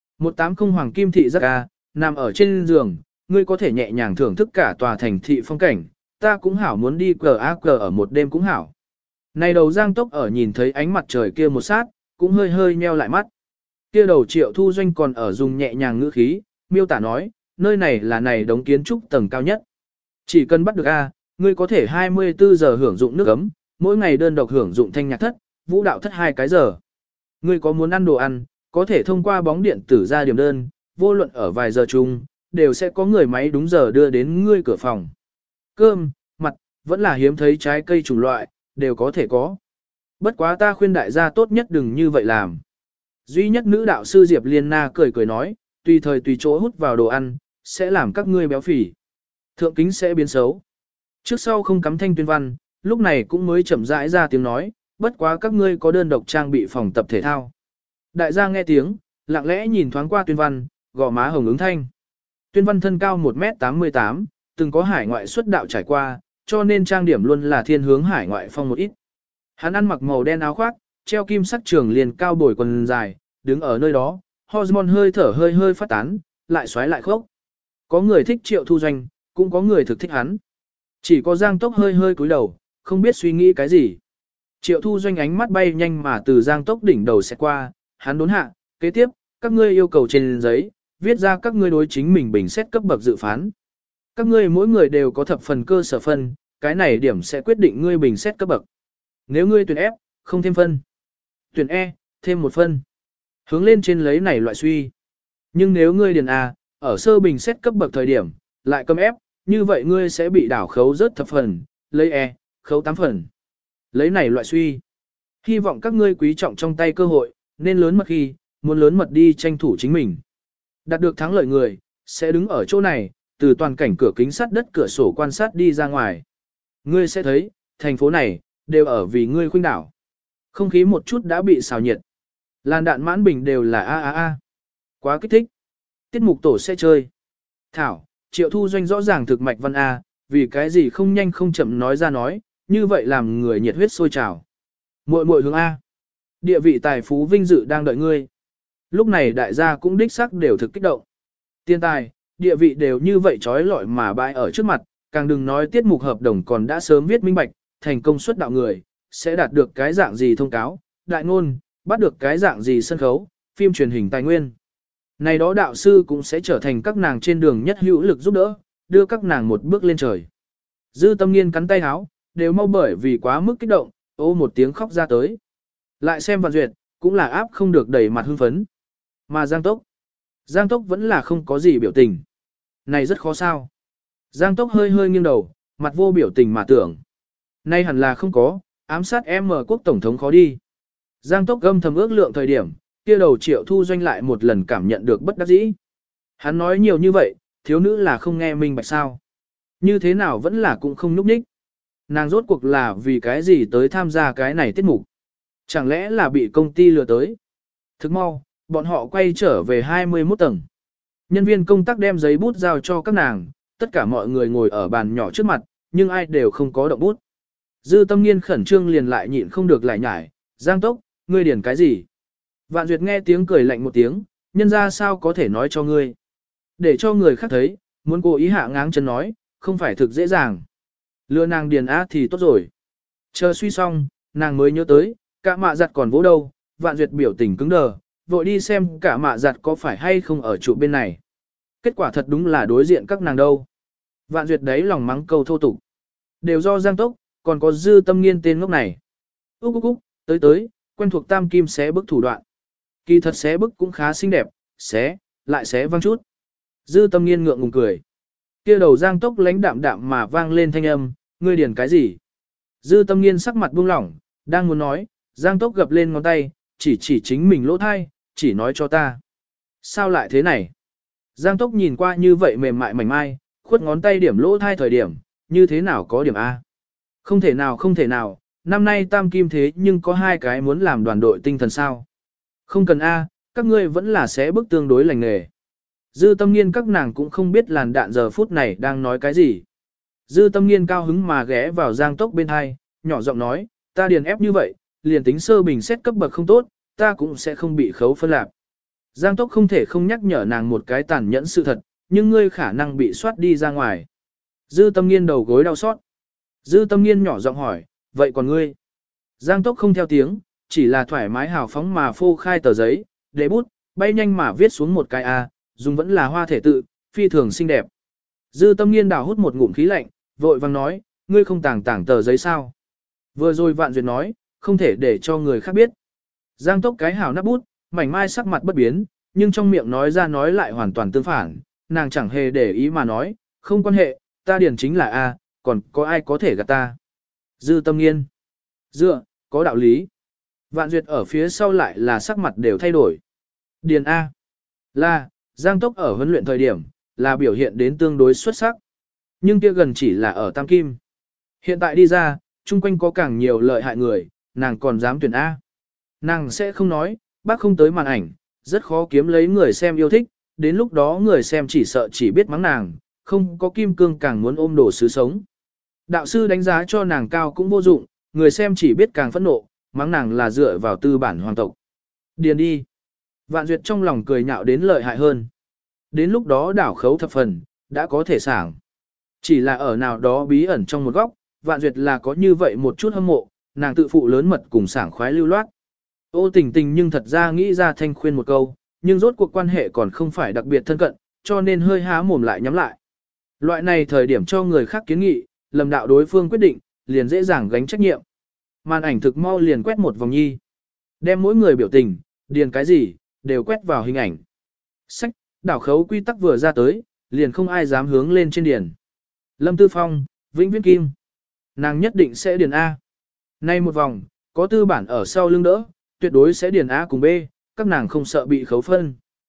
180 hoàng kim thị rất nằm ở trên giường, ngươi có thể nhẹ nhàng thưởng thức cả tòa thành thị phong cảnh, ta cũng hảo muốn đi cờ ở một đêm cũng hảo. Này đầu Giang Tốc ở nhìn thấy ánh mặt trời kia một sát, cũng hơi hơi nheo lại mắt. Kia đầu Triệu Thu Doanh còn ở dùng nhẹ nhàng ngữ khí, miêu tả nói, nơi này là này đống kiến trúc tầng cao nhất. Chỉ cần bắt được ngươi có thể 24 giờ hưởng dụng nước ấm, mỗi ngày đơn độc hưởng dụng thanh nhạc thất, vũ đạo thất 2 cái giờ. Ngươi có muốn ăn đồ ăn, có thể thông qua bóng điện tử ra điểm đơn, vô luận ở vài giờ chung, đều sẽ có người máy đúng giờ đưa đến ngươi cửa phòng. Cơm, mặt, vẫn là hiếm thấy trái cây chủng loại, đều có thể có. Bất quá ta khuyên đại gia tốt nhất đừng như vậy làm. Duy nhất nữ đạo sư Diệp Liên Na cười cười nói, tùy thời tùy chỗ hút vào đồ ăn, sẽ làm các ngươi béo phì. Thượng kính sẽ biến xấu. Trước sau không cắm thanh tuyên văn, lúc này cũng mới chậm rãi ra tiếng nói, bất quá các ngươi có đơn độc trang bị phòng tập thể thao. Đại gia nghe tiếng, lặng lẽ nhìn thoáng qua tuyên văn, gò má hồng ứng thanh. Tuyên văn thân cao 1m88, từng có hải ngoại xuất đạo trải qua, cho nên trang điểm luôn là thiên hướng hải ngoại phong một ít. Hắn ăn mặc màu đen áo khoác, treo kim sắc trường liền cao bồi quần dài, đứng ở nơi đó, hormone hơi thở hơi hơi phát tán, lại xoáy lại khốc. Có người thích Triệu Thu Doanh, cũng có người thực thích hắn. Chỉ có Giang Tốc hơi hơi cúi đầu, không biết suy nghĩ cái gì. Triệu Thu Doanh ánh mắt bay nhanh mà từ Giang Tốc đỉnh đầu sẽ qua, hắn đốn hạ, kế tiếp, các ngươi yêu cầu trên giấy, viết ra các ngươi đối chính mình bình xét cấp bậc dự phán. Các ngươi mỗi người đều có thập phần cơ sở phân, cái này điểm sẽ quyết định ngươi bình xét cấp bậc. Nếu ngươi tuyển F, không thêm phân. Tuyển E, thêm 1 phân. Hướng lên trên lấy này loại suy. Nhưng nếu ngươi điền A, ở sơ bình xét cấp bậc thời điểm, lại cầm F, như vậy ngươi sẽ bị đảo khấu rớt thập phần, lấy E, khấu 8 phần. Lấy này loại suy. Hy vọng các ngươi quý trọng trong tay cơ hội, nên lớn mật khi, muốn lớn mật đi tranh thủ chính mình. Đạt được thắng lợi người, sẽ đứng ở chỗ này, từ toàn cảnh cửa kính sắt đất cửa sổ quan sát đi ra ngoài. Ngươi sẽ thấy, thành phố này, đều ở vì ngươi khuynh đảo. Không khí một chút đã bị xào nhiệt. Làn đạn mãn bình đều là a. Quá kích thích. Tiết mục tổ sẽ chơi. Thảo, Triệu Thu Doanh rõ ràng thực mạch văn A, vì cái gì không nhanh không chậm nói ra nói, như vậy làm người nhiệt huyết sôi trào. Muội muội hướng A. Địa vị tài phú vinh dự đang đợi ngươi. Lúc này đại gia cũng đích xác đều thực kích động. Tiền tài, địa vị đều như vậy trói lọi mà bãi ở trước mặt, càng đừng nói tiết mục hợp đồng còn đã sớm viết minh bạch, thành công xuất đạo người, sẽ đạt được cái dạng gì thông cáo, đại ngôn, bắt được cái dạng gì sân khấu, phim truyền hình tài nguyên. Này đó đạo sư cũng sẽ trở thành các nàng trên đường nhất hữu lực giúp đỡ, đưa các nàng một bước lên trời. Dư Tâm Nghiên cắn tay háo, đều mau bởi vì quá mức kích động, ô một tiếng khóc ra tới. Lại xem Vạn Duyệt, cũng là áp không được đẩy mặt hưng phấn. Mà Giang Tốc vẫn là không có gì biểu tình. Này rất khó sao. Giang Tốc hơi hơi nghiêng đầu, mặt vô biểu tình mà tưởng. Nay hẳn là không có, ám sát em mở quốc tổng thống khó đi. Giang Tốc gâm thầm ước lượng thời điểm, kia đầu Triệu Thu Doanh lại một lần cảm nhận được bất đắc dĩ. Hắn nói nhiều như vậy, thiếu nữ là không nghe minh bạch sao. Như thế nào vẫn là cũng không nhúc nhích. Nàng rốt cuộc là vì cái gì tới tham gia cái này tiết mục. Chẳng lẽ là bị công ty lừa tới. Thức mau, bọn họ quay trở về 21 tầng. Nhân viên công tác đem giấy bút giao cho các nàng, tất cả mọi người ngồi ở bàn nhỏ trước mặt, nhưng ai đều không có động bút. Dư Tâm Nghiên khẩn trương liền lại nhịn không được lại nhải, Giang Tốc, ngươi điền cái gì? Vạn Duyệt nghe tiếng cười lạnh một tiếng, nhân ra sao có thể nói cho ngươi. Để cho người khác thấy, muốn cố ý hạ ngáng chân nói, không phải thực dễ dàng. Lừa nàng điền á thì tốt rồi. Chờ suy xong, nàng mới nhớ tới, cả mạ giặt còn vỗ đâu, Vạn Duyệt biểu tình cứng đờ, vội đi xem cả mạ giặt có phải hay không ở trụ bên này. Kết quả thật đúng là đối diện các nàng đâu. Vạn Duyệt đấy lòng mắng câu thô tục. Đều do Giang Tốc, còn có Dư Tâm Nghiên tên ngốc này. Úc, tới, quen thuộc tam kim xé bức thủ đoạn. Kỳ thật xé bức cũng khá xinh đẹp, lại xé văng chút. Dư Tâm Nghiên ngượng ngùng cười. Kia đầu Giang Tốc lãnh đạm đạm mà vang lên thanh âm, ngươi điền cái gì? Dư Tâm Nghiên sắc mặt buông lỏng, đang muốn nói, Giang Tốc gập lên ngón tay, chỉ chính mình lỗ thai, chỉ nói cho ta. Sao lại thế này? Giang Tốc nhìn qua như vậy mềm mại mảnh mai, khuất ngón tay điểm lỗ thai thời điểm, như thế nào có điểm A? Không thể nào, năm nay tam kim thế nhưng có hai cái muốn làm đoàn đội tinh thần sao? Không cần A, các ngươi vẫn là sẽ bức tương đối lành nghề. Dư Tâm Nghiên các nàng cũng không biết làn đạn giờ phút này đang nói cái gì. Dư Tâm Nghiên cao hứng mà ghé vào Giang Tốc bên hai, nhỏ giọng nói, ta điền ép như vậy, liền tính sơ bình xét cấp bậc không tốt, ta cũng sẽ không bị khấu phân lạc. Giang Tốc không thể không nhắc nhở nàng một cái tàn nhẫn sự thật, nhưng ngươi khả năng bị soát đi ra ngoài. Dư Tâm Nghiên đầu gối đau xót. Dư Tâm Nghiên nhỏ giọng hỏi, vậy còn ngươi? Giang Tốc không theo tiếng, chỉ là thoải mái hào phóng mà phô khai tờ giấy, để bút, bay nhanh mà viết xuống một cái A, dùng vẫn là hoa thể tự, phi thường xinh đẹp. Dư Tâm Nghiên đào hút một ngụm khí lạnh, vội vang nói, ngươi không tảng tờ giấy sao? Vừa rồi Vạn Duyệt nói, không thể để cho người khác biết. Giang Tốc cái hào nắp bút, mảnh mai sắc mặt bất biến, nhưng trong miệng nói ra nói lại hoàn toàn tương phản, nàng chẳng hề để ý mà nói, không quan hệ, ta điển chính là A, còn có ai có thể gạt ta. Dư Tâm Nghiên. Dựa, có đạo lý. Vạn Duyệt ở phía sau lại là sắc mặt đều thay đổi. Điền A. Là, Giang Tốc ở huấn luyện thời điểm, là biểu hiện đến tương đối xuất sắc. Nhưng kia gần chỉ là ở Tam Kim. Hiện tại đi ra, chung quanh có càng nhiều lợi hại người, nàng còn dám tuyển A. Nàng sẽ không nói, bác không tới màn ảnh, rất khó kiếm lấy người xem yêu thích, đến lúc đó người xem chỉ sợ chỉ biết mắng nàng, không có kim cương càng muốn ôm đồ sứ sống. Đạo sư đánh giá cho nàng cao cũng vô dụng, người xem chỉ biết càng phẫn nộ, mắng nàng là dựa vào tư bản hoàng tộc. Điền đi. Vạn Duyệt trong lòng cười nhạo đến lợi hại hơn. Đến lúc đó đảo khấu thập phần, đã có thể sảng. Chỉ là ở nào đó bí ẩn trong một góc, Vạn Duyệt là có như vậy một chút hâm mộ, nàng tự phụ lớn mật cùng sảng khoái lưu loát. Ô Tình Tình nhưng thật ra nghĩ ra thanh khuyên một câu, nhưng rốt cuộc quan hệ còn không phải đặc biệt thân cận, cho nên hơi há mồm lại nhắm lại. Loại này thời điểm cho người khác kiến nghị, lầm đạo đối phương quyết định, liền dễ dàng gánh trách nhiệm. Màn ảnh thực mau liền quét một vòng nhi. Đem mỗi người biểu tình, điền cái gì, đều quét vào hình ảnh. Sách, đảo khấu quy tắc vừa ra tới, liền không ai dám hướng lên trên điền. Lâm Tư Phong, Vĩnh Viễn Kim. Nàng nhất định sẽ điền A. Nay một vòng, có tư bản ở sau lưng đỡ, tuyệt đối sẽ điền A cùng B, các nàng không sợ bị khấu phân.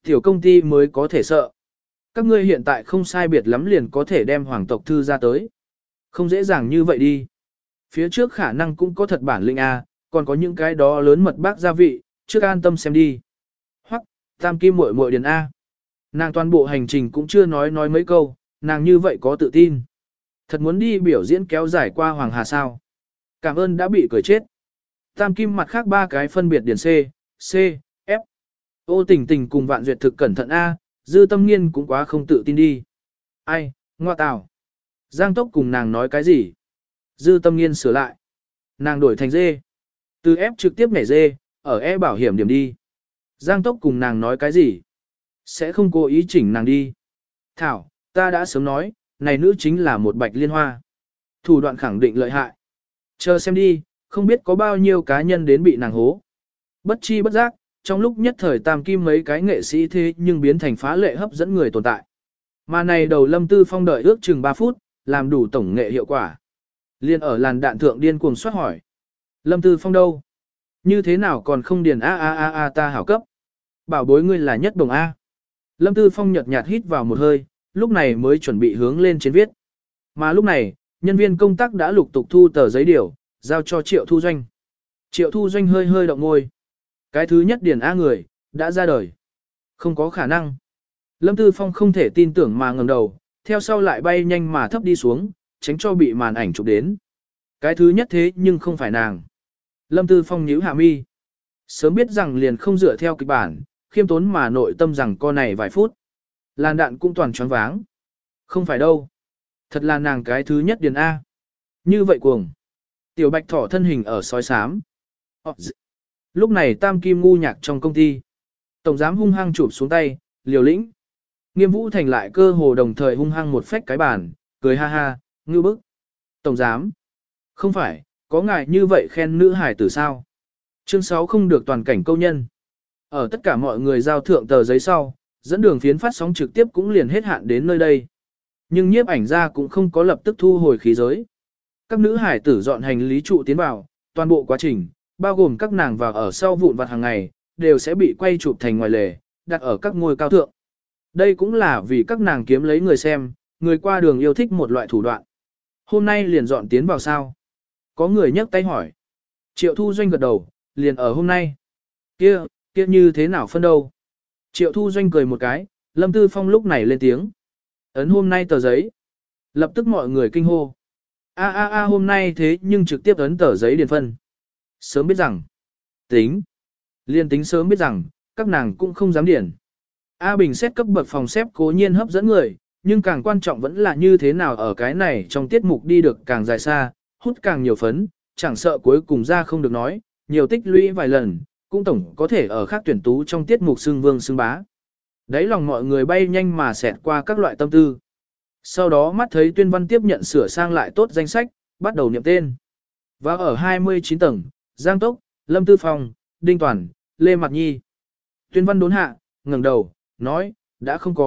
Tiểu công ty mới có thể sợ. Các ngươi hiện tại không sai biệt lắm liền có thể đem hoàng tộc thư ra tới. Không dễ dàng như vậy đi. Phía trước khả năng cũng có thật bản lĩnh A, còn có những cái đó lớn mật bác gia vị, trước an tâm xem đi. Hoặc, tam kim muội muội điền A. Nàng toàn bộ hành trình cũng chưa nói mấy câu, nàng như vậy có tự tin. Thật muốn đi biểu diễn kéo dài qua Hoàng Hà sao. Cảm ơn đã bị cười chết. Tam kim mặt khác 3 cái phân biệt điền C, C, F. Ô Tình Tình cùng Vạn Duyệt thực cẩn thận A, Dư Tâm Nghiên cũng quá không tự tin đi. Ai, ngoa tào. Giang Tốc cùng nàng nói cái gì? Dư Tâm Nghiên sửa lại. Nàng đổi thành D. Từ F trực tiếp nhảy D, ở E bảo hiểm điểm đi. Giang Tốc cùng nàng nói cái gì? Sẽ không cố ý chỉnh nàng đi. Thảo, ta đã sớm nói, này nữ chính là một bạch liên hoa. Thủ đoạn khẳng định lợi hại. Chờ xem đi, không biết có bao nhiêu cá nhân đến bị nàng hố. Bất chi bất giác, trong lúc nhất thời tam kim mấy cái nghệ sĩ thế nhưng biến thành phá lệ hấp dẫn người tồn tại. Mà này đầu Lâm Tư Phong đợi ước chừng 3 phút, làm đủ tổng nghệ hiệu quả. Liên ở làn đạn thượng điên cuồng soát hỏi. Lâm Tư Phong đâu? Như thế nào còn không điền a ta hảo cấp? Bảo bối ngươi là nhất đồng A. Lâm Tư Phong nhợt nhạt hít vào một hơi, lúc này mới chuẩn bị hướng lên trên viết. Mà lúc này, nhân viên công tác đã lục tục thu tờ giấy điều, giao cho Triệu Thu Doanh. Triệu Thu Doanh hơi hơi động môi. Cái thứ nhất điền A người, đã ra đời. Không có khả năng. Lâm Tư Phong không thể tin tưởng mà ngẩng đầu, theo sau lại bay nhanh mà thấp đi xuống, tránh cho bị màn ảnh chụp đến. Cái thứ nhất thế nhưng không phải nàng. Lâm Tư Phong nhíu hạ mi. Sớm biết rằng liền không dựa theo kịch bản, khiêm tốn mà nội tâm rằng con này vài phút. Làn đạn cũng toàn choáng váng. Không phải đâu. Thật là nàng cái thứ nhất điền A. Như vậy cuồng. Tiểu Bạch Thỏ thân hình ở sói xám. Lúc này tam kim ngu nhạc trong công ty. Tổng giám hung hăng chụp xuống tay, liều lĩnh. Nghiêm Vũ Thành lại cơ hồ đồng thời hung hăng một phách cái bàn, cười ha ha, ngưu bức. Tổng giám. Không phải, có ngài như vậy khen nữ hải tử sao? Chương 6 không được toàn cảnh câu nhân. Ở tất cả mọi người giao thượng tờ giấy sau, dẫn đường phiến phát sóng trực tiếp cũng liền hết hạn đến nơi đây. Nhưng nhiếp ảnh ra cũng không có lập tức thu hồi khí giới. Các nữ hải tử dọn hành lý trụ tiến vào, toàn bộ quá trình, bao gồm các nàng vào ở sau vụn vặt hàng ngày, đều sẽ bị quay chụp thành ngoài lề, đặt ở các ngôi cao thượng. Đây cũng là vì các nàng kiếm lấy người xem, người qua đường yêu thích một loại thủ đoạn. Hôm nay liền dọn tiến vào sao? Có người nhấc tay hỏi. Triệu Thu Doanh gật đầu, liền ở hôm nay. Kia như thế nào phân đâu? Triệu Thu Doanh cười một cái, Lâm Tư Phong lúc này lên tiếng. Ấn hôm nay tờ giấy. Lập tức mọi người kinh hô. Hôm nay thế nhưng trực tiếp ấn tờ giấy điền phân. Sớm biết rằng. Liên tính sớm biết rằng, các nàng cũng không dám điền. A Bình xét cấp bậc phòng xếp cố nhiên hấp dẫn người, nhưng càng quan trọng vẫn là như thế nào ở cái này trong tiết mục đi được càng dài xa, hút càng nhiều phấn, chẳng sợ cuối cùng ra không được nói, nhiều tích lũy vài lần, cũng tổng có thể ở khác tuyển tú trong tiết mục xưng vương xưng bá. Đấy lòng mọi người bay nhanh mà xẹt qua các loại tâm tư. Sau đó mắt thấy Tuyên Văn tiếp nhận sửa sang lại tốt danh sách, bắt đầu niệm tên. Và ở 29 tầng, Giang Tốc, Lâm Tư Phong, Đinh Toàn, Lê Mạc Nhi. Tuyên Văn đốn hạ, ngẩng đầu, nói, đã không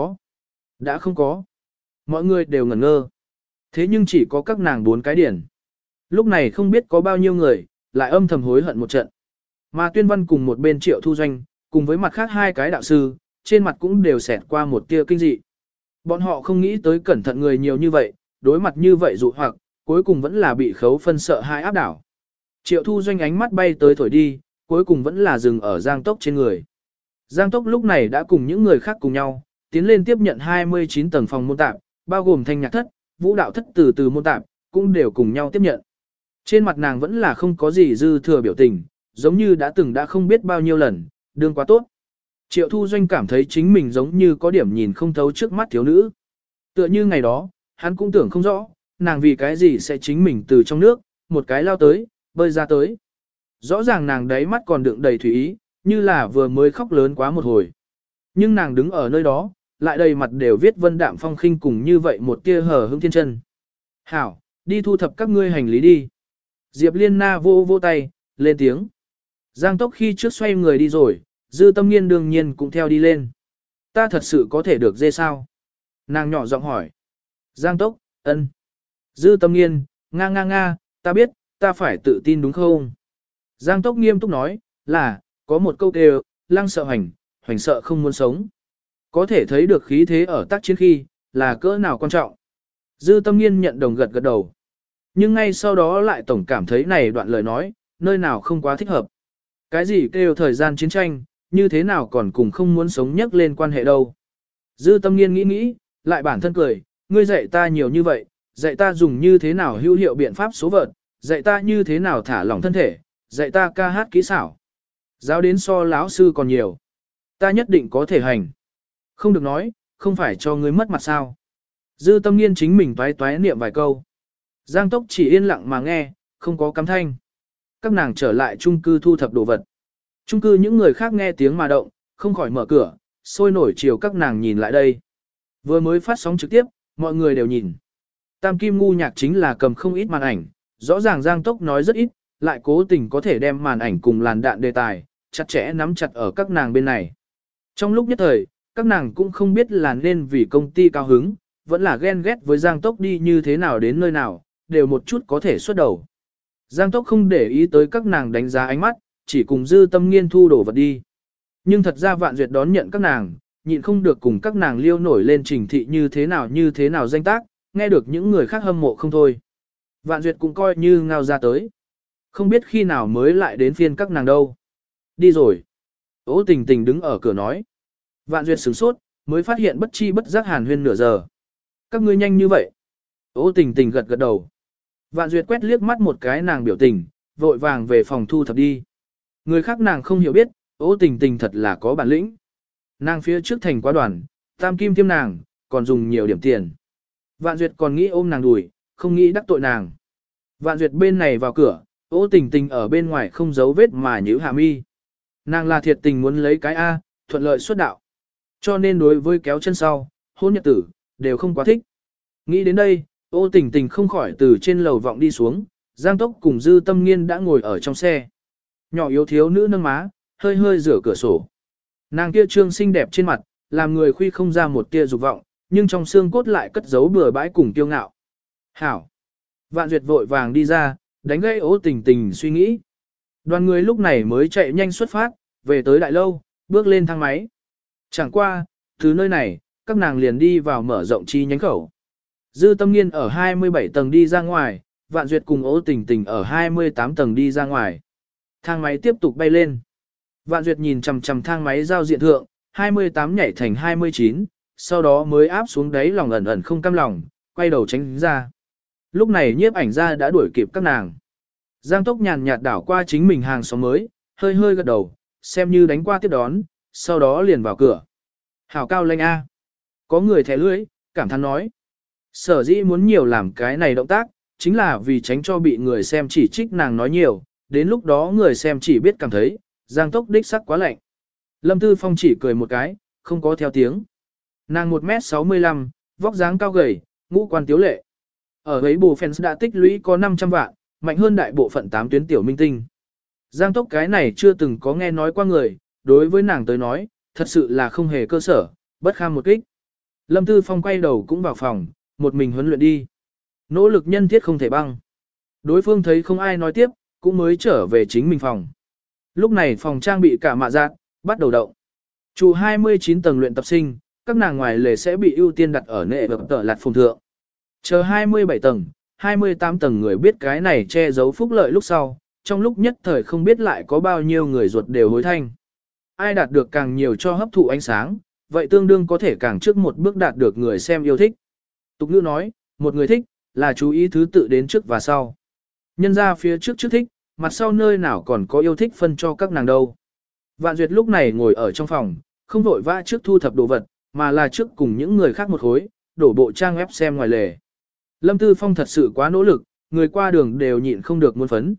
có. Mọi người đều ngẩn ngơ. Thế nhưng chỉ có các nàng 4 cái điển. Lúc này không biết có bao nhiêu người, lại âm thầm hối hận một trận. Mà Tuyên Văn cùng một bên Triệu Thu Doanh, cùng với mặt khác 2 cái đạo sư, trên mặt cũng đều xẹt qua một tia kinh dị. Bọn họ không nghĩ tới cẩn thận người nhiều như vậy, đối mặt như vậy dụ hoặc, cuối cùng vẫn là bị khấu phân sợ hai áp đảo. Triệu Thu Doanh ánh mắt bay tới thổi đi, cuối cùng vẫn là dừng ở Giang Tốc trên người. Giang Tốc lúc này đã cùng những người khác cùng nhau, tiến lên tiếp nhận 29 tầng phòng môn tạp, bao gồm thanh nhạc thất, vũ đạo thất từ môn tạp, cũng đều cùng nhau tiếp nhận. Trên mặt nàng vẫn là không có gì dư thừa biểu tình, giống như đã không biết bao nhiêu lần, đương quá tốt. Triệu Thu Doanh cảm thấy chính mình giống như có điểm nhìn không thấu trước mắt thiếu nữ. Tựa như ngày đó, hắn cũng tưởng không rõ, nàng vì cái gì sẽ chính mình từ trong nước, một cái lao tới, bơi ra tới. Rõ ràng nàng đáy mắt còn đựng đầy thủy ý, như là vừa mới khóc lớn quá một hồi. Nhưng nàng đứng ở nơi đó, lại đầy mặt đều viết vân đạm phong khinh cùng như vậy một tia hờ hững thiên chân. Hảo, đi thu thập các ngươi hành lý đi. Diệp Liên Na vô tay, lên tiếng. Giang Tốc khi trước xoay người đi rồi, Dư Tâm Nghiên đương nhiên cũng theo đi lên. Ta thật sự có thể được dê sao? Nàng nhỏ giọng hỏi. Giang Tốc, ân. Dư Tâm Nghiên, nga, ta biết, ta phải tự tin đúng không? Giang Tốc nghiêm túc nói, là, có một câu kêu, lăng sợ hoành sợ không muốn sống. Có thể thấy được khí thế ở tác chiến khi, là cỡ nào quan trọng. Dư Tâm Nghiên nhận đồng gật gật đầu. Nhưng ngay sau đó lại tổng cảm thấy này đoạn lời nói, nơi nào không quá thích hợp. Cái gì kêu thời gian chiến tranh, như thế nào còn cùng không muốn sống nhắc lên quan hệ đâu. Dư Tâm Nghiên nghĩ, lại bản thân cười, ngươi dạy ta nhiều như vậy, dạy ta dùng như thế nào hữu hiệu biện pháp số vợt, dạy ta như thế nào thả lỏng thân thể, dạy ta ca hát kỹ xảo. Giáo đến so lão sư còn nhiều. Ta nhất định có thể hành. Không được nói, không phải cho ngươi mất mặt sao. Dư Tâm Nghiên chính mình toái toái niệm vài câu. Giang Tốc chỉ yên lặng mà nghe, không có cắm thanh. Các nàng trở lại chung cư thu thập đồ vật. Chung cư những người khác nghe tiếng mà động, không khỏi mở cửa, sôi nổi chiều các nàng nhìn lại đây. Vừa mới phát sóng trực tiếp, mọi người đều nhìn. Tam Kim ngu nhạc chính là cầm không ít màn ảnh, rõ ràng Giang Tốc nói rất ít, lại cố tình có thể đem màn ảnh cùng làn đạn đề tài, chặt chẽ nắm chặt ở các nàng bên này. Trong lúc nhất thời, các nàng cũng không biết là nên vì công ty cao hứng, vẫn là ghen ghét với Giang Tốc đi như thế nào đến nơi nào, đều một chút có thể xuất đầu. Giang Tốc không để ý tới các nàng đánh giá ánh mắt, chỉ cùng Dư Tâm Nghiên thu đồ vật đi. Nhưng thật ra Vạn Duyệt đón nhận các nàng, nhịn không được cùng các nàng liêu nổi lên trình thị như thế nào danh tác, nghe được những người khác hâm mộ không thôi. Vạn Duyệt cũng coi như ngao ra tới. Không biết khi nào mới lại đến phiên các nàng đâu. Đi rồi. Ô Tình Tình đứng ở cửa nói. Vạn Duyệt sửng sốt, mới phát hiện bất chi bất giác hàn huyên nửa giờ. Các ngươi nhanh như vậy. Ô Tình Tình gật gật đầu. Vạn Duyệt quét liếc mắt một cái nàng biểu tình, vội vàng về phòng thu thập đi. Người khác nàng không hiểu biết, Ô Tình Tình thật là có bản lĩnh. Nàng phía trước thành quá đoàn, Tam Kim tiêm nàng, còn dùng nhiều điểm tiền. Vạn Duyệt còn nghĩ ôm nàng đùi, không nghĩ đắc tội nàng. Vạn Duyệt bên này vào cửa, Ô Tình Tình ở bên ngoài không giấu vết mà nhíu hạ mi. Nàng là thiệt tình muốn lấy cái A, thuận lợi xuất đạo. Cho nên đối với kéo chân sau, hôn nhật tử, đều không quá thích. Nghĩ đến đây, Ô Tình Tình không khỏi từ trên lầu vọng đi xuống, Giang Tốc cùng Dư Tâm Nghiên đã ngồi ở trong xe. Nhỏ yếu thiếu nữ nâng má, hơi hơi rửa cửa sổ. Nàng kia trương xinh đẹp trên mặt, làm người khuy không ra một tia dục vọng, nhưng trong xương cốt lại cất giấu bừa bãi cùng kiêu ngạo. Hảo! Vạn Duyệt vội vàng đi ra, đánh gây Ô Tình Tình suy nghĩ. Đoàn người lúc này mới chạy nhanh xuất phát, về tới đại lâu, bước lên thang máy. Chẳng qua, từ nơi này, các nàng liền đi vào mở rộng chi nhánh khẩu. Dư Tâm Nghiên ở 27 tầng đi ra ngoài, Vạn Duyệt cùng Ô Tình Tình ở 28 tầng đi ra ngoài. Thang máy tiếp tục bay lên. Vạn Duyệt nhìn chằm chằm thang máy giao diện thượng, 28 nhảy thành 29, sau đó mới áp xuống đáy lòng ẩn ẩn không cam lòng, quay đầu tránh ra. Lúc này nhiếp ảnh ra đã đuổi kịp các nàng. Giang Tốc nhàn nhạt đảo qua chính mình hàng xóm mới, hơi hơi gật đầu, xem như đánh qua tiếp đón, sau đó liền vào cửa. Hảo cao lanh A. Có người thẻ lưỡi, cảm thán nói. Sở dĩ muốn nhiều làm cái này động tác, chính là vì tránh cho bị người xem chỉ trích nàng nói nhiều, đến lúc đó người xem chỉ biết cảm thấy, Giang Tốc đích sắc quá lạnh. Lâm Tư Phong chỉ cười một cái, không có theo tiếng. Nàng 1m65, vóc dáng cao gầy, ngũ quan tiếu lệ. Ở ấy bù fans đã tích lũy có 500 vạn, mạnh hơn đại bộ phận 8 tuyến tiểu minh tinh. Giang Tốc cái này chưa từng có nghe nói qua người, đối với nàng tới nói, thật sự là không hề cơ sở, bất kham một kích. Lâm Tư Phong quay đầu cũng vào phòng, một mình huấn luyện đi. Nỗ lực nhân thiết không thể băng. Đối phương thấy không ai nói tiếp, cũng mới trở về chính mình phòng. Lúc này phòng trang bị cả mạ giác, bắt đầu động. Trụ 29 tầng luyện tập sinh, các nàng ngoài lề sẽ bị ưu tiên đặt ở nệ vật tờ lạt phòng thượng. Chờ 27 tầng, 28 tầng người biết cái này che giấu phúc lợi lúc sau, trong lúc nhất thời không biết lại có bao nhiêu người ruột đều hối thanh. Ai đạt được càng nhiều cho hấp thụ ánh sáng, vậy tương đương có thể càng trước một bước đạt được người xem yêu thích. Tục ngữ nói, một người thích, là chú ý thứ tự đến trước và sau. Nhân ra phía trước trước thích, mặt sau nơi nào còn có yêu thích phân cho các nàng đâu. Vạn Duyệt lúc này ngồi ở trong phòng, không vội vã trước thu thập đồ vật, mà là trước cùng những người khác một khối, đổ bộ trang web xem ngoài lề. Lâm Tư Phong thật sự quá nỗ lực, người qua đường đều nhịn không được muốn phấn.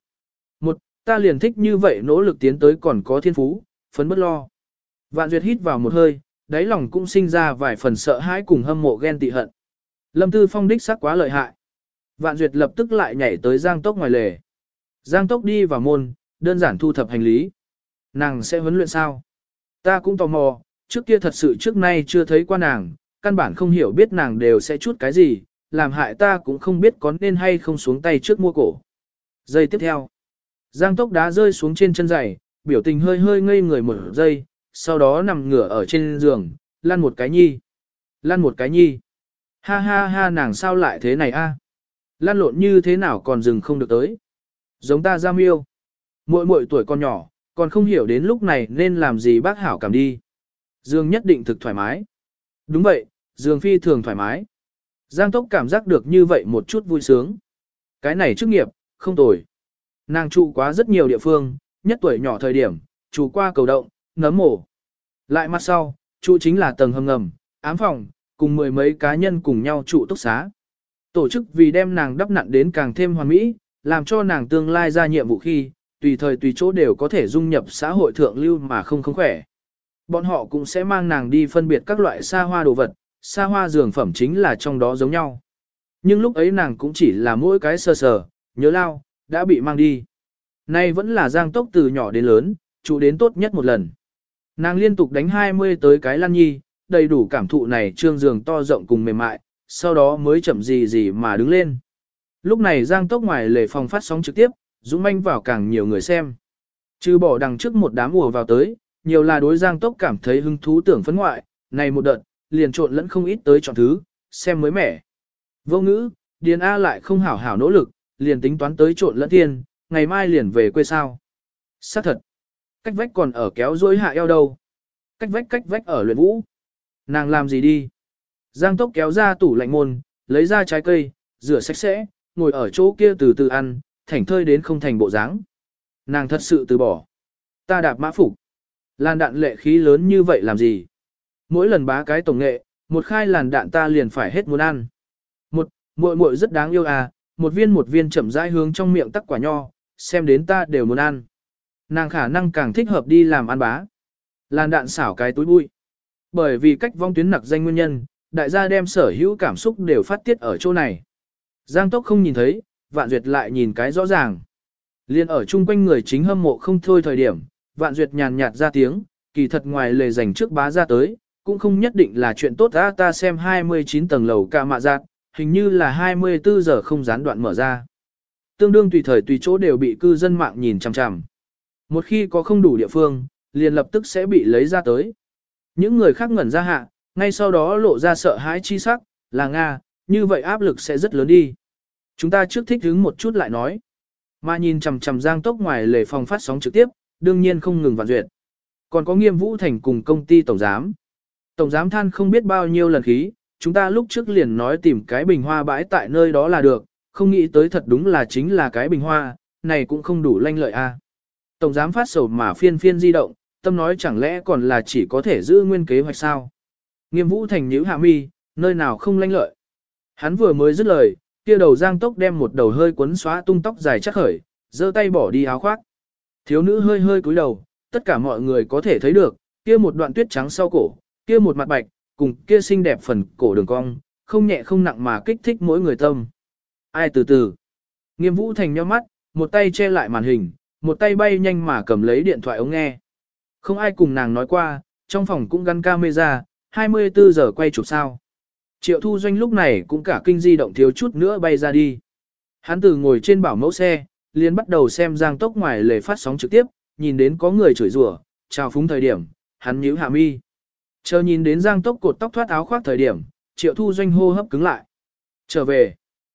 Ta liền thích như vậy nỗ lực tiến tới còn có thiên phú, phấn bất lo. Vạn Duyệt hít vào một hơi, đáy lòng cũng sinh ra vài phần sợ hãi cùng hâm mộ ghen tị hận. Lâm Tư Phong đích xác quá lợi hại. Vạn Duyệt lập tức lại nhảy tới Giang Tốc ngoài lề. Giang Tốc đi vào môn, đơn giản thu thập hành lý. Nàng sẽ huấn luyện sao? Ta cũng tò mò, trước kia thật sự trước nay chưa thấy qua nàng, căn bản không hiểu biết nàng đều sẽ chút cái gì, làm hại ta cũng không biết có nên hay không xuống tay trước mua cổ. Giây tiếp theo, Giang Tốc đá rơi xuống trên chân giày, biểu tình hơi hơi ngây người một giây, sau đó nằm ngửa ở trên giường, lăn một cái nhi. Lăn một cái nhi. Ha ha ha nàng sao lại thế này a? Lăn lộn như thế nào còn dừng không được tới. Giống ta Giang Miêu. Muội muội tuổi còn nhỏ, còn không hiểu đến lúc này nên làm gì bác hảo cảm đi. Dương nhất định thực thoải mái. Đúng vậy, Dương phi thường thoải mái. Giang Tốc cảm giác được như vậy một chút vui sướng. Cái này chức nghiệp, không tồi. Nàng trụ quá rất nhiều địa phương, nhất tuổi nhỏ thời điểm, trụ qua cầu động, nấm mổ. Lại mặt sau, trụ chính là tầng hầm ngầm, ám phòng, cùng mười mấy cá nhân cùng nhau trụ túc xá. Tổ chức vì đem nàng đắp nặn đến càng thêm hoàn mỹ, làm cho nàng tương lai ra nhiệm vụ khi, tùy thời tùy chỗ đều có thể dung nhập xã hội thượng lưu mà không khỏe. Bọn họ cũng sẽ mang nàng đi phân biệt các loại xa hoa đồ vật, xa hoa dường phẩm chính là trong đó giống nhau. Nhưng lúc ấy nàng cũng chỉ là mỗi cái sờ sờ, nhớ lao, đã bị mang đi. Nay vẫn là Giang Tốc từ nhỏ đến lớn, trụ đến tốt nhất một lần. Nàng liên tục đánh 20 tới cái lăn nhi, đầy đủ cảm thụ này trương giường to rộng cùng mềm mại, sau đó mới chậm gì gì mà đứng lên. Lúc này Giang Tốc ngoài lề phòng phát sóng trực tiếp, dũng manh vào càng nhiều người xem. Trừ bỏ đằng trước một đám ùa vào tới, nhiều là đối Giang Tốc cảm thấy hứng thú tưởng phấn ngoại, này một đợt, liền trộn lẫn không ít tới chọn thứ, xem mới mẻ. Vô ngữ, Điền A lại không hảo hảo nỗ lực, liền tính toán tới trộn lẫn thiên, ngày mai liền về quê sao. Xác thật, cách vách còn ở kéo dối hạ eo đâu. Cách vách ở luyện vũ. Nàng làm gì đi? Giang Tốc kéo ra tủ lạnh môn, lấy ra trái cây, rửa sạch sẽ, ngồi ở chỗ kia từ từ ăn, thảnh thơi đến không thành bộ dáng. Nàng thật sự từ bỏ. Ta đạp mã phục. Làn đạn lệ khí lớn như vậy làm gì? Mỗi lần bá cái tổng nghệ, một khai làn đạn ta liền phải hết muốn ăn. Muội muội rất đáng yêu à, một viên chậm rãi hướng trong miệng tắc quả nho, xem đến ta đều muốn ăn. Nàng khả năng càng thích hợp đi làm ăn bá. Làn đạn xảo cái túi bụi. Bởi vì cách vong tuyến nặc danh nguyên nhân, đại gia đem sở hữu cảm xúc đều phát tiết ở chỗ này. Giang Tốc không nhìn thấy, Vạn Duyệt lại nhìn cái rõ ràng. Liên ở chung quanh người chính hâm mộ không thôi thời điểm, Vạn Duyệt nhàn nhạt ra tiếng, kỳ thật ngoài lề dành trước bá ra tới, cũng không nhất định là chuyện tốt ta xem 29 tầng lầu ca mạ giác, hình như là 24 giờ không gián đoạn mở ra. Tương đương tùy thời tùy chỗ đều bị cư dân mạng nhìn chằm chằm. Một khi có không đủ địa phương, liền lập tức sẽ bị lấy ra tới. Những người khác ngẩn ra hạ, ngay sau đó lộ ra sợ hãi chi sắc, là Nga, như vậy áp lực sẽ rất lớn đi. Chúng ta trước thích hứng một chút lại nói. Mà nhìn chằm chằm Giang Tốc ngoài lề phòng phát sóng trực tiếp, đương nhiên không ngừng Vạn Duyệt. Còn có Nghiêm Vũ Thành cùng công ty tổng giám. Tổng giám than không biết bao nhiêu lần khí, chúng ta lúc trước liền nói tìm cái bình hoa bãi tại nơi đó là được, không nghĩ tới thật đúng là chính là cái bình hoa, này cũng không đủ lanh lợi a. Tổng giám phát sầu mà phiên di động, tâm nói chẳng lẽ còn là chỉ có thể giữ nguyên kế hoạch sao. Nghiêm Vũ Thành nhíu hạ mi, nơi nào không lanh lợi. Hắn vừa mới dứt lời, kia đầu Giang Tốc đem một đầu hơi quấn xóa tung tóc dài chắc khởi, giơ tay bỏ đi áo khoác. Thiếu nữ hơi cúi đầu, tất cả mọi người có thể thấy được, kia một đoạn tuyết trắng sau cổ, kia một mặt bạch, cùng kia xinh đẹp phần cổ đường cong, không nhẹ không nặng mà kích thích mỗi người tâm. Ai từ từ. Nghiêm Vũ Thành nhíu mắt, một tay che lại màn hình, một tay bay nhanh mà cầm lấy điện thoại ống nghe. Không ai cùng nàng nói qua, trong phòng cũng gắn camera, 24 giờ quay chụp sao. Triệu Thu Doanh lúc này cũng cả kinh di động thiếu chút nữa bay ra đi. Hắn từ ngồi trên bảo mẫu xe, liền bắt đầu xem Giang Tốc ngoài lề phát sóng trực tiếp, nhìn đến có người chửi rủa, chào phúng thời điểm, hắn nhíu hạ mi. Chờ nhìn đến Giang Tốc cột tóc thoát áo khoác thời điểm, Triệu Thu Doanh hô hấp cứng lại. Trở về.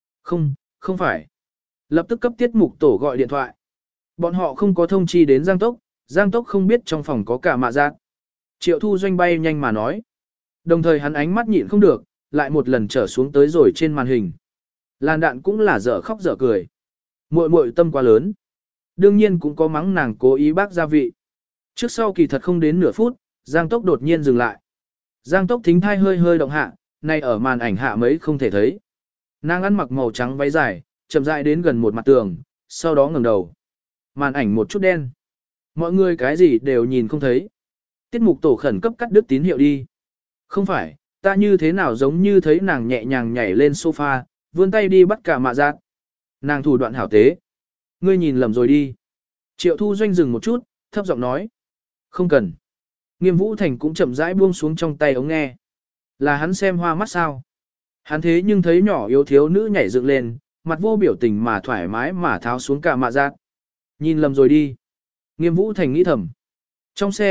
Không phải. Lập tức cấp tiết mục tổ gọi điện thoại. Bọn họ không có thông chi đến Giang Tốc không biết trong phòng có cả mạ giác. Triệu Thu Doanh bay nhanh mà nói. Đồng thời hắn ánh mắt nhịn không được, lại một lần trở xuống tới rồi trên màn hình. Làn đạn cũng là dở khóc dở cười. Muội tâm quá lớn. Đương nhiên cũng có mắng nàng cố ý bác gia vị. Trước sau kỳ thật không đến nửa phút, Giang Tốc đột nhiên dừng lại. Giang Tốc thính thai hơi động hạ, nay ở màn ảnh hạ mấy không thể thấy. Nàng ăn mặc màu trắng váy dài, chậm rãi đến gần một mặt tường, sau đó ngẩng đầu. Màn ảnh một chút đen. Mọi người cái gì đều nhìn không thấy. Tiết mục tổ khẩn cấp cắt đứt tín hiệu đi. Không phải, ta như thế nào giống như thấy nàng nhẹ nhàng nhảy lên sofa, vươn tay đi bắt cả mạ giác. Nàng thủ đoạn hảo tế. Ngươi nhìn lầm rồi đi. Triệu Thu Doanh dừng một chút, thấp giọng nói. Không cần. Nghiêm Vũ Thành cũng chậm rãi buông xuống trong tay ống nghe. Là hắn xem hoa mắt sao. Hắn thế nhưng thấy nhỏ yếu thiếu nữ nhảy dựng lên, mặt vô biểu tình mà thoải mái mà tháo xuống cả mạ giác. Nhìn lầm rồi đi. Nghiêm Vũ Thành nghĩ thầm. Trong xe,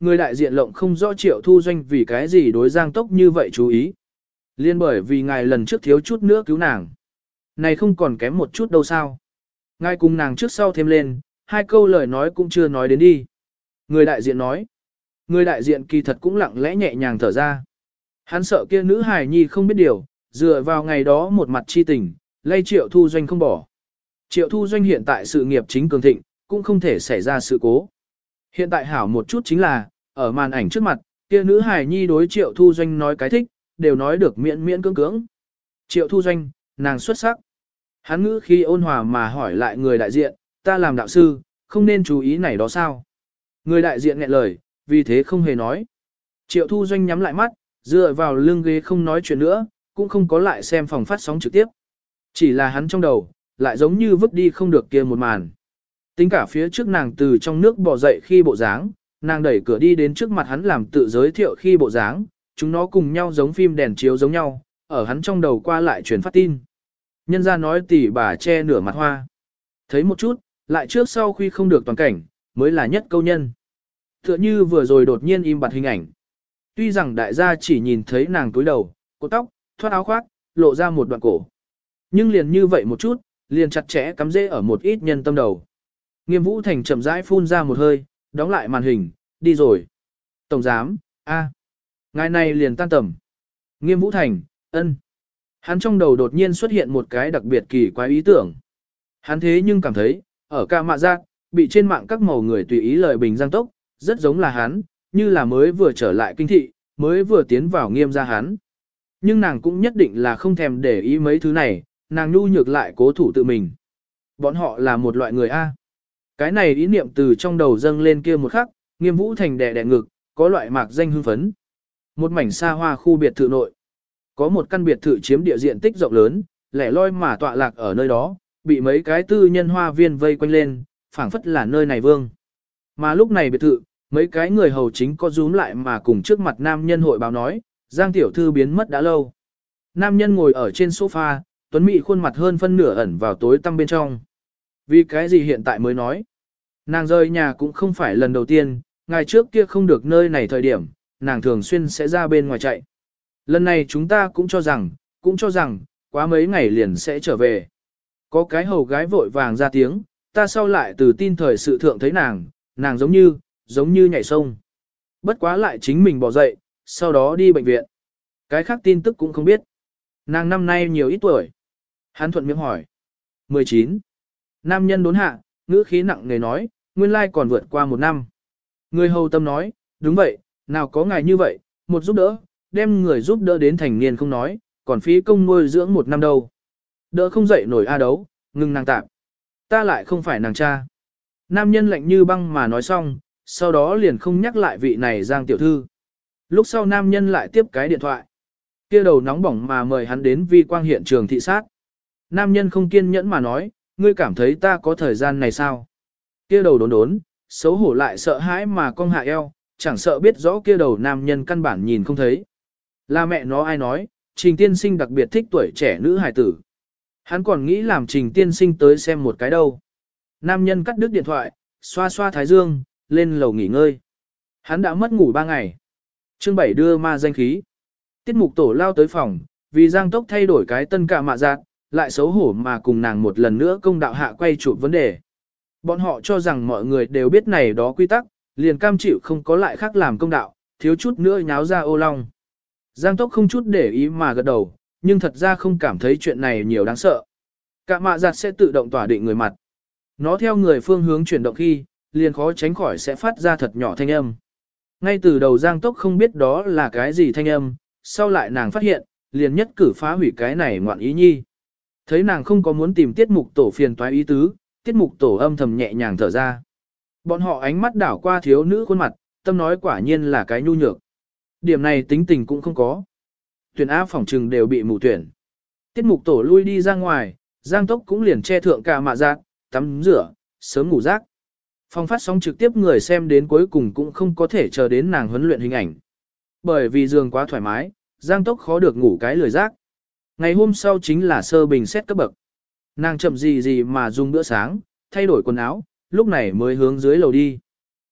người đại diện lộng không rõ Triệu Thu Doanh vì cái gì đối Giang Tốc như vậy chú ý. Liên bởi vì ngài lần trước thiếu chút nữa cứu nàng. Này không còn kém một chút đâu sao. Ngài cùng nàng trước sau thêm lên, 2 câu lời nói cũng chưa nói đến đi. Người đại diện nói. Người đại diện kỳ thật cũng lặng lẽ nhẹ nhàng thở ra. Hắn sợ kia nữ hài nhi không biết điều, dựa vào ngày đó một mặt chi tình, lay Triệu Thu Doanh không bỏ. Triệu Thu Doanh hiện tại sự nghiệp chính cường thịnh, cũng không thể xảy ra sự cố. Hiện tại hảo một chút chính là, ở màn ảnh trước mặt, kia nữ hài nhi đối Triệu Thu Doanh nói cái thích, đều nói được miễn miễn cưỡng cưỡng. Triệu Thu Doanh, nàng xuất sắc. Hắn ngữ khi ôn hòa mà hỏi lại người đại diện, ta làm đạo sư, không nên chú ý này đó sao? Người đại diện nghẹn lời, vì thế không hề nói. Triệu Thu Doanh nhắm lại mắt, dựa vào lưng ghế không nói chuyện nữa, cũng không có lại xem phòng phát sóng trực tiếp. Chỉ là hắn trong đầu, lại giống như vứt đi không được kia một màn. Tính cả phía trước nàng từ trong nước bò dậy khi bộ dáng, nàng đẩy cửa đi đến trước mặt hắn làm tự giới thiệu khi bộ dáng, chúng nó cùng nhau giống phim đèn chiếu giống nhau, ở hắn trong đầu qua lại truyền phát tin. Nhân ra nói tỷ bà che nửa mặt hoa. Thấy một chút, lại trước sau khi không được toàn cảnh, mới là nhất câu nhân. Tựa như vừa rồi đột nhiên im bặt hình ảnh. Tuy rằng đại gia chỉ nhìn thấy nàng túi đầu, cột tóc, thoát áo khoác, lộ ra một đoạn cổ. Nhưng liền như vậy một chút, liền chặt chẽ cắm rễ ở một ít nhân tâm đầu. Nghiêm Vũ Thành chậm rãi phun ra một hơi, đóng lại màn hình, đi rồi. Tổng giám, ngài này liền tan tầm. Nghiêm Vũ Thành, ân. Hắn trong đầu đột nhiên xuất hiện một cái đặc biệt kỳ quái ý tưởng. Hắn thế nhưng cảm thấy, ở ca mạ giác, bị trên mạng các màu người tùy ý lời bình Giang Tốc, rất giống là hắn, như là mới vừa trở lại kinh thị, mới vừa tiến vào Nghiêm gia hắn. Nhưng nàng cũng nhất định là không thèm để ý mấy thứ này, nàng nhu nhược lại cố thủ tự mình. Bọn họ là một loại người A. Cái này ý niệm từ trong đầu dâng lên kia một khắc, Nghiêm Vũ Thành đè đè ngực, có loại mạc danh hưng phấn. Một mảnh xa hoa khu biệt thự nội. Có một căn biệt thự chiếm địa diện tích rộng lớn, lẻ loi mà tọa lạc ở nơi đó, bị mấy cái tư nhân hoa viên vây quanh lên, phảng phất là nơi này vương. Mà lúc này biệt thự, mấy cái người hầu chính có rúm lại mà cùng trước mặt nam nhân hội báo nói, Giang tiểu thư biến mất đã lâu. Nam nhân ngồi ở trên sofa, tuấn mỹ khuôn mặt hơn phân nửa ẩn vào tối tăm bên trong. Vì cái gì hiện tại mới nói? Nàng rời nhà cũng không phải lần đầu tiên, ngày trước kia không được nơi này thời điểm, nàng thường xuyên sẽ ra bên ngoài chạy. Lần này chúng ta cũng cho rằng, quá mấy ngày liền sẽ trở về. Có cái hầu gái vội vàng ra tiếng, ta sau lại từ tin thời sự thượng thấy nàng giống như nhảy sông. Bất quá lại chính mình bỏ dậy, sau đó đi bệnh viện. Cái khác tin tức cũng không biết. Nàng năm nay nhiều ít tuổi. Hắn thuận miệng hỏi. 19. Nam nhân đốn hạ, ngữ khí nặng nề nói, nguyên lai còn vượt qua 1 năm. Người hầu tâm nói, đúng vậy, nào có ngài như vậy, một giúp đỡ, đem người giúp đỡ đến thành niên không nói, còn phí công nuôi dưỡng 1 năm đâu. Đỡ không dậy nổi a đấu, ngừng nàng tạm. Ta lại không phải nàng cha. Nam nhân lạnh như băng mà nói xong, sau đó liền không nhắc lại vị này Giang tiểu thư. Lúc sau nam nhân lại tiếp cái điện thoại. Kia đầu nóng bỏng mà mời hắn đến vi quang hiện trường thị sát. Nam nhân không kiên nhẫn mà nói, ngươi cảm thấy ta có thời gian này sao? Kia đầu đốn, xấu hổ lại sợ hãi mà cong hạ eo, chẳng sợ biết rõ kia đầu nam nhân căn bản nhìn không thấy. Là mẹ nó ai nói, Trình tiên sinh đặc biệt thích tuổi trẻ nữ hài tử. Hắn còn nghĩ làm Trình tiên sinh tới xem một cái đâu. Nam nhân cắt đứt điện thoại, xoa xoa thái dương, lên lầu nghỉ ngơi. Hắn đã mất ngủ 3 ngày. Chương 7 đưa ma danh khí. Tiết mục tổ lao tới phòng, vì Giang Tốc thay đổi cái tân cả mạ giác, lại xấu hổ mà cùng nàng một lần nữa công đạo hạ quay chụp vấn đề. Bọn họ cho rằng mọi người đều biết này đó quy tắc, liền cam chịu không có lại khác làm công đạo, thiếu chút nữa nháo ra ô long. Giang Tốc không chút để ý mà gật đầu, nhưng thật ra không cảm thấy chuyện này nhiều đáng sợ. Cả mạ giặt sẽ tự động tỏa định người mặt. Nó theo người phương hướng chuyển động khi, liền khó tránh khỏi sẽ phát ra thật nhỏ thanh âm. Ngay từ đầu Giang Tốc không biết đó là cái gì thanh âm, sau lại nàng phát hiện, liền nhất cử phá hủy cái này ngoạn ý nhi. Thấy nàng không có muốn tìm tiết mục tổ phiền toái ý tứ, tiết mục tổ âm thầm nhẹ nhàng thở ra. Bọn họ ánh mắt đảo qua thiếu nữ khuôn mặt, tâm nói quả nhiên là cái nhu nhược. Điểm này tính tình cũng không có. Tuyển A phỏng trừng đều bị mù tuyển. Tiết mục tổ lui đi ra ngoài, Giang Tốc cũng liền che thượng cả mạ giác, tắm rửa, sớm ngủ rác. Phòng phát sóng trực tiếp người xem đến cuối cùng cũng không có thể chờ đến nàng huấn luyện hình ảnh. Bởi vì giường quá thoải mái, Giang Tốc khó được ngủ cái lười rác. Ngày hôm sau chính là sơ bình xét cấp bậc. Nàng chậm gì mà dùng bữa sáng, thay đổi quần áo, lúc này mới hướng dưới lầu đi.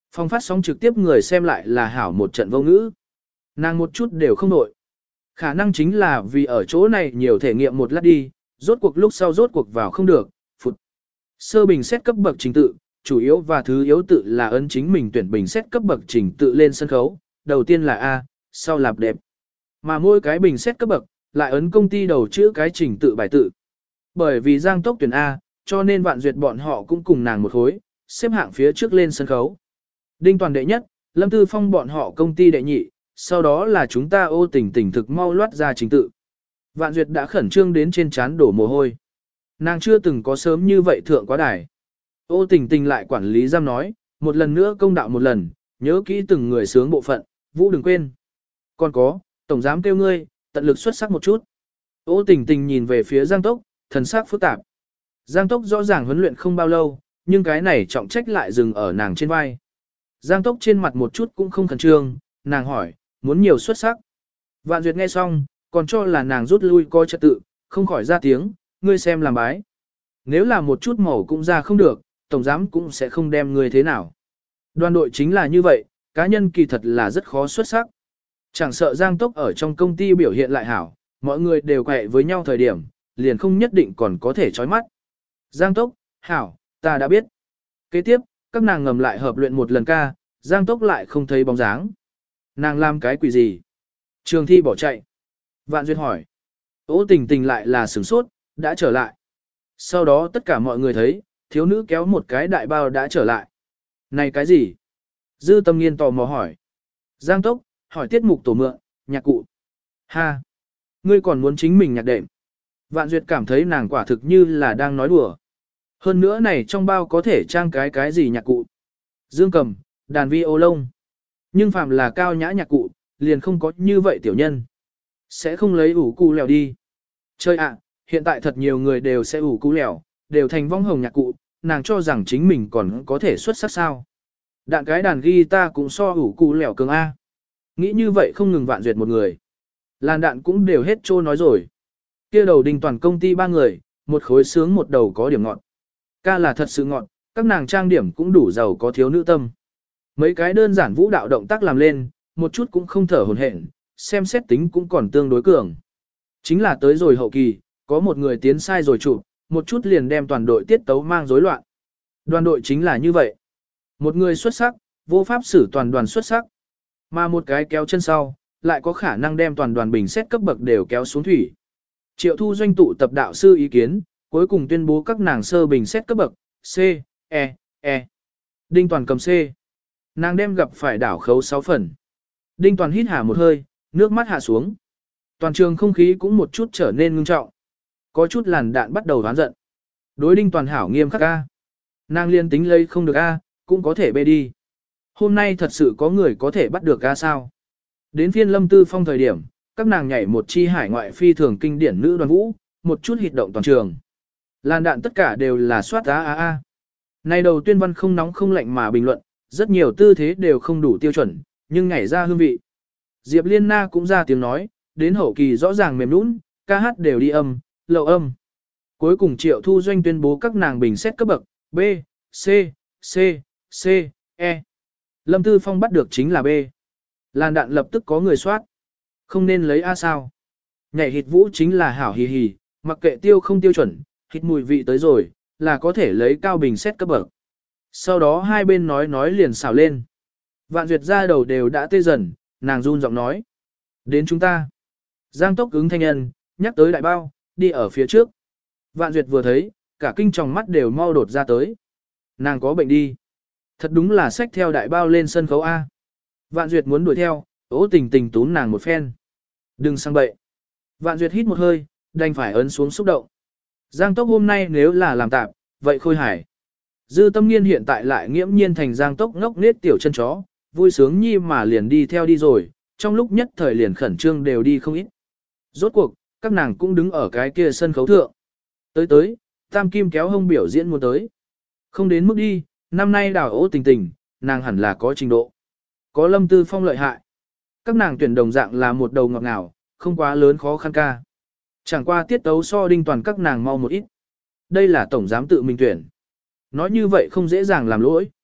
Phòng phát sóng trực tiếp người xem lại là hảo một trận vô ngữ. Nàng một chút đều không nổi. Khả năng chính là vì ở chỗ này nhiều thể nghiệm một lát đi, rốt cuộc lúc sau rốt cuộc vào không được, phụt. Sơ bình xét cấp bậc trình tự, chủ yếu và thứ yếu tự là ấn chính mình tuyển bình xét cấp bậc trình tự lên sân khấu, đầu tiên là A, sau là đẹp. Mà mỗi cái bình xét cấp bậc, lại ấn công ty đầu chữ cái trình tự bài tự. Bởi vì Giang Tốc tuyển A, cho nên Vạn Duyệt bọn họ cũng cùng nàng một khối, xếp hạng phía trước lên sân khấu. Đinh Toàn đệ nhất, Lâm Tư Phong bọn họ công ty đệ nhị, sau đó là chúng ta Ô Tình Tình thực mau loát ra trình tự. Vạn Duyệt đã khẩn trương đến trên trán đổ mồ hôi. Nàng chưa từng có sớm như vậy thượng quá đài. Ô Tình Tình lại quản lý giam nói, một lần nữa công đạo một lần, nhớ kỹ từng người sướng bộ phận, Vũ đừng quên. Còn có, tổng giám kêu ngươi, tận lực xuất sắc một chút. Ô Tình Tình nhìn về phía Giang Tốc, thần sắc phức tạp. Giang Tốc rõ ràng huấn luyện không bao lâu, nhưng cái này trọng trách lại dừng ở nàng trên vai. Giang Tốc trên mặt một chút cũng không khẩn trương, nàng hỏi, muốn nhiều xuất sắc. Vạn Duyệt nghe xong, còn cho là nàng rút lui coi trật tự, không khỏi ra tiếng, ngươi xem làm bái. Nếu là một chút màu cũng ra không được, tổng giám cũng sẽ không đem ngươi thế nào. Đoàn đội chính là như vậy, cá nhân kỳ thật là rất khó xuất sắc. Chẳng sợ Giang Tốc ở trong công ty biểu hiện lại hảo, mọi người đều quẹ với nhau thời điểm, liền không nhất định còn có thể chói mắt. Giang Tốc, hảo, ta đã biết. Kế tiếp, các nàng ngầm lại hợp luyện một lần ca, Giang Tốc lại không thấy bóng dáng. Nàng làm cái quỷ gì? Trường thi bỏ chạy. Vạn Duyệt hỏi. Ô Tình Tình lại là sửng sốt, đã trở lại. Sau đó tất cả mọi người thấy, thiếu nữ kéo một cái đại bao đã trở lại. Này cái gì? Dư Tâm Nghiên tò mò hỏi. Giang Tốc, hỏi tiết mục tổ mượn, nhạc cụ. Ha! Ngươi còn muốn chính mình nhạc đệm. Vạn Duyệt cảm thấy nàng quả thực như là đang nói đùa. Hơn nữa này trong bao có thể trang cái gì nhạc cụ. Dương cầm, đàn vi ô lông. Nhưng phàm là cao nhã nhạc cụ, liền không có như vậy tiểu nhân. Sẽ không lấy ủ cu lèo đi. Chơi ạ, hiện tại thật nhiều người đều sẽ ủ cu lèo, đều thành vong hồng nhạc cụ, nàng cho rằng chính mình còn có thể xuất sắc sao. Đạn cái đàn guitar cũng so ủ cu lèo cường A. Nghĩ như vậy không ngừng Vạn Duyệt một người. Làn đạn cũng đều hết trô nói rồi. Kia đầu Đình toàn công ty ba người, một khối sướng một đầu có điểm ngọn. Ca là thật sự ngọn, các nàng trang điểm cũng đủ giàu có thiếu nữ tâm. Mấy cái đơn giản vũ đạo động tác làm lên, một chút cũng không thở hổn hển, xem xét tính cũng còn tương đối cường. Chính là tới rồi hậu kỳ, có một người tiến sai rồi chụp, một chút liền đem toàn đội tiết tấu mang rối loạn. Đoàn đội chính là như vậy. Một người xuất sắc, vô pháp xử toàn đoàn xuất sắc. Mà một cái kéo chân sau, lại có khả năng đem toàn đoàn bình xét cấp bậc đều kéo xuống thủy. Triệu Thu Doanh tụ tập đạo sư ý kiến, cuối cùng tuyên bố các nàng sơ bình xét cấp bậc C, E, E. Đinh Toàn cầm C. Nàng đem gặp phải đảo khấu 6 phần. Đinh Toàn hít hà một hơi, nước mắt hạ xuống. Toàn trường không khí cũng một chút trở nên ngưng trọng. Có chút làn đạn bắt đầu đoán giận. Đối Đinh Toàn hảo nghiêm khắc A. Nàng liên tính lấy không được A, cũng có thể bê đi. Hôm nay thật sự có người có thể bắt được A sao. Đến phiên Lâm Tư Phong thời điểm, các nàng nhảy một chi hải ngoại phi thường kinh điển nữ đoàn vũ, một chút hít động toàn trường. Làn đạn tất cả đều là soát A. Này đầu tuyên văn không nóng không lạnh mà bình luận, rất nhiều tư thế đều không đủ tiêu chuẩn, nhưng nhảy ra hương vị. Diệp Liên Na cũng ra tiếng nói, đến hậu kỳ rõ ràng mềm nũng, ca hát đều đi âm, lậu âm. Cuối cùng Triệu Thu Doanh tuyên bố các nàng bình xét cấp bậc B, C, C, C, E. Lâm Tư Phong bắt được chính là B. Làn đạn lập tức có người soát. Không nên lấy A sao. Nhảy hít vũ chính là hảo hì hì, mặc kệ tiêu không tiêu chuẩn, hít mùi vị tới rồi, là có thể lấy cao bình xét cấp bậc. Sau đó hai bên nói liền xào lên. Vạn Duyệt ra đầu đều đã tê dần, nàng run giọng nói. Đến chúng ta. Giang Tốc ứng thanh nhân, nhắc tới đại bao, đi ở phía trước. Vạn Duyệt vừa thấy, cả kinh tròng mắt đều mau đột ra tới. Nàng có bệnh đi. Thật đúng là xách theo đại bao lên sân khấu A. Vạn Duyệt muốn đuổi theo, Ô Tình Tình túm nàng một phen. Đừng sang bậy. Vạn Duyệt hít một hơi, đành phải ấn xuống xúc động. Giang Tốc hôm nay nếu là làm tạm, vậy Khôi Hải. Dư Tâm Nghiên hiện tại lại nghiễm nhiên thành Giang Tốc ngốc nết tiểu chân chó, vui sướng nhi mà liền đi theo đi rồi, trong lúc nhất thời liền khẩn trương đều đi không ít. Rốt cuộc, các nàng cũng đứng ở cái kia sân khấu thượng. Tới, Tam Kim kéo hông biểu diễn muốn tới. Không đến mức đi, năm nay đào Ô Tình Tình, nàng hẳn là có trình độ. Có Lâm Tư Phong lợi hại. Các nàng tuyển đồng dạng là một đầu ngọt ngào, không quá lớn khó khăn ca. Chẳng qua tiết tấu so Đinh Toàn các nàng mau một ít. Đây là tổng giám tự mình tuyển. Nói như vậy không dễ dàng làm lỗi.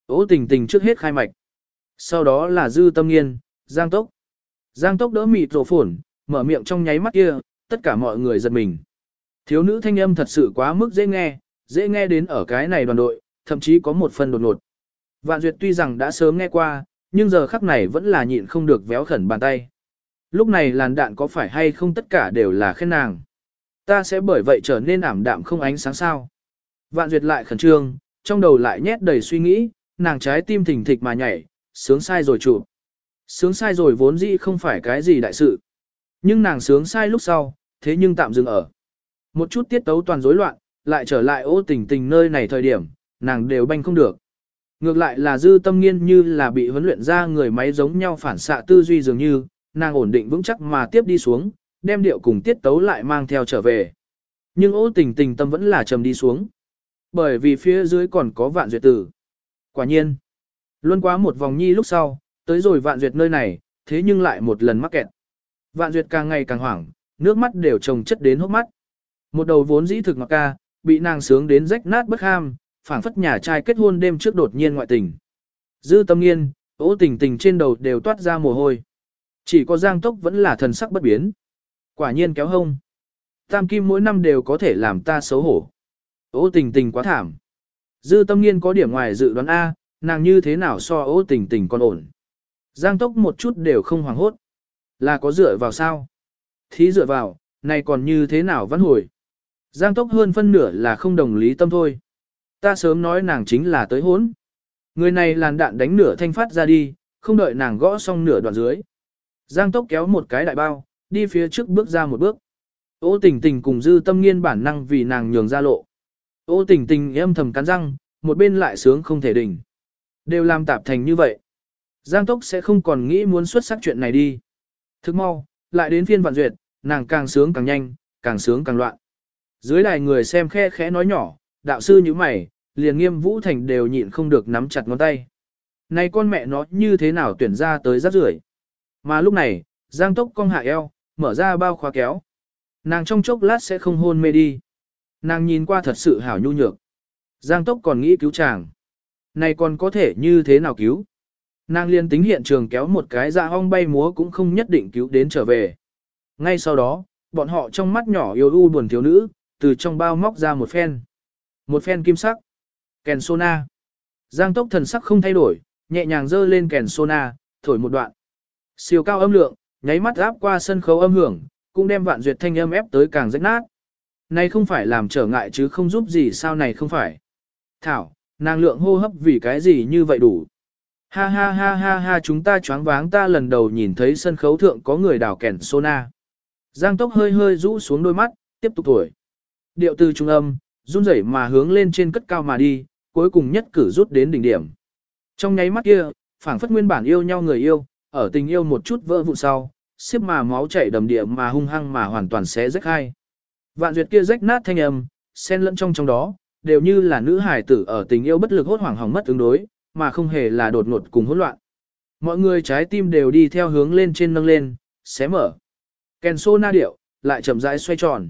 Ô Tình Tình trước hết khai mạch. Sau đó là Dư Tâm Nghiên, Giang Tốc. Giang Tốc đỡ mịt rổ phổn, mở miệng trong nháy mắt kia, tất cả mọi người giật mình. Thiếu nữ thanh âm thật sự quá mức dễ nghe đến ở cái này đoàn đội, thậm chí có một phần đột ngột. Vạn Duyệt tuy rằng đã sớm nghe qua, nhưng giờ khắc này vẫn là nhịn không được véo khẩn bàn tay. Lúc này làn đạn có phải hay không tất cả đều là khen nàng. Ta sẽ bởi vậy trở nên ảm đạm không ánh sáng sao. Vạn Duyệt lại khẩn trương, trong đầu lại nhét đầy suy nghĩ, nàng trái tim thình thịch mà nhảy, sướng sai rồi chụp. Sướng sai rồi vốn dĩ không phải cái gì đại sự. Nhưng nàng sướng sai lúc sau, thế nhưng tạm dừng ở. Một chút tiết tấu toàn rối loạn, lại trở lại Ô Tình Tình nơi này thời điểm, nàng đều banh không được. Ngược lại là Dư Tâm Nghiên như là bị huấn luyện ra người máy giống nhau phản xạ tư duy dường như, nàng ổn định vững chắc mà tiếp đi xuống, đem điệu cùng tiết tấu lại mang theo trở về. Nhưng Ô Tình Tình tâm vẫn là trầm đi xuống. Bởi vì phía dưới còn có Vạn Duyệt tử. Quả nhiên, luân quá một vòng nhi lúc sau, tới rồi Vạn Duyệt nơi này, thế nhưng lại một lần mắc kẹt. Vạn Duyệt càng ngày càng hoảng, nước mắt đều chồng chất đến hốc mắt. Một đầu vốn dĩ thực ngọt ca, bị nàng sướng đến rách nát bất ham, phảng phất nhà trai kết hôn đêm trước đột nhiên ngoại tình. Dư Tâm Nghiên, Ô Tình Tình trên đầu đều toát ra mồ hôi. Chỉ có Giang Tốc vẫn là thần sắc bất biến. Quả nhiên kéo hông. Tam kim mỗi năm đều có thể làm ta xấu hổ. Ô Tình Tình quá thảm. Dư Tâm Nghiên có điểm ngoài dự đoán A, nàng như thế nào so Ô Tình Tình còn ổn. Giang Tốc một chút đều không hoảng hốt. Là có dựa vào sao? Thí dựa vào, này còn như thế nào vãn hồi? Giang Tốc hơn phân nửa là không đồng lý tâm thôi. Ta sớm nói nàng chính là tới hốn. Người này làn đạn đánh nửa thanh phát ra đi, không đợi nàng gõ xong nửa đoạn dưới. Giang Tốc kéo một cái đại bao, đi phía trước bước ra một bước. Ô Tình Tình cùng Dư Tâm Nghiên bản năng vì nàng nhường ra lộ. Ô Tình Tình âm thầm cắn răng, một bên lại sướng không thể đỉnh. Đều làm tạp thành như vậy. Giang Tốc sẽ không còn nghĩ muốn xuất sắc chuyện này đi. Thức mau, lại đến phiên Vạn Duyệt, nàng càng sướng càng nhanh, càng sướng càng loạn. Dưới đài người xem khe khẽ nói nhỏ, đạo sư như mày, liền Nghiêm Vũ Thành đều nhịn không được nắm chặt ngón tay. Này con mẹ nó như thế nào tuyển ra tới rác rưởi. Mà lúc này, Giang Tốc cong hạ eo, mở ra bao khóa kéo. Nàng trong chốc lát sẽ không hôn mê đi. Nàng nhìn qua thật sự hảo nhu nhược. Giang Tốc còn nghĩ cứu chàng. Này còn có thể như thế nào cứu? Nàng liên tính hiện trường kéo một cái dạ ong bay múa cũng không nhất định cứu đến trở về. Ngay sau đó, bọn họ trong mắt nhỏ yêu u buồn thiếu nữ, từ trong bao móc ra một phen. Một phen kim sắc. Kèn sona. Giang Tốc thần sắc không thay đổi, nhẹ nhàng giơ lên kèn sona, thổi một đoạn. Siêu cao âm lượng, nháy mắt áp qua sân khấu âm hưởng, cũng đem Vạn Duyệt thanh âm ép tới càng rách nát. Này không phải làm trở ngại chứ không giúp gì sao này không phải. Thảo, nàng lượng hô hấp vì cái gì như vậy đủ. Ha ha ha ha ha chúng ta choáng váng ta lần đầu nhìn thấy sân khấu thượng có người đào kèn sona. Giang Tốc hơi hơi rũ xuống đôi mắt, tiếp tục thổi. Điệu từ trung âm, run rẩy mà hướng lên trên cất cao mà đi, cuối cùng nhất cử rút đến đỉnh điểm. Trong nháy mắt kia, phảng phất nguyên bản yêu nhau người yêu, ở tình yêu một chút vỡ vụn sau, xiếp mà máu chảy đầm địa mà hung hăng mà hoàn toàn xé rách hai. Vạn Duyệt kia rách nát thanh âm, xen lẫn trong đó, đều như là nữ hài tử ở tình yêu bất lực hốt hoảng hỏng mất ứng đối, mà không hề là đột ngột cùng hỗn loạn. Mọi người trái tim đều đi theo hướng lên trên nâng lên, xé mở. Kèn sona điệu, lại chậm rãi xoay tròn.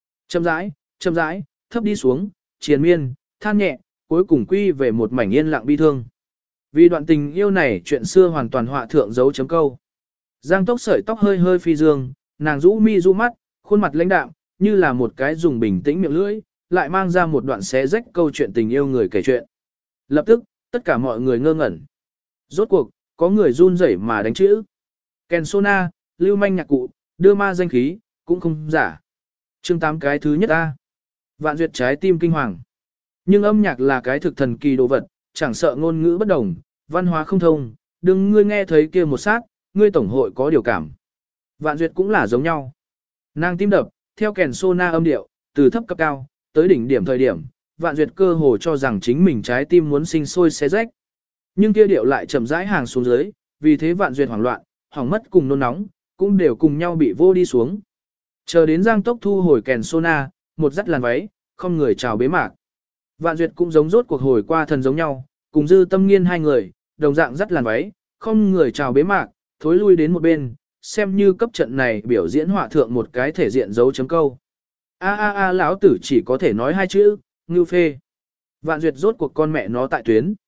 Chậm rãi, thấp đi xuống, triền miên, than nhẹ, cuối cùng quy về một mảnh yên lặng bi thương. Vì đoạn tình yêu này chuyện xưa hoàn toàn họa thượng dấu chấm câu. Giang Tốc sợi tóc hơi hơi phi dương, nàng rũ mi rũ mắt, khuôn mặt lãnh đạm, như là một cái dùng bình tĩnh miệng lưỡi, lại mang ra một đoạn xé rách câu chuyện tình yêu người kể chuyện. Lập tức, tất cả mọi người ngơ ngẩn. Rốt cuộc, có người run rẩy mà đánh chữ. Kèn sona, lưu manh nhạc cụ, đưa ma danh khí, cũng không giả. Chương 8 cái thứ nhất A. Vạn Duyệt trái tim kinh hoàng. Nhưng âm nhạc là cái thực thần kỳ đồ vật, chẳng sợ ngôn ngữ bất đồng, văn hóa không thông, đừng ngươi nghe thấy kia một sát, ngươi tổng hội có điều cảm. Vạn Duyệt cũng là giống nhau. Nàng tim đập, theo kèn sona âm điệu, từ thấp cấp cao, tới đỉnh điểm thời điểm, Vạn Duyệt cơ hồ cho rằng chính mình trái tim muốn sinh sôi xé rách. Nhưng kia điệu lại chậm rãi hàng xuống dưới, vì thế Vạn Duyệt hoảng loạn, hoảng mất cùng nôn nóng, cũng đều cùng nhau bị vô đi xuống. Chờ đến Giang Tốc thu hồi kèn sona, một dắt làn váy, không người chào bế mạc. Vạn Duyệt cũng giống rốt cuộc hồi qua thần giống nhau, cùng Dư Tâm Nghiên hai người, đồng dạng dắt làn váy, không người chào bế mạc, thối lui đến một bên, xem như cấp trận này biểu diễn họa thượng một cái thể diện dấu chấm câu. A lão tử chỉ có thể nói hai chữ, ngưu phê. Vạn Duyệt rốt cuộc con mẹ nó tại tuyến.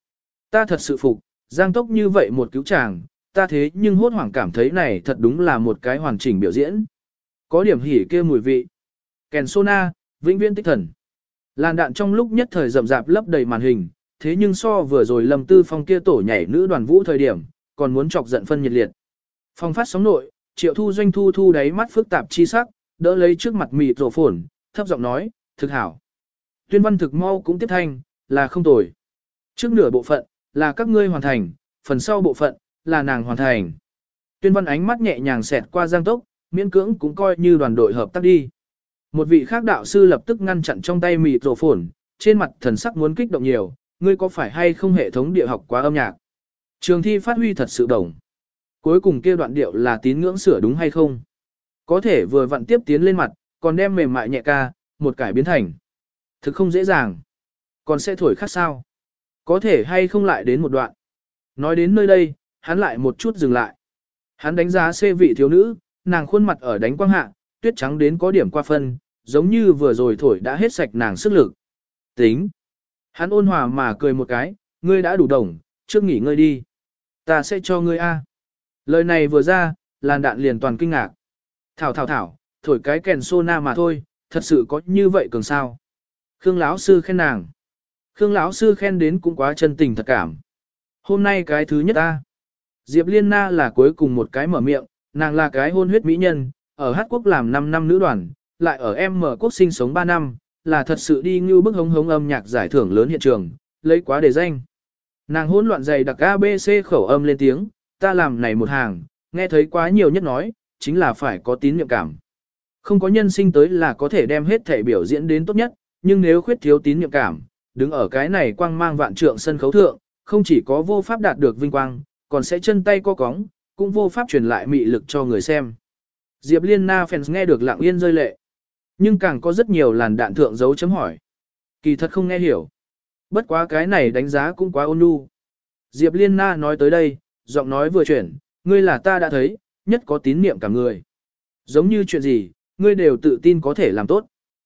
Ta thật sự phục, Giang Tốc như vậy một cứu chàng, ta thế nhưng hốt hoảng cảm thấy này thật đúng là một cái hoàn chỉnh biểu diễn. Có điểm hỉ kia mùi vị. Kèn Sona, vĩnh viễn tích thần. Làn đạn trong lúc nhất thời rậm rạp lấp đầy màn hình, thế nhưng so vừa rồi Lâm Tư Phong kia tổ nhảy nữ đoàn vũ thời điểm, còn muốn chọc giận phân nhiệt liệt. Phong phát sóng nội, Triệu Thu Doanh thu đáy mắt phức tạp chi sắc, đỡ lấy trước mặt mịt rổ phồn, thấp giọng nói, thực hảo. Tuyên văn thực mau cũng tiếp thanh, là không tồi. Trước nửa bộ phận, là các ngươi hoàn thành, phần sau bộ phận, là nàng hoàn thành. Tuyên văn ánh mắt nhẹ nhàng xẹt qua Giang Tốc, miễn cưỡng cũng coi như đoàn đội hợp tác đi. Một vị khác đạo sư lập tức ngăn chặn trong tay mịt rổ phồn, trên mặt thần sắc muốn kích động nhiều, ngươi có phải hay không hệ thống địa học quá âm nhạc? Trường thi phát huy thật sự đồng. Cuối cùng kia đoạn điệu là tín ngưỡng sửa đúng hay không? Có thể vừa vặn tiếp tiến lên mặt, còn đem mềm mại nhẹ ca, một cải biến thành. Thực không dễ dàng. Còn sẽ thổi khác sao? Có thể hay không lại đến một đoạn. Nói đến nơi đây, hắn lại một chút dừng lại. Hắn đánh giá xê vị thiếu nữ, nàng khuôn mặt ở đánh quang hạ, tuyết trắng đến có điểm qua phân, giống như vừa rồi thổi đã hết sạch nàng sức lực. Tính. Hắn ôn hòa mà cười một cái, ngươi đã đủ đồng, trước nghỉ ngơi đi. Ta sẽ cho ngươi A. Lời này vừa ra, làn đạn liền toàn kinh ngạc. Thảo, thổi cái kèn sona mà thôi, thật sự có như vậy cường sao. Khương lão sư khen nàng. Khương lão sư khen đến cũng quá chân tình thật cảm. Hôm nay cái thứ nhất A. Diệp Liên Na là cuối cùng một cái mở miệng, nàng là cái hôn huyết mỹ nhân, ở Hát Quốc làm 5 năm nữ đoàn, lại ở M Quốc sinh sống 3 năm, là thật sự đi như bức hống âm nhạc giải thưởng lớn hiện trường, lấy quá đề danh. Nàng hỗn loạn dày đặc ABC khẩu âm lên tiếng, ta làm này một hàng, nghe thấy quá nhiều nhất nói, chính là phải có tín nhiệm cảm. Không có nhân sinh tới là có thể đem hết thể biểu diễn đến tốt nhất, nhưng nếu khuyết thiếu tín nhiệm cảm, đứng ở cái này quang mang vạn trượng sân khấu thượng, không chỉ có vô pháp đạt được vinh quang, còn sẽ chân tay co cóng, cũng vô pháp truyền lại mị lực cho người xem. Diệp Liên Na fans nghe được lặng yên rơi lệ. Nhưng càng có rất nhiều làn đạn thượng dấu chấm hỏi. Kỳ thật không nghe hiểu. Bất quá cái này đánh giá cũng quá ôn nhu. Diệp Liên Na nói tới đây, giọng nói vừa chuyển, ngươi là ta đã thấy, nhất có tín niệm cả người. Giống như chuyện gì, ngươi đều tự tin có thể làm tốt.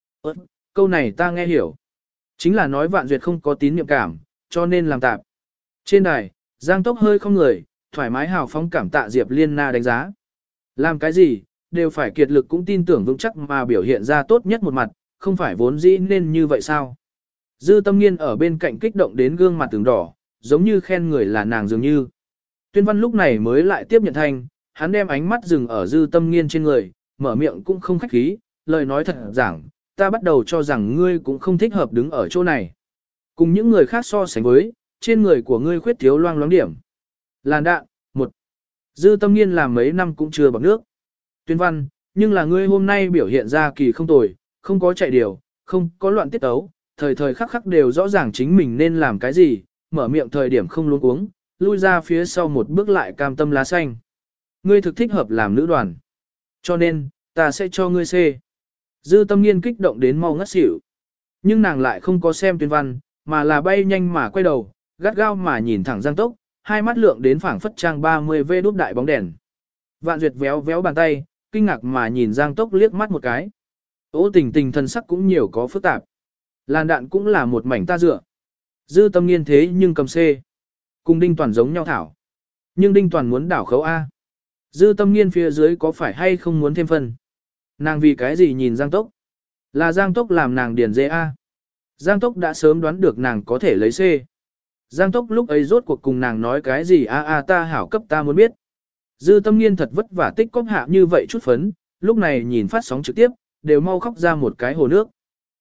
Câu này ta nghe hiểu. Chính là nói Vạn Duyệt không có tín niệm cảm, cho nên làm tạp. Trên đài, Giang Tốc hơi không người, thoải mái hào phóng cảm tạ Diệp Liên Na đánh giá. Làm cái gì, đều phải kiệt lực cũng tin tưởng vững chắc mà biểu hiện ra tốt nhất một mặt, không phải vốn dĩ nên như vậy sao. Dư Tâm Nghiên ở bên cạnh kích động đến gương mặt từng đỏ, giống như khen người là nàng dường như. Tuyên Văn lúc này mới lại tiếp nhận thanh, hắn đem ánh mắt dừng ở Dư Tâm Nghiên trên người, mở miệng cũng không khách khí, lời nói thật giảng, ta bắt đầu cho rằng ngươi cũng không thích hợp đứng ở chỗ này. Cùng những người khác so sánh với, trên người của ngươi khuyết thiếu loang loáng điểm. Làn đạn, 1. Dư Tâm Nghiên làm mấy năm cũng chưa bằng nước. Tuyên Văn, nhưng là ngươi hôm nay biểu hiện ra kỳ không tồi, không có chạy điều, không có loạn tiết tấu, thời thời khắc khắc đều rõ ràng chính mình nên làm cái gì, mở miệng thời điểm không luống cuống, lui ra phía sau một bước lại cam tâm lá xanh. Ngươi thực thích hợp làm nữ đoàn. Cho nên, ta sẽ cho ngươi C. Dư Tâm Nghiên kích động đến mau ngất xỉu. Nhưng nàng lại không có xem Tuyên Văn, mà là bay nhanh mà quay đầu, gắt gao mà nhìn thẳng Giang Tốc, hai mắt lượng đến phảng phất trang 30V đốt đại bóng đèn. Vạn Duyệt véo véo bàn tay, kinh ngạc mà nhìn Giang Tốc liếc mắt một cái. Ô Tình Tình thân sắc cũng nhiều có phức tạp. Làn đạn cũng là một mảnh ta dựa. Dư Tâm Nghiên thế nhưng cầm C. Cùng Đinh Toàn giống nhau thảo. Nhưng Đinh Toàn muốn đảo khấu A. Dư Tâm Nghiên phía dưới có phải hay không muốn thêm phân? Nàng vì cái gì nhìn Giang Tốc? Là Giang Tốc làm nàng điền dê A. Giang Tốc đã sớm đoán được nàng có thể lấy C. Giang Tốc lúc ấy rốt cuộc cùng nàng nói cái gì ta hảo cấp ta muốn biết. Dư Tâm Nghiên thật vất vả tích cóp hạ như vậy chút phấn, lúc này nhìn phát sóng trực tiếp, đều mau khóc ra một cái hồ nước.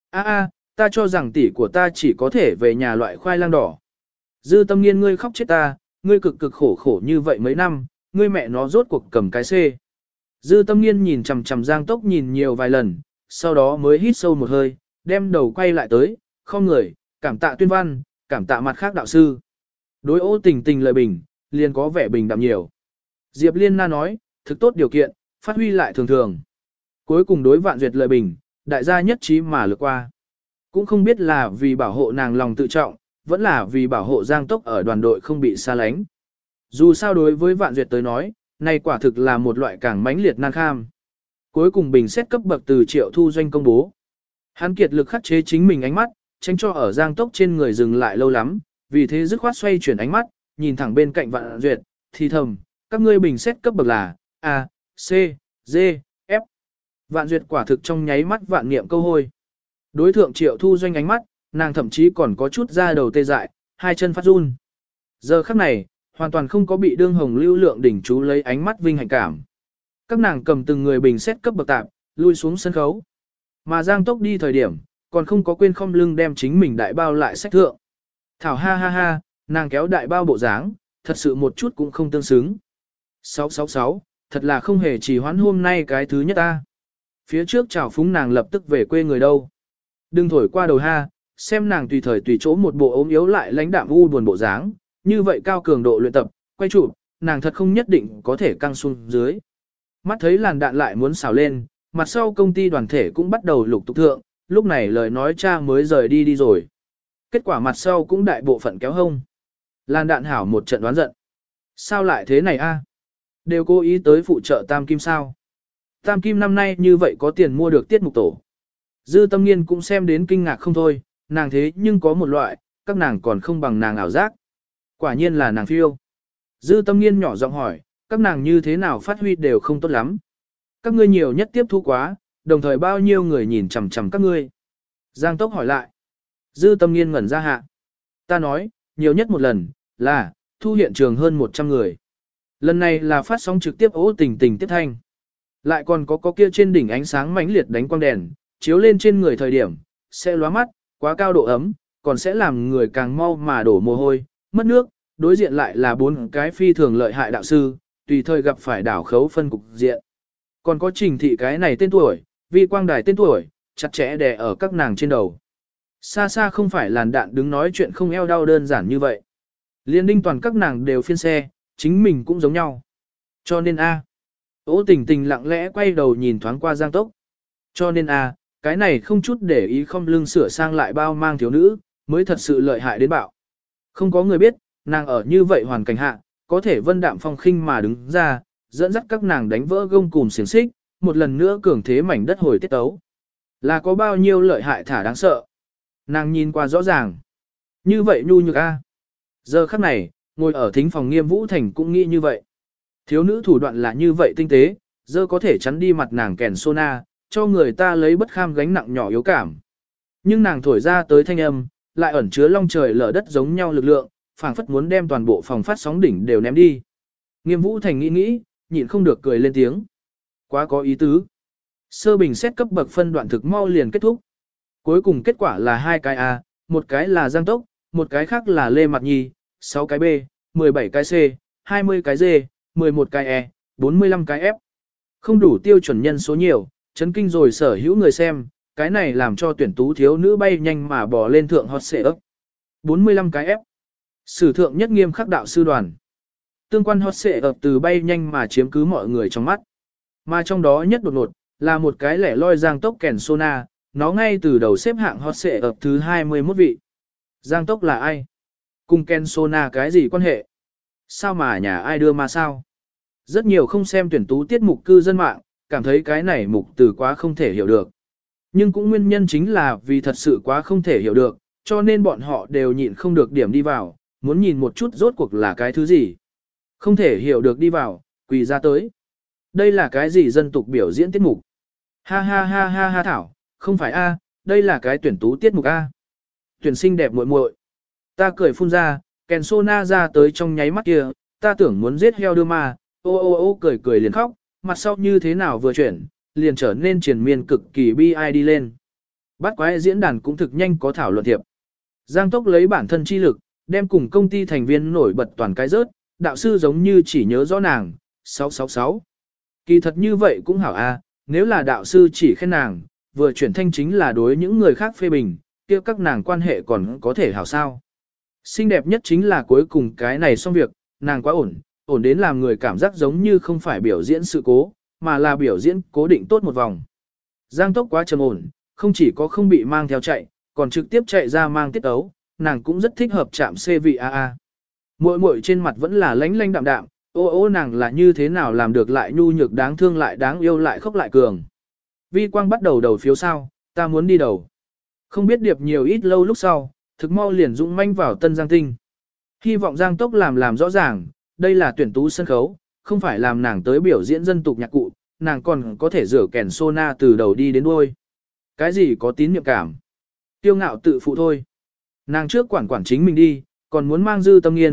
Ta cho rằng tỷ của ta chỉ có thể về nhà loại khoai lang đỏ. Dư Tâm Nghiên ngươi khóc chết ta, ngươi cực cực khổ khổ như vậy mấy năm, ngươi mẹ nó rốt cuộc cầm cái C. Dư Tâm Nghiên nhìn chằm chằm Giang Tốc nhìn nhiều vài lần, sau đó mới hít sâu một hơi, đem đầu quay lại tới, không người, cảm tạ Tuyên Văn, cảm tạ mặt khác đạo sư. Đối Ô Tình Tình lời bình, liền có vẻ bình đạm nhiều. Diệp Liên Na nói, thực tốt điều kiện, phát huy lại thường thường. Cuối cùng đối Vạn Duyệt lời bình, đại gia nhất trí mà lược qua. Cũng không biết là vì bảo hộ nàng lòng tự trọng, vẫn là vì bảo hộ Giang Tốc ở đoàn đội không bị xa lánh. Dù sao đối với Vạn Duyệt tới nói, này quả thực là một loại càng mãnh liệt nan kham. Cuối cùng bình xét cấp bậc từ Triệu Thu Doanh công bố. Hắn kiệt lực khắc chế chính mình ánh mắt, tránh cho ở Giang Tốc trên người dừng lại lâu lắm, vì thế dứt khoát xoay chuyển ánh mắt, nhìn thẳng bên cạnh Vạn Duyệt, thì thầm, các ngươi bình xét cấp bậc là A, C, D, F. Vạn Duyệt quả thực trong nháy mắt vạn niệm câu hôi. Đối thượng Triệu Thu Doanh ánh mắt, nàng thậm chí còn có chút da đầu tê dại, hai chân phát run. Giờ khắc này, hoàn toàn không có bị đương hồng lưu lượng đỉnh chú lấy ánh mắt vinh hạnh cảm. Các nàng cầm từng người bình xét cấp bậc tạp, lui xuống sân khấu. Mà Giang Tốc đi thời điểm, còn không có quên khom lưng đem chính mình đại bao lại sách thượng. Thảo ha ha ha, nàng kéo đại bao bộ dáng, thật sự một chút cũng không tương xứng. 666, thật là không hề trì hoãn hôm nay cái thứ nhất ta. Phía trước chào phúng nàng lập tức về quê người đâu. Đừng thổi qua đầu ha, xem nàng tùy thời tùy chỗ một bộ ốm yếu lại lãnh đạm u buồn bộ dáng, như vậy cao cường độ luyện tập, quay chụp, nàng thật không nhất định có thể căng xuống dưới. Mắt thấy làn đạn lại muốn xào lên, mặt sau công ty đoàn thể cũng bắt đầu lục tục thượng, lúc này lời nói cha mới rời đi rồi. Kết quả mặt sau cũng đại bộ phận kéo hông. Làn đạn hảo một trận đoán giận. Sao lại thế này a? Đều cố ý tới phụ trợ Tam Kim sao? Tam Kim năm nay như vậy có tiền mua được tiết mục tổ. Dư Tâm Nghiên cũng xem đến kinh ngạc không thôi, nàng thế nhưng có một loại, các nàng còn không bằng nàng ảo giác. Quả nhiên là nàng phiêu. Dư Tâm Nghiên nhỏ giọng hỏi, các nàng như thế nào phát huy đều không tốt lắm. Các ngươi nhiều nhất tiếp thu quá, đồng thời bao nhiêu người nhìn chằm chằm các ngươi. Giang Tốc hỏi lại. Dư Tâm Nghiên ngẩn ra hạ. Ta nói, nhiều nhất một lần, là, thu hiện trường hơn 100 người. Lần này là phát sóng trực tiếp ố tình tình tiếp thanh. Lại còn có kia trên đỉnh ánh sáng mãnh liệt đánh quang đèn, chiếu lên trên người thời điểm, sẽ lóa mắt, quá cao độ ấm, còn sẽ làm người càng mau mà đổ mồ hôi, mất nước, đối diện lại là 4 cái phi thường lợi hại đạo sư, tùy thời gặp phải đảo khấu phân cục diện. Còn có Trình Thị cái này tên tuổi, Vi Quang Đài tên tuổi, chặt chẽ đè ở các nàng trên đầu. Xa xa không phải làn đạn đứng nói chuyện không eo đau đơn giản như vậy. Liên đinh toàn các nàng đều phiên xe, chính mình cũng giống nhau. Cho nên Ô Tình Tình lặng lẽ quay đầu nhìn thoáng qua Giang Tốc. Cho nên cái này không chút để ý không lưng sửa sang lại bao mang thiếu nữ, mới thật sự lợi hại đến bạo. Không có người biết, nàng ở như vậy hoàn cảnh hạ, có thể vân đạm phong khinh mà đứng ra, dẫn dắt các nàng đánh vỡ gông cùm xiềng xích, một lần nữa cường thế mảnh đất hồi tiết tấu. Là có bao nhiêu lợi hại thả đáng sợ. Nàng nhìn qua rõ ràng. Như vậy nhu nhược Giờ khắc này, ngồi ở thính phòng Nghiêm Vũ Thành cũng nghĩ như vậy. Thiếu nữ thủ đoạn là như vậy tinh tế, giờ có thể chắn đi mặt nàng kèn sona, cho người ta lấy bất kham gánh nặng nhỏ yếu cảm. Nhưng nàng thổi ra tới thanh âm, lại ẩn chứa long trời lở đất giống nhau lực lượng, phảng phất muốn đem toàn bộ phòng phát sóng đỉnh đều ném đi. Nghiêm Vũ Thành nghĩ, nhịn không được cười lên tiếng. Quá có ý tứ. Sơ bình xét cấp bậc phân đoạn thực mau liền kết thúc. Cuối cùng kết quả là 2 cái A, một cái là Giang Tốc, một cái khác là Lê Mạt Nhi, 6 cái B, 17 cái C, 20 cái D, 11 cái E, 45 cái F. Không đủ tiêu chuẩn nhân số nhiều, chấn kinh rồi sở hữu người xem, cái này làm cho tuyển tú thiếu nữ bay nhanh mà bò lên thượng hot xệ ấp. 45 cái F. Sử thượng nhất nghiêm khắc đạo sư đoàn. Tương quan hot xệ ấp từ bay nhanh mà chiếm cứ mọi người trong mắt. Mà trong đó nhất đột ngột, là một cái lẻ loi Giang Tốc kèn sona, nó ngay từ đầu xếp hạng hot xệ ấp thứ 21 vị. Giang Tốc là ai? Cùng kèn sona cái gì quan hệ? Sao mà nhà ai đưa mà sao? Rất nhiều không xem tuyển tú tiết mục cư dân mạng, cảm thấy cái này mục từ quá không thể hiểu được. Nhưng cũng nguyên nhân chính là vì thật sự quá không thể hiểu được, cho nên bọn họ đều nhịn không được điểm đi vào, muốn nhìn một chút rốt cuộc là cái thứ gì. Không thể hiểu được đi vào, quỳ ra tới. Đây là cái gì dân tục biểu diễn tiết mục? Ha ha ha ha ha Thảo, không phải đây là cái tuyển tú tiết mục Tuyển sinh đẹp muội muội. Ta cười phun ra, kèn sona ra tới trong nháy mắt kia, ta tưởng muốn giết heo đưa ma, ô cười liền khóc, mặt sau như thế nào vừa chuyển, liền trở nên triền miên cực kỳ bi ai đi lên. Bắt quái diễn đàn cũng thực nhanh có thảo luận thiệp. Giang Tốc lấy bản thân chi lực, đem cùng công ty thành viên nổi bật toàn cái rớt, đạo sư giống như chỉ nhớ rõ nàng, 666. Kỳ thật như vậy cũng hảo nếu là đạo sư chỉ khen nàng, vừa chuyển thanh chính là đối những người khác phê bình, kia các nàng quan hệ còn có thể hảo sao. Xinh đẹp nhất chính là cuối cùng cái này xong việc, nàng quá ổn đến làm người cảm giác giống như không phải biểu diễn sự cố, mà là biểu diễn cố định tốt một vòng. Giang Tốc quá trầm ổn, không chỉ có không bị mang theo chạy, còn trực tiếp chạy ra mang tiết ấu, nàng cũng rất thích hợp chạm C vị AA. Muội trên mặt vẫn là lánh lánh đạm đạm, ô nàng là như thế nào làm được lại nhu nhược đáng thương lại đáng yêu lại khóc lại cường. Vi Quang bắt đầu phiếu sao, ta muốn đi đầu. Không biết điệp nhiều ít lâu lúc sau, thực mau liền dũng manh vào Tân Giang Tinh. Hy vọng Giang Tốc làm rõ ràng, đây là tuyển tú sân khấu, không phải làm nàng tới biểu diễn dân tục nhạc cụ, nàng còn có thể rửa kèn sona từ đầu đi đến đuôi. Cái gì có tín nhiệm cảm? Tiêu ngạo tự phụ thôi. Nàng trước quản chính mình đi, còn muốn mang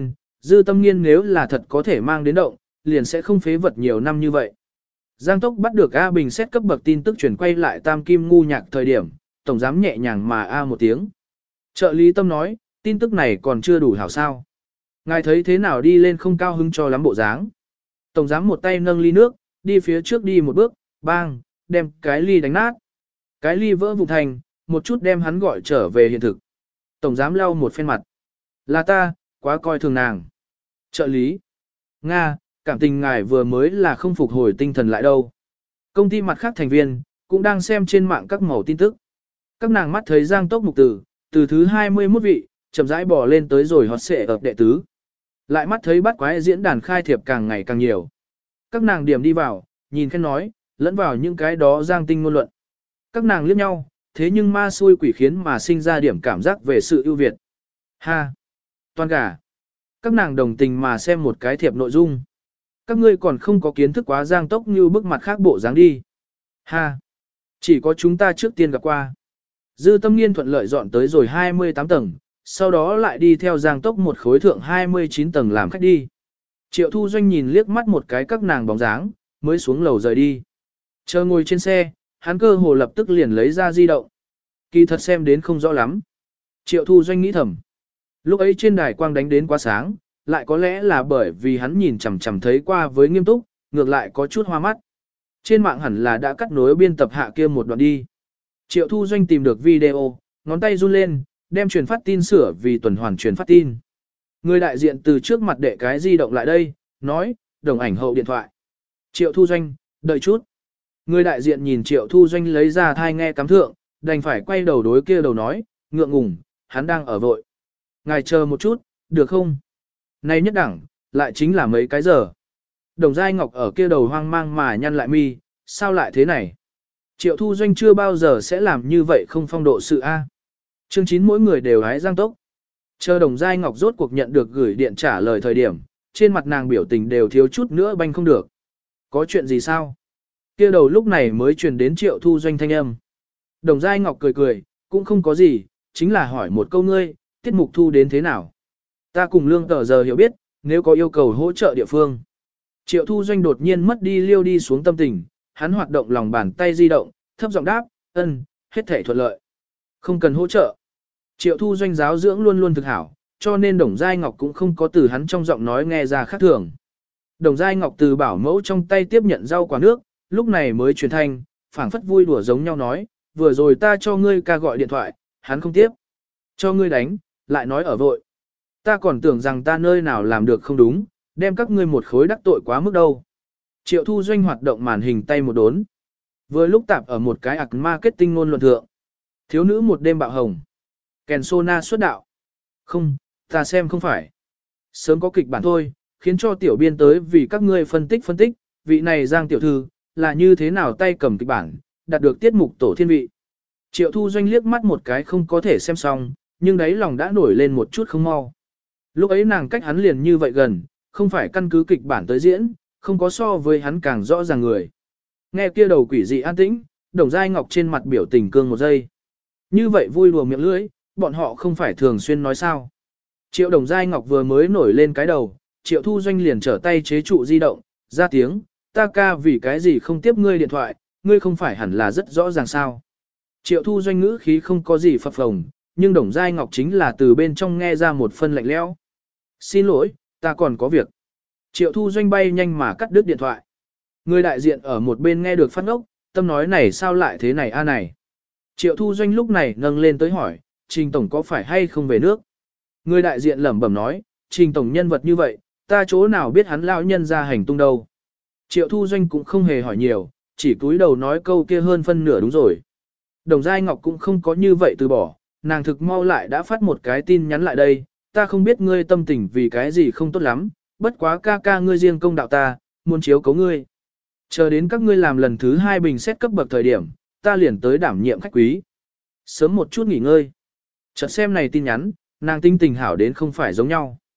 Dư Tâm Nghiên nếu là thật có thể mang đến động, liền sẽ không phế vật nhiều năm như vậy. Giang Tốc bắt được A Bình xét cấp bậc tin tức chuyển quay lại Tam Kim ngu nhạc thời điểm, tổng giám nhẹ nhàng mà A một tiếng. Trợ lý Tâm nói, tin tức này còn chưa đủ hảo sao. Ngài thấy thế nào đi lên không cao hứng cho lắm bộ dáng. Tổng giám một tay nâng ly nước, đi phía trước đi một bước, bang, đem cái ly đánh nát. Cái ly vỡ vụn thành, một chút đem hắn gọi trở về hiện thực. Tổng giám lau một phen mặt. Là ta, quá coi thường nàng. Trợ lý. Nga, cảm tình ngài vừa mới là không phục hồi tinh thần lại đâu. Công ty mặt khác thành viên, cũng đang xem trên mạng các màu tin tức. Các nàng mắt thấy Giang Tốc mục từ thứ 21 vị, chậm rãi bò lên tới rồi hót xệ ập đệ tứ. Lại mắt thấy bắt quái diễn đàn khai thiệp càng ngày càng nhiều. Các nàng điểm đi vào, nhìn khen nói, lẫn vào những cái đó Giang tinh ngôn luận. Các nàng liếc nhau, thế nhưng ma xui quỷ khiến mà sinh ra điểm cảm giác về sự ưu việt. Ha! Toàn gà! Các nàng đồng tình mà xem một cái thiệp nội dung. Các ngươi còn không có kiến thức quá Giang Tốc như bức mặt khác bộ dáng đi. Ha! Chỉ có chúng ta trước tiên gặp qua. Dư Tâm Nghiên thuận lợi dọn tới rồi 28 tầng, sau đó lại đi theo Giang Tốc một khối thượng 29 tầng làm khách đi. Triệu Thu Doanh nhìn liếc mắt một cái các nàng bóng dáng, mới xuống lầu rời đi. Chờ ngồi trên xe, hắn cơ hồ lập tức liền lấy ra di động. Kỳ thật xem đến không rõ lắm. Triệu Thu Doanh nghĩ thầm. Lúc ấy trên đài quang đánh đến quá sáng, lại có lẽ là bởi vì hắn nhìn chằm chằm thấy qua với nghiêm túc, ngược lại có chút hoa mắt. Trên mạng hẳn là đã cắt nối biên tập hạ kia một đoạn đi. Triệu Thu Doanh tìm được video, ngón tay run lên, đem truyền phát tin sửa vì tuần hoàn truyền phát tin. Người đại diện từ trước mặt đệ cái di động lại đây, nói, đồng ảnh hậu điện thoại. Triệu Thu Doanh, đợi chút. Người đại diện nhìn Triệu Thu Doanh lấy ra thai nghe cắm thượng, đành phải quay đầu đối kia đầu nói, ngượng ngùng, hắn đang ở vội. Ngài chờ một chút, được không? Này nhất đẳng, lại chính là mấy cái giờ. Đồng Giai Ngọc ở kia đầu hoang mang mà nhăn lại mi, sao lại thế này? Triệu Thu Doanh chưa bao giờ sẽ làm như vậy không phong độ sự A. Chương 9 mỗi người đều hái Giang Tốc. Chờ Đồng Giai Ngọc rốt cuộc nhận được gửi điện trả lời thời điểm, trên mặt nàng biểu tình đều thiếu chút nữa banh không được. Có chuyện gì sao? Kia đầu lúc này mới truyền đến Triệu Thu Doanh thanh âm. Đồng Giai Ngọc cười cười, cũng không có gì, chính là hỏi một câu ngươi, tiết mục thu đến thế nào? Ta cùng lương tờ giờ hiểu biết, nếu có yêu cầu hỗ trợ địa phương. Triệu Thu Doanh đột nhiên mất đi liêu đi xuống tâm tình, hắn hoạt động lòng bàn tay di động, thấp giọng đáp, hết thể thuận lợi. Không cần hỗ trợ. Triệu Thu Doanh giáo dưỡng luôn luôn thực hảo, cho nên Đồng Giai Ngọc cũng không có từ hắn trong giọng nói nghe ra khác thường. Đồng Giai Ngọc từ bảo mẫu trong tay tiếp nhận rau quả nước, lúc này mới truyền thanh, phảng phất vui đùa giống nhau nói, vừa rồi ta cho ngươi ca gọi điện thoại, hắn không tiếp. Cho ngươi đánh, lại nói ở vội. Ta còn tưởng rằng ta nơi nào làm được không đúng, đem các ngươi một khối đắc tội quá mức đâu. Triệu Thu Doanh hoạt động màn hình tay một đốn. Vừa lúc tạp ở một cái marketing ngôn luận thượng. Thiếu nữ một đêm bạo hồng. Kèn Sona xuất đạo. Không, ta xem không phải. Sớm có kịch bản thôi, khiến cho tiểu biên tới vì các ngươi phân tích, vị này Giang tiểu thư, là như thế nào tay cầm kịch bản, đạt được tiết mục tổ thiên vị. Triệu Thu Doanh liếc mắt một cái không có thể xem xong, nhưng đấy lòng đã nổi lên một chút không mau. Lúc ấy nàng cách hắn liền như vậy gần, không phải căn cứ kịch bản tới diễn, không có so với hắn càng rõ ràng người. Nghe kia đầu quỷ dị an tĩnh, Đồng Giai Ngọc trên mặt biểu tình cương một giây. Như vậy vui đùa miệng lưỡi, bọn họ không phải thường xuyên nói sao. Triệu Đồng Giai Ngọc vừa mới nổi lên cái đầu, Triệu Thu Doanh liền trở tay chế trụ di động, ra tiếng, ta ca vì cái gì không tiếp ngươi điện thoại, ngươi không phải hẳn là rất rõ ràng sao. Triệu Thu Doanh ngữ khí không có gì phập phồng, nhưng Đồng Giai Ngọc chính là từ bên trong nghe ra một phân lạnh lẽo. Xin lỗi, ta còn có việc. Triệu Thu Doanh bay nhanh mà cắt đứt điện thoại. Người đại diện ở một bên nghe được phát ngốc, tâm nói này sao lại thế này a này. Triệu Thu Doanh lúc này nâng lên tới hỏi, Trình Tổng có phải hay không về nước? Người đại diện lẩm bẩm nói, Trình Tổng nhân vật như vậy, ta chỗ nào biết hắn lão nhân ra hành tung đâu. Triệu Thu Doanh cũng không hề hỏi nhiều, chỉ cúi đầu nói câu kia hơn phân nửa đúng rồi. Đồng Giai Ngọc cũng không có như vậy từ bỏ, nàng thực mau lại đã phát một cái tin nhắn lại đây, ta không biết ngươi tâm tình vì cái gì không tốt lắm, bất quá ca ca ngươi riêng công đạo ta, muốn chiếu cấu ngươi. Chờ đến các ngươi làm lần thứ 2 bình xét cấp bậc thời điểm, ta liền tới đảm nhiệm khách quý. Sớm một chút nghỉ ngơi. Chợt xem này tin nhắn, nàng tinh tình hảo đến không phải giống nhau.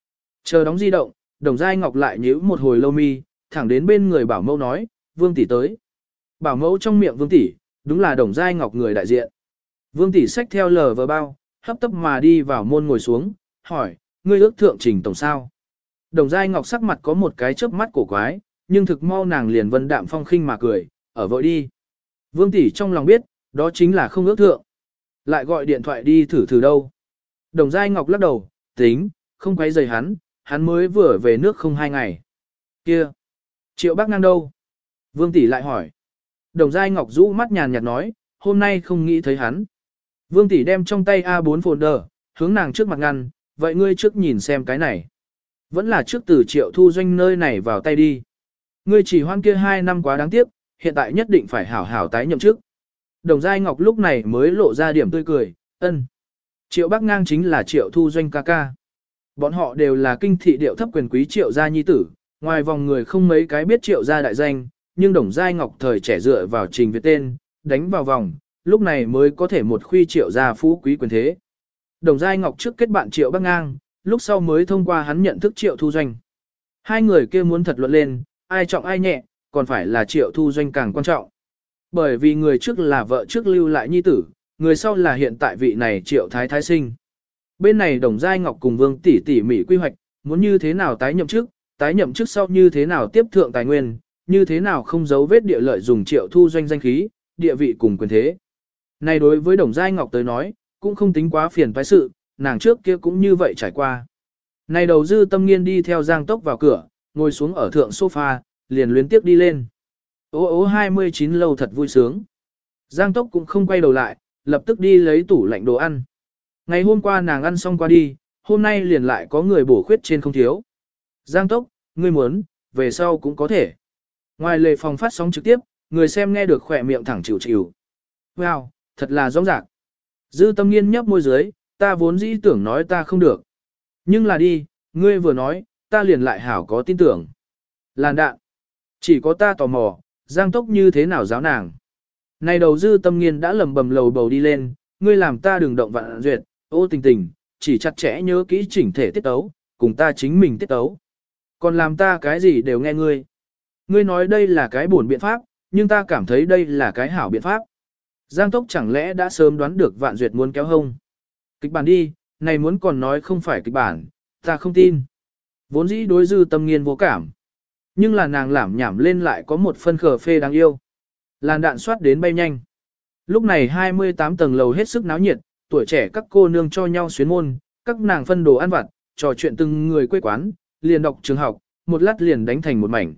Chờ đóng di động, Đồng Giai Ngọc lại nhíu một hồi lâu mi, thẳng đến bên người bảo mẫu nói, Vương tỷ tới. Bảo mẫu trong miệng Vương tỷ, đúng là Đồng Giai Ngọc người đại diện. Vương tỷ xách theo lờ vờ bao, hấp tấp mà đi vào môn ngồi xuống, hỏi, ngươi ước thượng trình tổng sao? Đồng Giai Ngọc sắc mặt có một cái chớp mắt cổ quái, nhưng thực mau nàng liền vân đạm phong khinh mà cười, ở vội đi. Vương tỷ trong lòng biết, đó chính là không ước thượng. Lại gọi điện thoại đi thử thử đâu. Đồng Giai Ngọc lắc đầu, tính, không quấy rầy hắn mới vừa về nước không 2 ngày. Kia, Triệu Bác Ngang đâu? Vương tỷ lại hỏi. Đồng Giai Ngọc rũ mắt nhàn nhạt nói, hôm nay không nghĩ thấy hắn. Vương tỷ đem trong tay A4 folder, hướng nàng trước mặt ngăn, vậy ngươi trước nhìn xem cái này. Vẫn là trước từ Triệu Thu Doanh nơi này vào tay đi. Ngươi chỉ hoan kia 2 năm quá đáng tiếc, hiện tại nhất định phải hảo hảo tái nhậm chức. Đồng Giai Ngọc lúc này mới lộ ra điểm tươi cười, ân. Triệu Bác Ngang chính là Triệu Thu Doanh ca ca. Bọn họ đều là kinh thị điệu thấp quyền quý Triệu gia nhi tử, ngoài vòng người không mấy cái biết Triệu gia đại danh, nhưng Đồng Giai Ngọc thời trẻ dựa vào Trình Việt tên, đánh vào vòng, lúc này mới có thể một khuy Triệu gia phú quý quyền thế. Đồng Giai Ngọc trước kết bạn Triệu Bác Ngang, lúc sau mới thông qua hắn nhận thức Triệu Thu Doanh. Hai người kia muốn thật luận lên, ai trọng ai nhẹ, còn phải là Triệu Thu Doanh càng quan trọng. Bởi vì người trước là vợ trước lưu lại nhi tử, người sau là hiện tại vị này Triệu Thái Thái sinh. Bên này Đồng Giai Ngọc cùng Vương tỷ tỉ mỉ quy hoạch, muốn như thế nào tái nhậm chức sau như thế nào tiếp thượng tài nguyên, như thế nào không giấu vết địa lợi dùng Triệu Thu Doanh danh khí, địa vị cùng quyền thế. Này đối với Đồng Giai Ngọc tới nói, cũng không tính quá phiền phái sự, nàng trước kia cũng như vậy trải qua. Này đầu Dư Tâm Nghiên đi theo Giang Tốc vào cửa, ngồi xuống ở thượng sofa, liền luyến tiếp đi lên. Ô 29 lâu thật vui sướng. Giang Tốc cũng không quay đầu lại, lập tức đi lấy tủ lạnh đồ ăn. Ngày hôm qua nàng ăn xong qua đi, hôm nay liền lại có người bổ khuyết trên không thiếu. Giang Tốc, ngươi muốn, về sau cũng có thể. Ngoài lề phòng phát sóng trực tiếp, người xem nghe được khỏe miệng thẳng chịu chịu. Wow, thật là rõ ràng. Dư Tâm Nghiên nhấp môi dưới, ta vốn dĩ tưởng nói ta không được. Nhưng là đi, ngươi vừa nói, ta liền lại hảo có tin tưởng. Làn đạn. Chỉ có ta tò mò, Giang Tốc như thế nào giáo nàng. Này đầu Dư Tâm Nghiên đã lầm bầm lầu bầu đi lên, ngươi làm ta đừng động Vạn Duyệt, ô tình tình, chỉ chặt chẽ nhớ kỹ chỉnh thể tiết tấu, cùng ta chính mình tiết tấu. Còn làm ta cái gì đều nghe ngươi. Ngươi nói đây là cái buồn biện pháp, nhưng ta cảm thấy đây là cái hảo biện pháp. Giang Tốc chẳng lẽ đã sớm đoán được Vạn Duyệt muốn kéo hông. Kịch bản đi, này muốn còn nói không phải kịch bản, ta không tin. Vốn dĩ đối Dư Tâm Nghiên vô cảm. Nhưng là nàng lảm nhảm lên lại có một phân khờ phê đáng yêu. Làn đạn soát đến bay nhanh. Lúc này 28 tầng lầu hết sức náo nhiệt, tuổi trẻ các cô nương cho nhau xuyến môn, các nàng phân đồ ăn vặt, trò chuyện từng người quê quán, liền đọc trường học, một lát liền đánh thành một mảnh.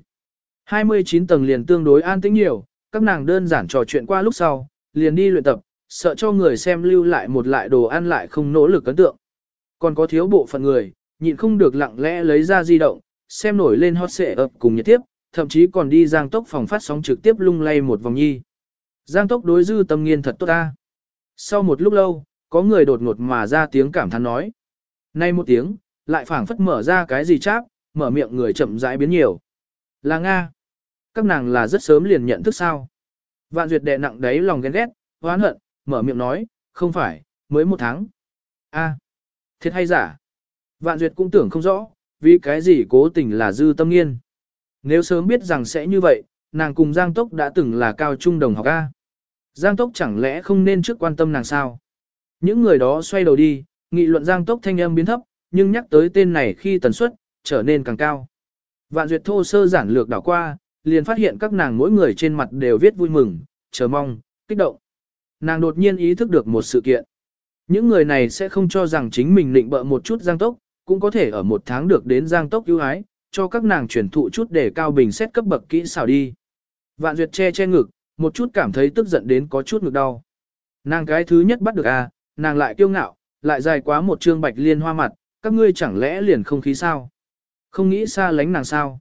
29 tầng liền tương đối an tĩnh nhiều, các nàng đơn giản trò chuyện qua lúc sau, liền đi luyện tập, sợ cho người xem lưu lại một lại đồ ăn lại không nỗ lực ấn tượng. Còn có thiếu bộ phận người, nhịn không được lặng lẽ lấy ra di động, xem nổi lên hot xệ ập cùng nhiệt tiếp, thậm chí còn đi Giang Tốc phòng phát sóng trực tiếp lung lay một vòng nhi. Giang Tốc đối Dư Tâm Nghiên thật tốt ta. Sau một lúc lâu, có người đột ngột mà ra tiếng cảm thán nói. Nay một tiếng, lại phảng phất mở ra cái gì cháp, mở miệng người chậm rãi biến nhiều. Là Nga. Các nàng là rất sớm liền nhận thức sao. Vạn Duyệt đè nặng đáy lòng ghen ghét, hoán hận, mở miệng nói, không phải, mới 1 tháng. A, thiệt hay giả? Vạn Duyệt cũng tưởng không rõ, vì cái gì cố tình là Dư Tâm Nghiên. Nếu sớm biết rằng sẽ như vậy, nàng cùng Giang Tốc đã từng là cao trung đồng học A. Giang Tốc chẳng lẽ không nên trước quan tâm nàng sao? Những người đó xoay đầu đi, nghị luận Giang Tốc thanh âm biến thấp, nhưng nhắc tới tên này khi tần suất, trở nên càng cao. Vạn Duyệt thô sơ giản lược đảo qua, liền phát hiện các nàng mỗi người trên mặt đều viết vui mừng, chờ mong, kích động. Nàng đột nhiên ý thức được một sự kiện. Những người này sẽ không cho rằng chính mình định bợ một chút Giang Tốc, cũng có thể ở 1 tháng được đến Giang Tốc ưu ái, cho các nàng truyền thụ chút để cao bình xét cấp bậc kỹ xảo đi. Vạn Duyệt che ngực, một chút cảm thấy tức giận đến có chút ngực đau. Nàng cái thứ nhất bắt được nàng lại kiêu ngạo, lại dài quá một trương bạch liên hoa mặt, các ngươi chẳng lẽ liền không khí sao? Không nghĩ xa lánh nàng sao?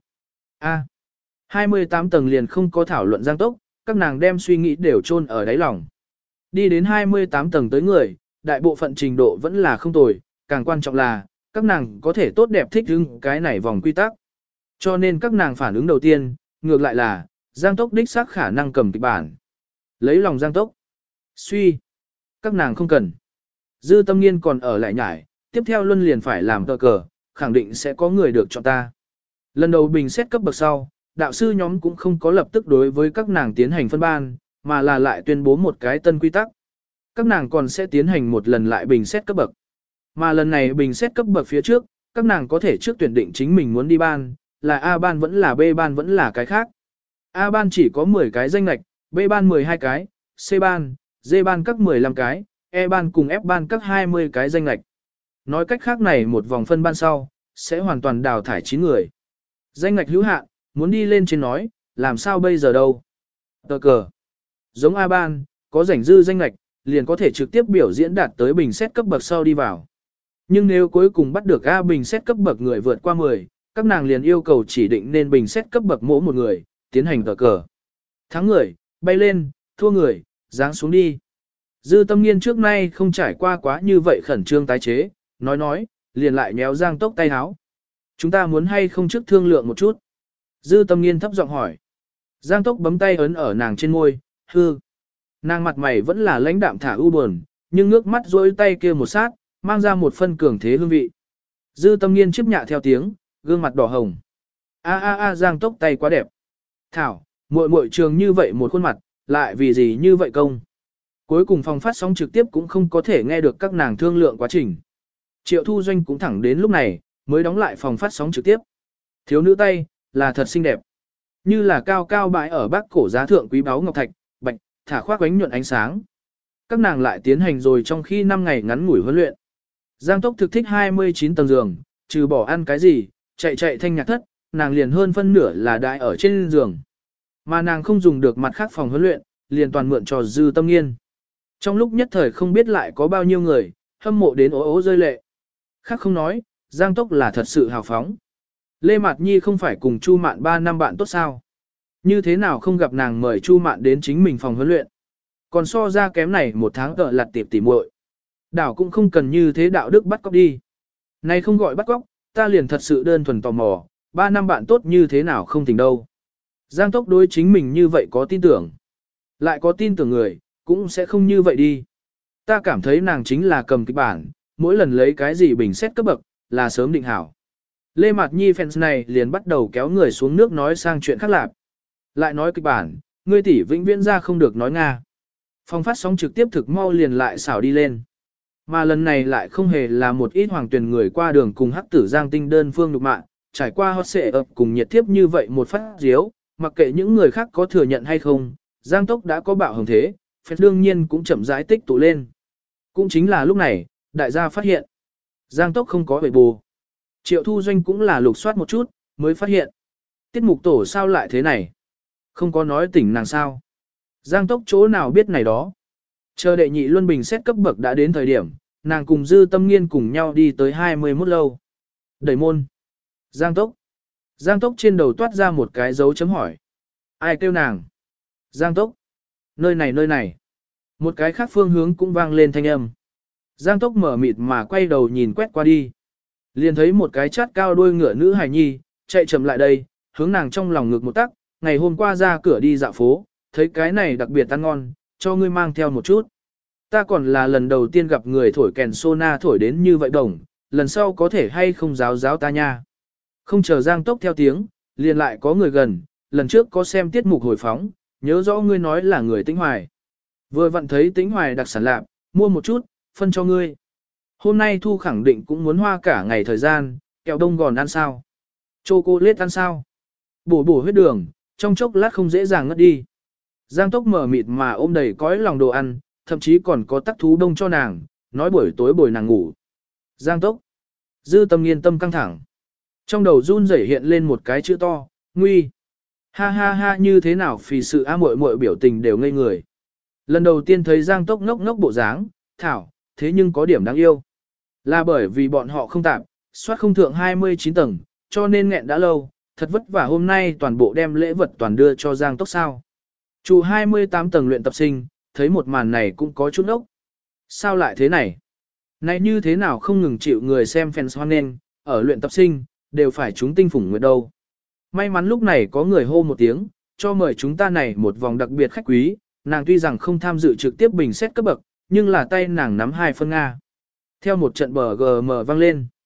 28 tầng liền không có thảo luận Giang Tốc, các nàng đem suy nghĩ đều chôn ở đáy lòng. Đi đến 28 tầng tới người, đại bộ phận trình độ vẫn là không tồi, càng quan trọng là, các nàng có thể tốt đẹp thích ứng cái này vòng quy tắc. Cho nên các nàng phản ứng đầu tiên, ngược lại là, Giang Tốc đích xác khả năng cầm kịch bản. Lấy lòng Giang Tốc. Suy. Các nàng không cần. Dư Tâm Nghiên còn ở lại nhải, tiếp theo luân liền phải làm cờ cờ, khẳng định sẽ có người được chọn ta. Lần đầu bình xét cấp bậc sau, đạo sư nhóm cũng không có lập tức đối với các nàng tiến hành phân ban, mà là lại tuyên bố một cái tân quy tắc. Các nàng còn sẽ tiến hành một lần lại bình xét cấp bậc. Mà lần này bình xét cấp bậc phía trước, các nàng có thể trước tuyển định chính mình muốn đi ban, là A ban vẫn là B ban vẫn là cái khác. A ban chỉ có 10 cái danh lệch, B ban 12 cái, C ban, D ban các 15 cái, E ban cùng F ban các 20 cái danh lệch. Nói cách khác này một vòng phân ban sau, sẽ hoàn toàn đào thải 9 người. Danh lệch hữu hạn, muốn đi lên trên nói, làm sao bây giờ đâu. Tờ cờ. Giống A ban, có rảnh dư danh lệch, liền có thể trực tiếp biểu diễn đạt tới bình xét cấp bậc sau đi vào. Nhưng nếu cuối cùng bắt được A bình xét cấp bậc người vượt qua 10, các nàng liền yêu cầu chỉ định nên bình xét cấp bậc mỗi một người, tiến hành tờ cờ. Thắng người, bay lên, thua người, giáng xuống đi. Dư Tâm Nghiên trước nay không trải qua quá như vậy khẩn trương tái chế, nói, liền lại nhéo Giang Tốc tay háo. Chúng ta muốn hay không trước thương lượng một chút? Dư Tâm Nghiên thấp giọng hỏi. Giang Tốc bấm tay ấn ở nàng trên môi, hư. Nàng mặt mày vẫn là lãnh đạm thả ưu buồn, nhưng ngước mắt rôi tay kia một sát, mang ra một phân cường thế hương vị. Dư Tâm Nghiên chiếp nhạ theo tiếng, gương mặt đỏ hồng. Giang Tốc tay quá đẹp. Thảo, muội trường như vậy một khuôn mặt, lại vì gì như vậy công? Cuối cùng phòng phát sóng trực tiếp cũng không có thể nghe được các nàng thương lượng quá trình. Triệu Thu Doanh cũng thẳng đến lúc này, mới đóng lại phòng phát sóng trực tiếp. Thiếu nữ tay, là thật xinh đẹp. Như là cao cao bãi ở bắc cổ giá thượng quý báu ngọc thạch, bạch, thả khoác ánh nhuận ánh sáng. Các nàng lại tiến hành rồi trong khi 5 ngày ngắn ngủi huấn luyện. Giang Tốc thực thích 29 tầng giường, trừ bỏ ăn cái gì, chạy thanh nhạc thất, nàng liền hơn phân nửa là đại ở trên giường. Mà nàng không dùng được mặt khác phòng huấn luyện, liền toàn mượn cho Dư Tâm Nghiên. Trong lúc nhất thời không biết lại có bao nhiêu người, hâm mộ đến ố rơi lệ. Khác không nói, Giang Tốc là thật sự hào phóng. Lê Mạt Nhi không phải cùng Chu Mạn 3 năm bạn tốt sao? Như thế nào không gặp nàng mời Chu Mạn đến chính mình phòng huấn luyện? Còn so ra kém này một tháng cỡ lặt tiệp tỉ muội. Đảo cũng không cần như thế đạo đức bắt cóc đi. Này không gọi bắt cóc, ta liền thật sự đơn thuần tò mò, 3 năm bạn tốt như thế nào không tình đâu. Giang Tốc đối chính mình như vậy có tin tưởng. Lại có tin tưởng người, cũng sẽ không như vậy đi. Ta cảm thấy nàng chính là cầm kịch bản, mỗi lần lấy cái gì bình xét cấp bậc, là sớm định hảo. Lê Mạt Nhi fans này liền bắt đầu kéo người xuống nước nói sang chuyện khác lạc. Lại nói kịch bản, ngươi tỷ vĩnh viễn ra không được nói Nga. Phòng phát sóng trực tiếp thực mau liền lại xảo đi lên. Mà lần này lại không hề là một ít hoàng tuyển người qua đường cùng hắc tử Giang Tinh đơn phương nhục mạ, trải qua hot xệ ập cùng nhiệt tiếp như vậy một phát diếu, mặc kệ những người khác có thừa nhận hay không, Giang Tốc đã có bạo hồng thế, phép đương nhiên cũng chậm rãi tích tụ lên. Cũng chính là lúc này, đại gia phát hiện, Giang Tốc không có bể bù. Triệu Thu Doanh cũng là lục soát một chút, mới phát hiện. Tiết mục tổ sao lại thế này? Không có nói tỉnh nàng sao? Giang Tốc chỗ nào biết này đó? Chờ đệ nhị luân bình xét cấp bậc đã đến thời điểm, nàng cùng Dư Tâm Nghiên cùng nhau đi tới 21 lâu. Đẩy môn. Giang Tốc. Giang Tốc trên đầu toát ra một cái dấu chấm hỏi. Ai kêu nàng? Giang Tốc. Nơi này. Một cái khác phương hướng cũng vang lên thanh âm. Giang Tốc mở mịt mà quay đầu nhìn quét qua đi. Liền thấy một cái chát cao đuôi ngựa nữ hài nhi, chạy chậm lại đây, hướng nàng trong lòng ngực một tắc, ngày hôm qua ra cửa đi dạo phố, thấy cái này đặc biệt ăn ngon, cho ngươi mang theo một chút. Ta còn là lần đầu tiên gặp người thổi kèn sona thổi đến như vậy đồng, lần sau có thể hay không giáo ta nha. Không chờ Giang Tốc theo tiếng, liền lại có người gần, lần trước có xem tiết mục hồi phóng, nhớ rõ ngươi nói là người Tĩnh Hoài. Vừa vặn thấy Tĩnh Hoài đặc sản lạp, mua một chút, phân cho ngươi. Hôm nay Thu khẳng định cũng muốn hoa cả ngày thời gian, kẹo đông gòn ăn sao? Chocolate ăn sao? Bổ huyết đường, trong chốc lát không dễ dàng ngất đi. Giang Tốc mở mịt mà ôm đầy cõi lòng đồ ăn, thậm chí còn có tắc thú đông cho nàng, nói buổi tối bồi nàng ngủ. Giang Tốc. Dư Tâm Nghiên tâm căng thẳng. Trong đầu run rẩy hiện lên một cái chữ to, nguy. Ha như thế nào phì sự a muội muội biểu tình đều ngây người. Lần đầu tiên thấy Giang Tốc ngốc ngốc bộ dáng, thảo, thế nhưng có điểm đáng yêu. Là bởi vì bọn họ không tạm, soát không thượng 29 tầng, cho nên nghẹn đã lâu, thật vất vả hôm nay toàn bộ đem lễ vật toàn đưa cho Giang Tốc sao. Chủ 28 tầng luyện tập sinh, thấy một màn này cũng có chút ốc. Sao lại thế này? Này như thế nào không ngừng chịu người xem fans hoan nghênh, ở luyện tập sinh, đều phải chúng tinh phủng nguyệt đâu. May mắn lúc này có người hô một tiếng, cho mời chúng ta này một vòng đặc biệt khách quý, nàng tuy rằng không tham dự trực tiếp bình xét cấp bậc, nhưng là tay nàng nắm 2 phân Nga. Theo một trận bờ GM vang lên.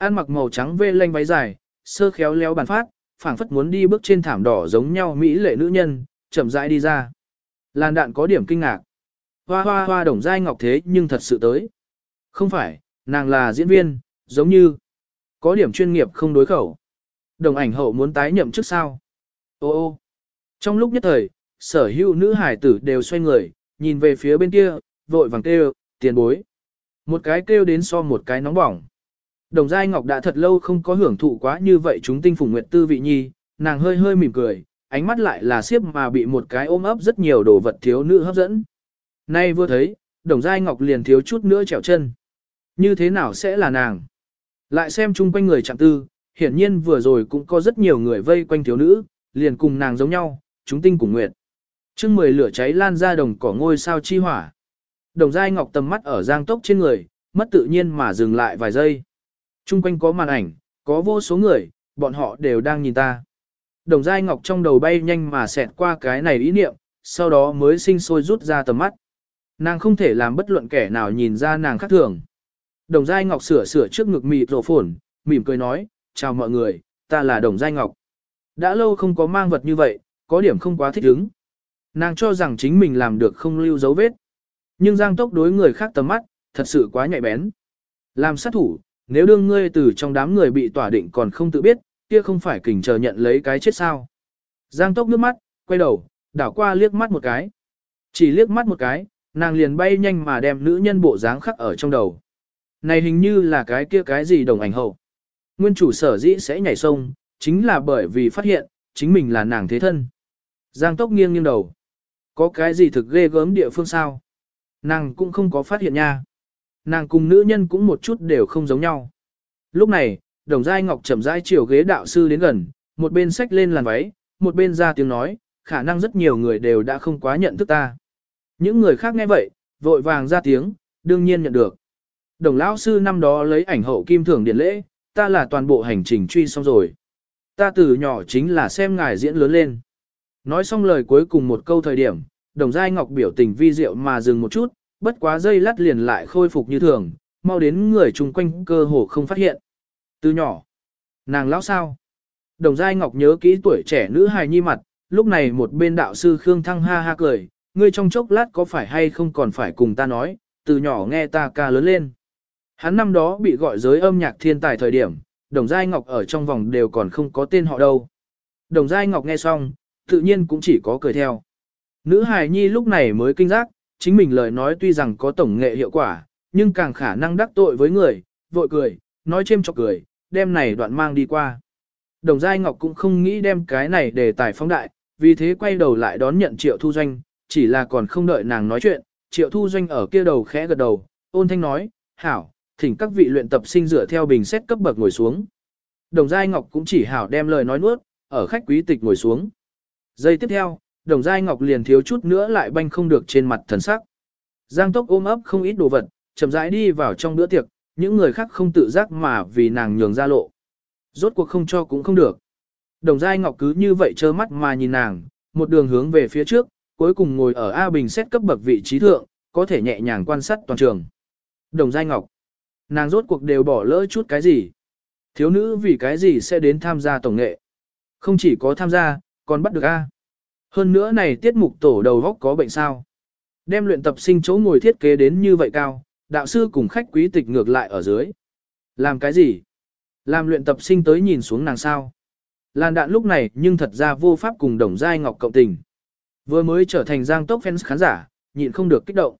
Ăn mặc màu trắng vê lanh váy dài, sơ khéo léo bàn phát, phảng phất muốn đi bước trên thảm đỏ giống nhau mỹ lệ nữ nhân, chậm rãi đi ra. Làn đạn có điểm kinh ngạc. Hoa hoa hoa Đồng Giai Ngọc thế nhưng thật sự tới. Không phải, nàng là diễn viên, giống như có điểm chuyên nghiệp không đối khẩu. Đồng ảnh hậu muốn tái nhậm trước sao? Ô ô. Trong lúc nhất thời, sở hữu nữ hải tử đều xoay người, nhìn về phía bên kia, vội vàng kêu, tiền bối. Một cái kêu đến so một cái nóng bỏng. Đồng Giai Ngọc đã thật lâu không có hưởng thụ quá như vậy chúng tinh phùng nguyệt tư vị nhi, nàng hơi hơi mỉm cười, ánh mắt lại là siếp mà bị một cái ôm ấp rất nhiều đồ vật thiếu nữ hấp dẫn. Nay vừa thấy, Đồng Giai Ngọc liền thiếu chút nữa trèo chân. Như thế nào sẽ là nàng? Lại xem chung quanh người chạm tư, hiển nhiên vừa rồi cũng có rất nhiều người vây quanh thiếu nữ, liền cùng nàng giống nhau, chúng tinh cùng nguyệt. Chương 10 lửa cháy lan ra đồng cỏ ngôi sao chi hỏa. Đồng Giai Ngọc tầm mắt ở Giang Tốc trên người, mất tự nhiên mà dừng lại vài giây. Chung quanh có màn ảnh, có vô số người, bọn họ đều đang nhìn ta. Đồng Giai Ngọc trong đầu bay nhanh mà xẹt qua cái này ý niệm, sau đó mới sinh sôi rút ra tầm mắt. Nàng không thể làm bất luận kẻ nào nhìn ra nàng khác thường. Đồng Giai Ngọc sửa trước ngực mịt rổ phồn, mỉm cười nói, chào mọi người, ta là Đồng Giai Ngọc. Đã lâu không có mang vật như vậy, có điểm không quá thích ứng. Nàng cho rằng chính mình làm được không lưu dấu vết. Nhưng Giang Tốc đối người khác tầm mắt, thật sự quá nhạy bén. Làm sát thủ, nếu đương ngươi từ trong đám người bị tỏa định còn không tự biết, kia không phải kình chờ nhận lấy cái chết sao. Giang Tốc nước mắt, quay đầu, đảo qua liếc mắt một cái. Chỉ liếc mắt một cái, nàng liền bay nhanh mà đem nữ nhân bộ dáng khắc ở trong đầu. Này hình như là cái kia cái gì Đồng ảnh hậu. Nguyên chủ sở dĩ sẽ nhảy sông, chính là bởi vì phát hiện, chính mình là nàng thế thân. Giang Tốc nghiêng nghiêng đầu. Có cái gì thực ghê gớm địa phương sao? Nàng cũng không có phát hiện nha. Nàng cùng nữ nhân cũng một chút đều không giống nhau. Lúc này, Đồng Giai Ngọc chậm rãi chiều ghế đạo sư đến gần, một bên xách lên làn váy, một bên ra tiếng nói, khả năng rất nhiều người đều đã không quá nhận thức ta. Những người khác nghe vậy, vội vàng ra tiếng, đương nhiên nhận được. Đồng lão sư năm đó lấy ảnh hậu kim thưởng điển lễ, ta là toàn bộ hành trình truy xong rồi. Ta từ nhỏ chính là xem ngài diễn lớn lên. Nói xong lời cuối cùng một câu thời điểm, Đồng Giai Ngọc biểu tình vi diệu mà dừng một chút, bất quá giây lát liền lại khôi phục như thường, mau đến người chung quanh cơ hồ không phát hiện. Từ nhỏ, nàng lão sao? Đồng Giai Ngọc nhớ kỹ tuổi trẻ nữ hài nhi mặt, lúc này một bên đạo sư Khương Thăng ha ha cười, ngươi trong chốc lát có phải hay không còn phải cùng ta nói, từ nhỏ nghe ta ca lớn lên. Hắn năm đó bị gọi giới âm nhạc thiên tài thời điểm, Đồng Giai Ngọc ở trong vòng đều còn không có tên họ đâu. Đồng Giai Ngọc nghe xong, tự nhiên cũng chỉ có cười theo. Nữ hài nhi lúc này mới kinh giác, chính mình lời nói tuy rằng có tổng nghệ hiệu quả, nhưng càng khả năng đắc tội với người, vội cười, nói chêm chọc cười, đem này đoạn mang đi qua. Đồng Giai Ngọc cũng không nghĩ đem cái này để tài phóng đại, vì thế quay đầu lại đón nhận Triệu Thu Doanh, chỉ là còn không đợi nàng nói chuyện, Triệu Thu Doanh ở kia đầu khẽ gật đầu, ôn thanh nói, hảo, thỉnh các vị luyện tập sinh dựa theo bình xét cấp bậc ngồi xuống. Đồng Giai Ngọc cũng chỉ hảo đem lời nói nuốt, ở khách quý tịch ngồi xuống. Giây tiếp theo, Đồng Giai Ngọc liền thiếu chút nữa lại banh không được trên mặt thần sắc. Giang Tốc ôm ấp không ít đồ vật, chậm rãi đi vào trong bữa tiệc, những người khác không tự giác mà vì nàng nhường ra lộ. Rốt cuộc không cho cũng không được. Đồng Giai Ngọc cứ như vậy trơ mắt mà nhìn nàng, một đường hướng về phía trước, cuối cùng ngồi ở A bình xét cấp bậc vị trí thượng, có thể nhẹ nhàng quan sát toàn trường. Đồng Giai Ngọc, nàng rốt cuộc đều bỏ lỡ chút cái gì? Thiếu nữ vì cái gì sẽ đến tham gia tổng nghệ? Không chỉ có tham gia, còn bắt được A. Hơn nữa này tiết mục tổ đầu góc có bệnh sao? Đem luyện tập sinh chỗ ngồi thiết kế đến như vậy cao, đạo sư cùng khách quý tịch ngược lại ở dưới. Làm cái gì? Làm luyện tập sinh tới nhìn xuống nàng sao? Làn đạn lúc này nhưng thật ra vô pháp cùng Đồng Giai Ngọc cộng tình. Vừa mới trở thành Giang Tốc fans khán giả, nhịn không được kích động.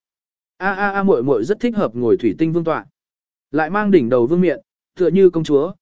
Muội muội rất thích hợp ngồi thủy tinh vương tọa. Lại mang đỉnh đầu vương miện, tựa như công chúa.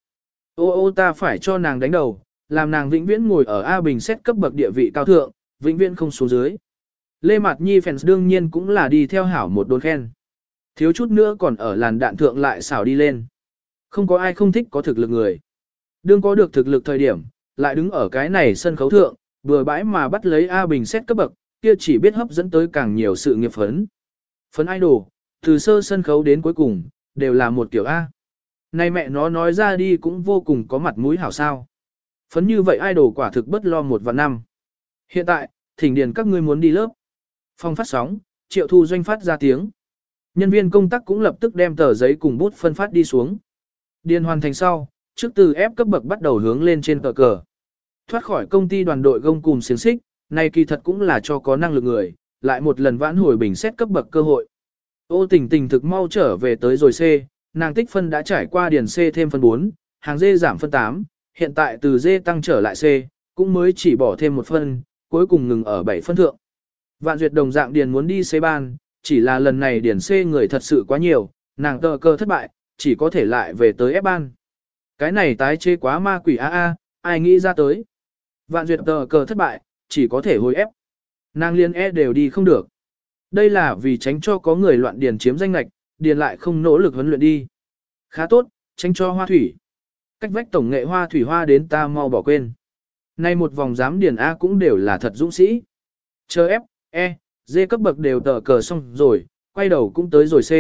Ô ta phải cho nàng đánh đầu, làm nàng vĩnh viễn ngồi ở A bình xét cấp bậc địa vị cao thượng, vĩnh viễn không xuống dưới. Lê Mạt Nhi fans đương nhiên cũng là đi theo hảo một đồn khen. Thiếu chút nữa còn ở làn đạn thượng lại xảo đi lên. Không có ai không thích có thực lực người. Đương có được thực lực thời điểm, lại đứng ở cái này sân khấu thượng, vừa bãi mà bắt lấy A bình xét cấp bậc, kia chỉ biết hấp dẫn tới càng nhiều sự nghiệp phấn. Phấn idol, từ sơ sân khấu đến cuối cùng, đều là một kiểu A. Này mẹ nó nói ra đi cũng vô cùng có mặt mũi hảo sao. Phấn như vậy idol quả thực bất lo 1 và 5. Hiện tại, thỉnh điền các ngươi muốn đi lớp. Phòng phát sóng, Triệu Thu Doanh phát ra tiếng. Nhân viên công tác cũng lập tức đem tờ giấy cùng bút phân phát đi xuống. Điền hoàn thành sau, trước từ ép cấp bậc bắt đầu hướng lên trên cờ cờ. Thoát khỏi công ty đoàn đội gông cùm xiềng xích, này kỳ thật cũng là cho có năng lực người, lại một lần vãn hồi bình xét cấp bậc cơ hội. Ô Tình Tình thực mau trở về tới rồi C, nàng tích phân đã trải qua điền C thêm phân 4, hàng D giảm phân 8, hiện tại từ D tăng trở lại C, cũng mới chỉ bỏ thêm một phân, cuối cùng ngừng ở 7 phân thượng. Vạn Duyệt đồng dạng điền muốn đi C ban, chỉ là lần này điền C người thật sự quá nhiều, nàng tờ cơ thất bại, chỉ có thể lại về tới F ban. Cái này tái chế quá ma quỷ ai nghĩ ra tới. Vạn Duyệt tờ cờ thất bại, chỉ có thể hồi ép. Nàng liên E đều đi không được. Đây là vì tránh cho có người loạn điền chiếm danh lệch, điền lại không nỗ lực huấn luyện đi. Khá tốt, tránh cho hoa thủy. Cách vách tổng nghệ hoa thủy hoa đến ta mau bỏ quên. Nay một vòng giám điền A cũng đều là thật dũng sĩ. Chờ F, E, D cấp bậc đều tờ cờ xong rồi, quay đầu cũng tới rồi C.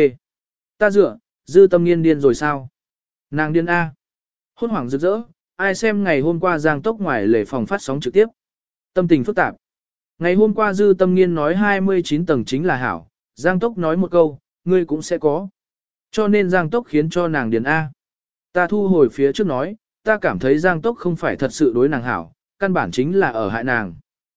Ta dựa, Dư Tâm Nghiên điên rồi sao? Nàng điên A. Hốt hoảng rực rỡ, ai xem ngày hôm qua Giang Tốc ngoài lề phòng phát sóng trực tiếp. Tâm tình phức tạp. Ngày hôm qua Dư Tâm Nghiên nói 29 tầng chính là hảo, Giang Tốc nói một câu, ngươi cũng sẽ có. Cho nên Giang Tốc khiến cho nàng điền A. Ta thu hồi phía trước nói, ta cảm thấy Giang Tốc không phải thật sự đối nàng hảo, căn bản chính là ở hại nàng.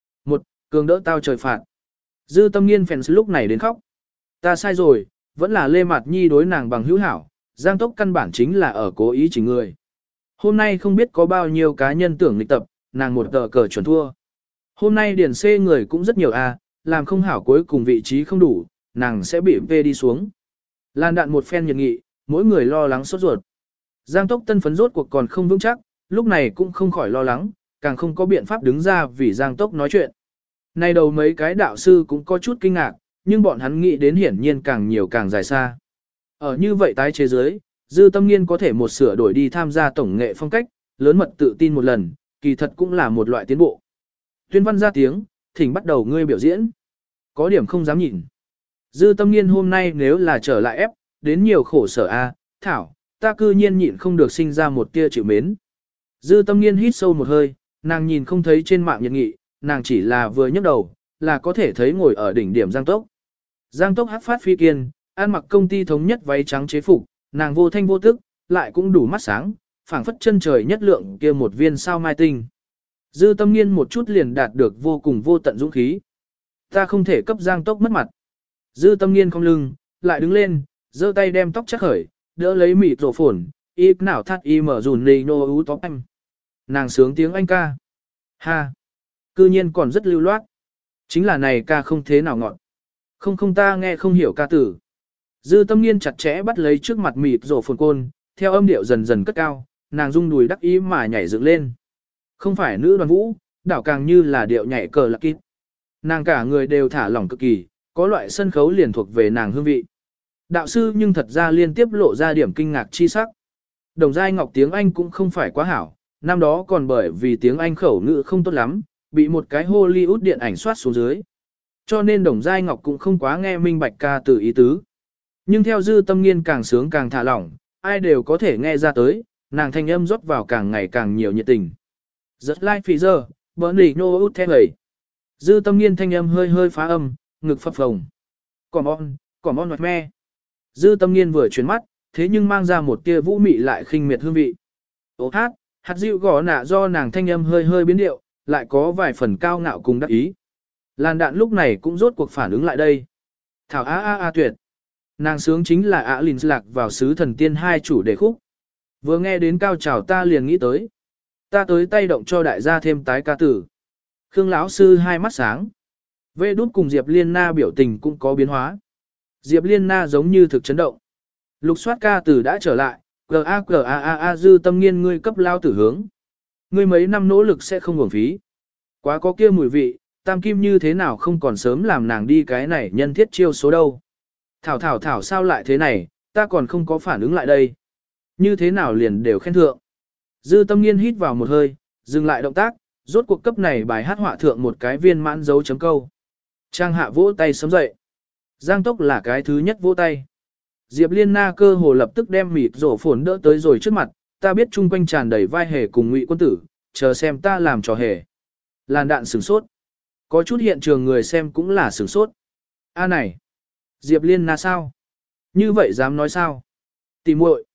Cường đỡ tao trời phạt. Dư Tâm Nghiên fans lúc này đến khóc. Ta sai rồi, vẫn là Lê Mạt Nhi đối nàng bằng hữu hảo, Giang Tốc căn bản chính là ở cố ý chỉnh người. Hôm nay không biết có bao nhiêu cá nhân tưởng nghịch tập, nàng một tờ cờ chuẩn thua. Hôm nay điển C người cũng rất nhiều làm không hảo cuối cùng vị trí không đủ, nàng sẽ bị V đi xuống. Lan đạn một phen nhiệt nghị, mỗi người lo lắng sốt ruột. Giang Tốc tân phấn rốt cuộc còn không vững chắc, lúc này cũng không khỏi lo lắng, càng không có biện pháp đứng ra vì Giang Tốc nói chuyện. Nay đầu mấy cái đạo sư cũng có chút kinh ngạc, nhưng bọn hắn nghĩ đến hiển nhiên càng nhiều càng dài xa. Ở như vậy tái chế giới, Dư Tâm Nghiên có thể một sửa đổi đi tham gia tổng nghệ phong cách, lớn mật tự tin một lần, kỳ thật cũng là một loại tiến bộ. Tuyên văn ra tiếng, thỉnh bắt đầu ngươi biểu diễn. Có điểm không dám nhìn. Dư Tâm Nghiên hôm nay nếu là trở lại ép, đến nhiều khổ sở Thảo, ta cư nhiên nhịn không được sinh ra một tia chịu mến. Dư Tâm Nghiên hít sâu một hơi, nàng nhìn không thấy trên mạng nhiệt nghị, nàng chỉ là vừa nhấc đầu, là có thể thấy ngồi ở đỉnh điểm Giang Tốc. Giang Tốc hắc phát phi kiên, ăn mặc công ty thống nhất váy trắng chế phục, nàng vô thanh vô tức, lại cũng đủ mắt sáng, phảng phất chân trời nhất lượng kia một viên sao mai tinh. Dư Tâm Nghiên một chút liền đạt được vô cùng vô tận dũng khí. Ta không thể cấp Giang Tốc mất mặt. Dư Tâm Nghiên không lưng, lại đứng lên, giơ tay đem tóc chắc khởi, đỡ lấy mịt rổ phồn, ít nào thắt y mở dùn nì nô ú tóc anh. Nàng sướng tiếng Anh ca. Ha! Cư nhiên còn rất lưu loát. Chính là này ca không thế nào ngọn. Không ta nghe không hiểu ca tử. Dư Tâm Nghiên chặt chẽ bắt lấy trước mặt mịt rổ phồn côn, theo âm điệu dần dần cất cao, nàng rung đùi đắc ý mà nhảy dựng lên. Không phải nữ đoàn vũ, đảo càng như là điệu nhảy cờ lạc kít. Nàng cả người đều thả lỏng cực kỳ, có loại sân khấu liền thuộc về nàng hương vị. Đạo sư nhưng thật ra liên tiếp lộ ra điểm kinh ngạc chi sắc. Đồng Giai Ngọc tiếng Anh cũng không phải quá hảo, năm đó còn bởi vì tiếng Anh khẩu ngữ không tốt lắm, bị một cái Hollywood điện ảnh soát xuống dưới. Cho nên Đồng Giai Ngọc cũng không quá nghe minh bạch ca từ ý tứ. Nhưng theo Dư Tâm Nghiên càng sướng càng thả lỏng, ai đều có thể nghe ra tới, nàng thanh âm rót vào càng ngày càng nhiều nhiệt tình. Rất like phì giờ, bỡn lì nô út theo gầy. Dư Tâm Nghiên thanh âm hơi hơi phá âm, ngực phập phồng. Còn on hoạt me. Dư Tâm Nghiên vừa chuyển mắt, thế nhưng mang ra một tia vũ mị lại khinh miệt hương vị. Ô hát, hạt dịu gõ nạ do nàng thanh âm hơi hơi biến điệu, lại có vài phần cao ngạo cùng đắc ý. Làn đạn lúc này cũng rốt cuộc phản ứng lại đây. Thảo tuyệt. Nàng sướng chính là Linh lạc vào sứ thần tiên hai chủ đề khúc. Vừa nghe đến cao trào ta liền nghĩ tới. Ta tới tay động cho đại gia thêm tái ca tử. Khương lão sư hai mắt sáng. Vê đút cùng Diệp Liên Na biểu tình cũng có biến hóa. Diệp Liên Na giống như thực chấn động. Lục soát ca tử đã trở lại. Dư Tâm Nghiên ngươi cấp lao tử hướng. Ngươi mấy năm nỗ lực sẽ không uổng phí. Quá có kia mùi vị, Tam Kim như thế nào không còn sớm làm nàng đi cái này nhân thiết chiêu số đâu. Thảo sao lại thế này, ta còn không có phản ứng lại đây. Như thế nào liền đều khen thượng. Dư Tâm Nghiên hít vào một hơi, dừng lại động tác, rốt cuộc cấp này bài hát họa thượng một cái viên mãn dấu chấm câu. Trang hạ vỗ tay sớm dậy. Giang Tốc là cái thứ nhất vỗ tay. Diệp Liên Na cơ hồ lập tức đem mịt rổ phồn đỡ tới rồi trước mặt, ta biết chung quanh tràn đầy vai hề cùng Ngụy Quân Tử, chờ xem ta làm trò hề. Làn đạn sửng sốt. Có chút hiện trường người xem cũng là sửng sốt. A này, Diệp Liên Na sao? Như vậy dám nói sao? Tỷ muội.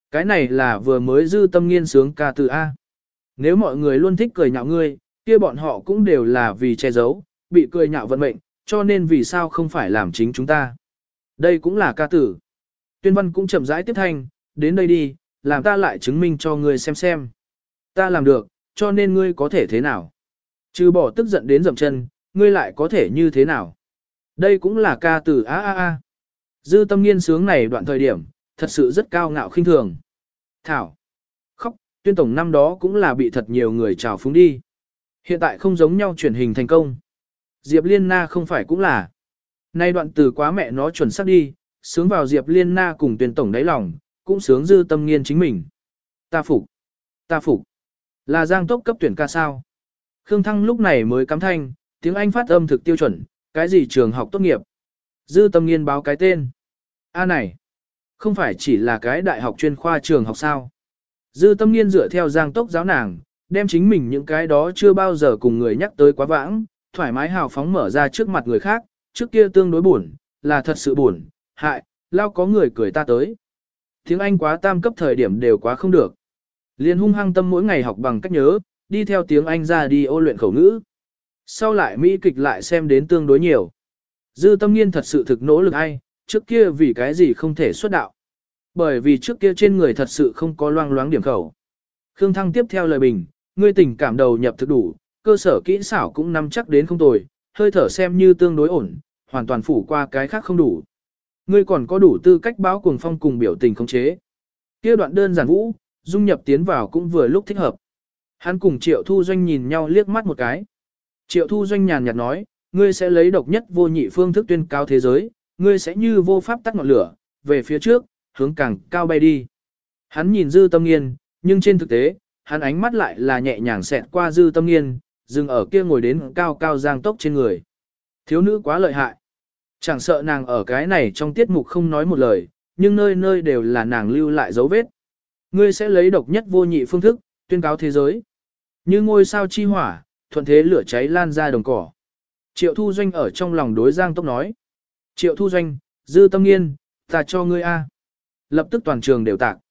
Cái này là vừa mới Dư Tâm Nghiên sướng ca từ A. Nếu mọi người luôn thích cười nhạo ngươi, kia bọn họ cũng đều là vì che giấu, bị cười nhạo vận mệnh, cho nên vì sao không phải làm chính chúng ta. Đây cũng là ca tử. Tuyên Văn cũng chậm rãi tiếp thanh, đến đây đi, làm ta lại chứng minh cho ngươi xem. Ta làm được, cho nên ngươi có thể thế nào? Trừ bỏ tức giận đến dậm chân, ngươi lại có thể như thế nào? Đây cũng là ca từ a. Dư Tâm Nghiên sướng này đoạn thời điểm, thật sự rất cao ngạo khinh thường. Thảo. Khóc, Tuyên tổng năm đó cũng là bị thật nhiều người trào phúng đi. Hiện tại không giống nhau chuyển hình thành công. Diệp Liên Na không phải cũng là. Nay đoạn từ quá mẹ nó chuẩn xác đi, sướng vào Diệp Liên Na cùng Tuyên tổng đáy lòng, cũng sướng Dư Tâm Nghiên chính mình. Ta phục. Là Giang Tốc cấp tuyển ca sao? Khương Thăng lúc này mới cắm thanh, tiếng Anh phát âm thực tiêu chuẩn, cái gì trường học tốt nghiệp? Dư Tâm Nghiên báo cái tên. A này, không phải chỉ là cái đại học chuyên khoa trường học sao? Dư Tâm Nghiên dựa theo Giang Tốc giáo nàng, đem chính mình những cái đó chưa bao giờ cùng người nhắc tới quá vãng, thoải mái hào phóng mở ra trước mặt người khác, trước kia tương đối buồn, là thật sự buồn, hại, lao có người cười ta tới. Tiếng Anh quá tam cấp thời điểm đều quá không được. Liền hung hăng tâm mỗi ngày học bằng cách nhớ, đi theo tiếng Anh ra đi ô luyện khẩu ngữ. Sau lại Mỹ kịch lại xem đến tương đối nhiều. Dư Tâm Nghiên thật sự thực nỗ lực ai, trước kia vì cái gì không thể xuất đạo. Bởi vì trước kia trên người thật sự không có loang loáng điểm khẩu. Khương Thăng tiếp theo lời bình, ngươi tình cảm đầu nhập thực đủ, cơ sở kỹ xảo cũng nắm chắc đến không tồi, hơi thở xem như tương đối ổn, hoàn toàn phủ qua cái khác không đủ. Ngươi còn có đủ tư cách báo cuồng phong cùng biểu tình khống chế. Kia đoạn đơn giản vũ, dung nhập tiến vào cũng vừa lúc thích hợp. Hắn cùng Triệu Thu Doanh nhìn nhau liếc mắt một cái. Triệu Thu Doanh nhàn nhạt nói, ngươi sẽ lấy độc nhất vô nhị phương thức tuyên cáo thế giới, ngươi sẽ như vô pháp tắt ngọn lửa, về phía trước, hướng càng cao bay đi. Hắn nhìn Dư Tâm Nghiên, nhưng trên thực tế, hắn ánh mắt lại là nhẹ nhàng xẹt qua Dư Tâm Nghiên, dừng ở kia ngồi đến cao cao Giang Tốc trên người. Thiếu nữ quá lợi hại. Chẳng sợ nàng ở cái này trong tiết mục không nói một lời, nhưng nơi nơi đều là nàng lưu lại dấu vết. Ngươi sẽ lấy độc nhất vô nhị phương thức, tuyên cáo thế giới. Như ngôi sao chi hỏa, thuận thế lửa cháy lan ra đồng cỏ. Triệu Thu Doanh ở trong lòng đối Giang Tốc nói. Triệu Thu Doanh, Dư Tâm Nghiên, ta cho ngươi A. Lập tức toàn trường đều tạc.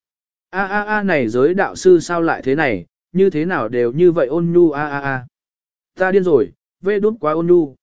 A này giới đạo sư sao lại thế này, như thế nào đều như vậy ôn nhu a. Ta điên rồi, vê đút quá ôn nhu.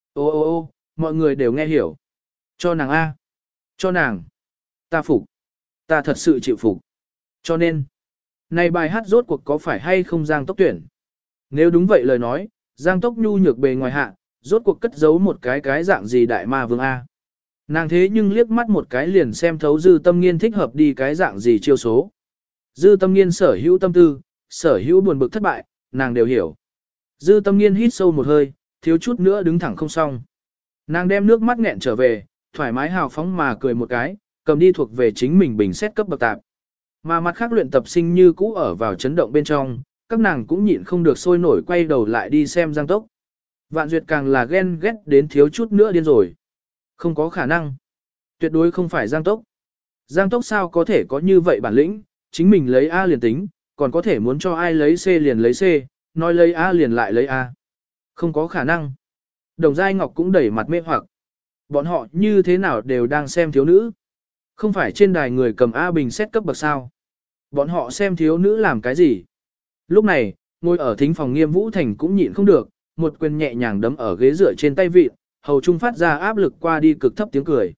Ô, mọi người đều nghe hiểu. Cho nàng A. Cho nàng. Ta phục. Ta thật sự chịu phục. Cho nên, này bài hát rốt cuộc có phải hay không Giang Tốc tuyển? Nếu đúng vậy lời nói, Giang Tốc nhu nhược bề ngoài hạ, rốt cuộc cất giấu một cái dạng gì đại ma vương A. Nàng thế nhưng liếc mắt một cái liền xem thấu Dư Tâm Nghiên thích hợp đi cái dạng gì chiêu số. Dư Tâm Nghiên sở hữu tâm tư, sở hữu buồn bực thất bại, nàng đều hiểu. Dư Tâm Nghiên hít sâu một hơi, thiếu chút nữa đứng thẳng không xong. Nàng đem nước mắt nghẹn trở về, thoải mái hào phóng mà cười một cái, cầm đi thuộc về chính mình bình xét cấp bậc tạp. Mà mặt khác luyện tập sinh như cũ ở vào chấn động bên trong, các nàng cũng nhịn không được sôi nổi quay đầu lại đi xem Giang Tốc. Vạn Duyệt càng là ghen ghét đến thiếu chút nữa điên rồi. Không có khả năng. Tuyệt đối không phải Giang Tốc. Giang Tốc sao có thể có như vậy bản lĩnh, chính mình lấy A liền tính, còn có thể muốn cho ai lấy C liền lấy C, nói lấy A liền lại lấy A. Không có khả năng. Đồng Giai Ngọc cũng đẩy mặt mê hoặc. Bọn họ như thế nào đều đang xem thiếu nữ. Không phải trên đài người cầm A bình xét cấp bậc sao. Bọn họ xem thiếu nữ làm cái gì. Lúc này, ngồi ở thính phòng Nghiêm Vũ Thành cũng nhịn không được, một quyền nhẹ nhàng đấm ở ghế dựa trên tay vịt, hầu trung phát ra áp lực qua đi cực thấp tiếng cười.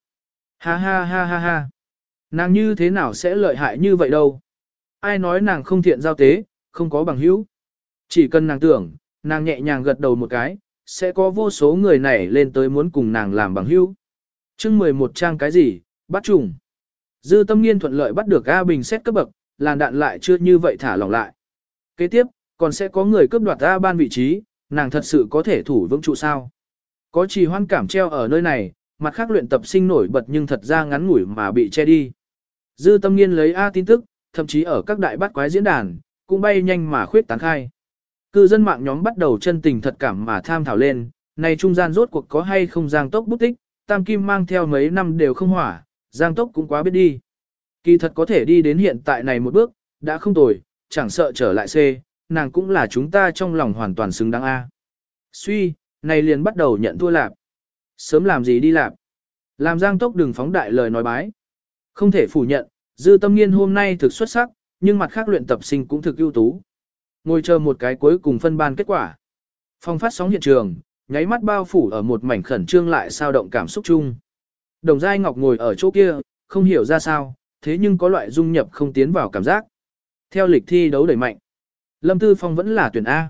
Ha. Nàng như thế nào sẽ lợi hại như vậy đâu. Ai nói nàng không thiện giao tế, không có bằng hữu. Chỉ cần nàng tưởng, nàng nhẹ nhàng gật đầu một cái, sẽ có vô số người nảy lên tới muốn cùng nàng làm bằng hữu. Chương 11 trang cái gì, bắt trùng. Dư Tâm Nghiên thuận lợi bắt được A bình xét cấp bậc, làn đạn lại chưa như vậy thả lỏng lại. Kế tiếp, còn sẽ có người cướp đoạt A ban vị trí, nàng thật sự có thể thủ vững trụ sao. Có trì hoãn cảm treo ở nơi này, mặt khác luyện tập sinh nổi bật nhưng thật ra ngắn ngủi mà bị che đi. Dư Tâm Nghiên lấy A tin tức, thậm chí ở các đại bát quái diễn đàn, cũng bay nhanh mà khuyết tán khai. Cư dân mạng nhóm bắt đầu chân tình thật cảm mà tham thảo lên, này trung gian rốt cuộc có hay không Giang Tốc bút tích, Tam Kim mang theo mấy năm đều không hỏa, Giang Tốc cũng quá biết đi. Kỳ thật có thể đi đến hiện tại này một bước, đã không tồi, chẳng sợ trở lại C, nàng cũng là chúng ta trong lòng hoàn toàn xứng đáng A. Suy, này liền bắt đầu nhận thua lạp. Sớm làm gì đi lạp. Làm Giang Tốc đừng phóng đại lời nói bái. Không thể phủ nhận, Dư Tâm Nghiên hôm nay thực xuất sắc, nhưng mặt khác luyện tập sinh cũng thực ưu tú. Ngồi chờ một cái cuối cùng phân ban kết quả. Phong phát sóng hiện trường, nháy mắt bao phủ ở một mảnh khẩn trương lại sao động cảm xúc chung. Đồng Giai Ngọc ngồi ở chỗ kia, không hiểu ra sao, thế nhưng có loại dung nhập không tiến vào cảm giác. Theo lịch thi đấu đẩy mạnh, Lâm Tư Phong vẫn là tuyển A.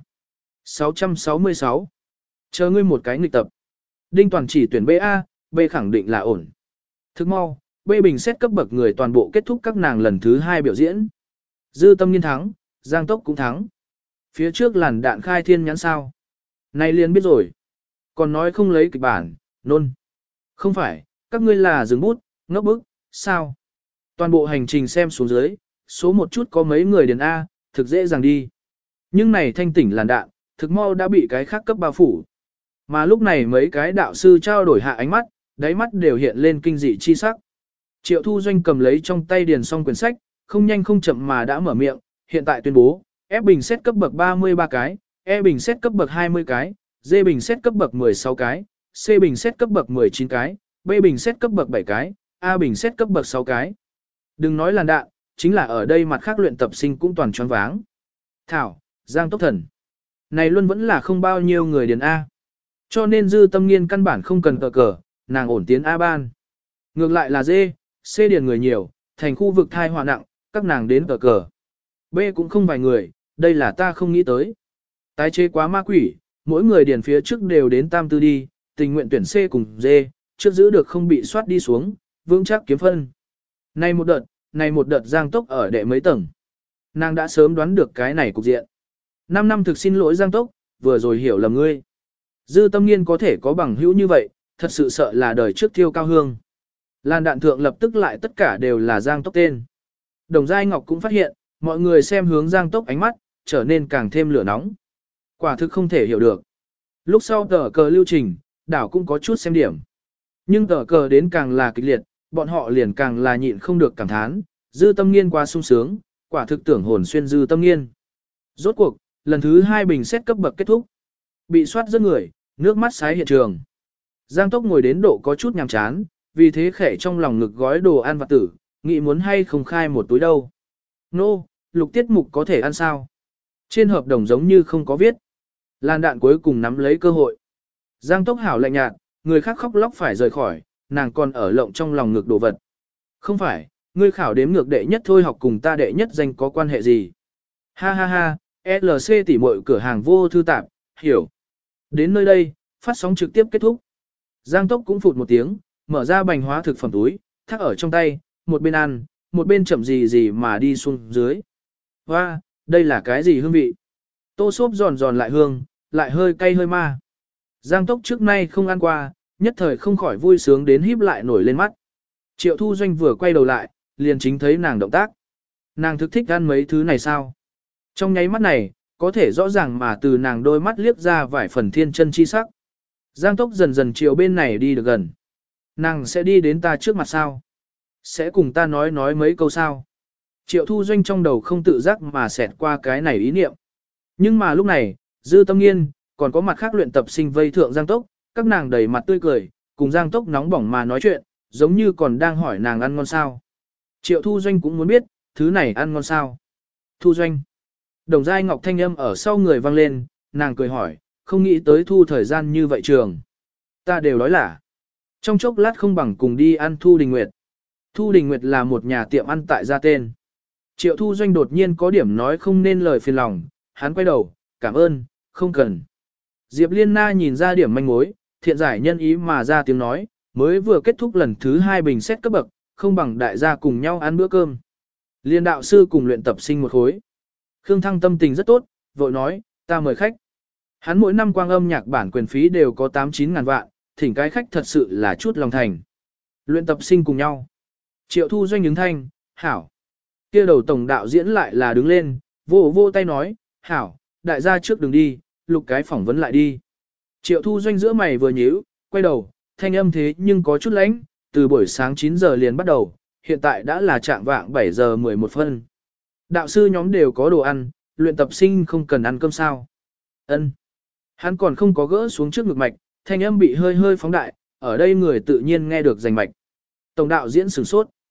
666. Chờ ngươi một cái nghịch tập. Đinh Toàn chỉ tuyển BA, B khẳng định là ổn. Thức mau, B bình xét cấp bậc người toàn bộ kết thúc các nàng lần thứ 2 biểu diễn. Dư Tâm Nghiên thắng, Giang Tốc cũng thắng. Phía trước làn đạn khai thiên nhãn sao. Này liền biết rồi. Còn nói không lấy kịch bản, nôn. Không phải, các ngươi là dừng bút, ngốc bức, sao? Toàn bộ hành trình xem xuống dưới, số một chút có mấy người điền A, thực dễ dàng đi. Nhưng này thanh tỉnh làn đạn, thực mau đã bị cái khác cấp bao phủ. Mà lúc này mấy cái đạo sư trao đổi hạ ánh mắt, đáy mắt đều hiện lên kinh dị chi sắc. Triệu Thu Doanh cầm lấy trong tay điền xong quyển sách, không nhanh không chậm mà đã mở miệng, hiện tại tuyên bố, F bình xét cấp bậc 33 cái, E bình xét cấp bậc 20 cái, D bình xét cấp bậc 16 cái, C bình xét cấp bậc 19 cái, B bình xét cấp bậc 7 cái, A bình xét cấp bậc 6 cái. Đừng nói làn đạn, chính là ở đây mặt khác luyện tập sinh cũng toàn choáng váng. Thảo, Giang Tốc Thần. Này luôn vẫn là không bao nhiêu người điền A. Cho nên Dư Tâm Nghiên căn bản không cần cờ, nàng ổn tiến A ban. Ngược lại là D, C điền người nhiều, thành khu vực thai họa nặng, các nàng đến cờ. B cũng không vài người, đây là ta không nghĩ tới. Tái chế quá ma quỷ, mỗi người điền phía trước đều đến tam tư đi, tình nguyện tuyển C cùng D, trước giữ được không bị soát đi xuống, vững chắc kiếm phân. Này một đợt Giang Tốc ở đệ mấy tầng. Nàng đã sớm đoán được cái này cục diện. 5 năm thực xin lỗi Giang Tốc, vừa rồi hiểu lầm ngươi. Dư Tâm Nghiên có thể có bằng hữu như vậy, thật sự sợ là đời trước thiêu cao hương. Lan đạn thượng lập tức lại tất cả đều là Giang Tốc tên. Đồng Giai Ngọc cũng phát hiện, mọi người xem hướng Giang Tốc ánh mắt, trở nên càng thêm lửa nóng. Quả thực không thể hiểu được. Lúc sau tờ cờ lưu trình, đảo cũng có chút xem điểm. Nhưng tờ cờ đến càng là kịch liệt, bọn họ liền càng là nhịn không được cảm thán, Dư Tâm Nghiên quá sung sướng, quả thực tưởng hồn xuyên Dư Tâm Nghiên. Rốt cuộc, lần thứ 2 bình xét cấp bậc kết thúc. Bị soát rất người, nước mắt sái hiện trường. Giang Tốc ngồi đến độ có chút nhàm chán, vì thế khẽ trong lòng ngực gói đồ ăn vặt tử, nghĩ muốn hay không khai một túi đâu. Nô, lục tiết mục có thể ăn sao? Trên hợp đồng giống như không có viết. Lan đạn cuối cùng nắm lấy cơ hội. Giang Tốc hảo lạnh nhạt, người khác khóc lóc phải rời khỏi, nàng còn ở lộng trong lòng ngực đồ vật. Không phải, ngươi khảo đếm ngược đệ nhất thôi học cùng ta đệ nhất danh có quan hệ gì? Ha ha ha, LC tỉ muội cửa hàng vô thư tạp, hiểu. Đến nơi đây, phát sóng trực tiếp kết thúc. Giang Tốc cũng phụt một tiếng, mở ra bành hóa thực phẩm túi, thắt ở trong tay, một bên ăn, một bên chậm gì mà đi xuống dưới. Hoa, đây là cái gì hương vị? Tô xốp giòn giòn lại hương, lại hơi cay hơi ma. Giang Tốc trước nay không ăn qua, nhất thời không khỏi vui sướng đến híp lại nổi lên mắt. Triệu Thu Doanh vừa quay đầu lại, liền chính thấy nàng động tác. Nàng thực thích ăn mấy thứ này sao? Trong nháy mắt này, có thể rõ ràng mà từ nàng đôi mắt liếc ra vài phần thiên chân chi sắc. Giang Tốc dần dần chiều bên này đi được gần. Nàng sẽ đi đến ta trước mặt sao? Sẽ cùng ta nói mấy câu sao? Triệu Thu Doanh trong đầu không tự giác mà xẹt qua cái này ý niệm. Nhưng mà lúc này, Dư Tâm Nghiên, còn có mặt khác luyện tập sinh vây thượng Giang Tốc, các nàng đầy mặt tươi cười, cùng Giang Tốc nóng bỏng mà nói chuyện, giống như còn đang hỏi nàng ăn ngon sao. Triệu Thu Doanh cũng muốn biết, thứ này ăn ngon sao. Thu Doanh. Đồng Giai Ngọc thanh âm ở sau người vang lên, nàng cười hỏi, không nghĩ tới thu thời gian như vậy trường. Ta đều nói là, trong chốc lát không bằng cùng đi ăn Thu Đình Nguyệt. Thu Đình Nguyệt là một nhà tiệm ăn tại gia tên. Triệu Thu Doanh đột nhiên có điểm nói không nên lời phiền lòng, hắn quay đầu, cảm ơn, không cần. Diệp Liên Na nhìn ra điểm manh mối, thiện giải nhân ý mà ra tiếng nói, mới vừa kết thúc lần thứ 2 bình xét cấp bậc, không bằng đại gia cùng nhau ăn bữa cơm. Liên đạo sư cùng luyện tập sinh một khối. Khương Thăng tâm tình rất tốt, vội nói, ta mời khách. Hắn mỗi năm quang âm nhạc bản quyền phí đều có 8-9 ngàn vạn, thỉnh cái khách thật sự là chút lòng thành. Luyện tập sinh cùng nhau. Triệu Thu Doanh ứng thanh, hảo. Kia đầu tổng đạo diễn lại là đứng lên, vô tay nói, hảo, đại gia trước đừng đi, lục cái phỏng vấn lại đi. Triệu Thu Doanh giữa mày vừa nhíu, quay đầu, thanh âm thế nhưng có chút lánh, từ buổi sáng 9 giờ liền bắt đầu, hiện tại đã là trạng vạng 7 giờ 11 phân. Đạo sư nhóm đều có đồ ăn, luyện tập sinh không cần ăn cơm sao. Ân. Hắn còn không có gỡ xuống trước ngực mạch, thanh âm bị hơi phóng đại, ở đây người tự nhiên nghe được rành mạch. Tổng đạo diễn sửng sốt.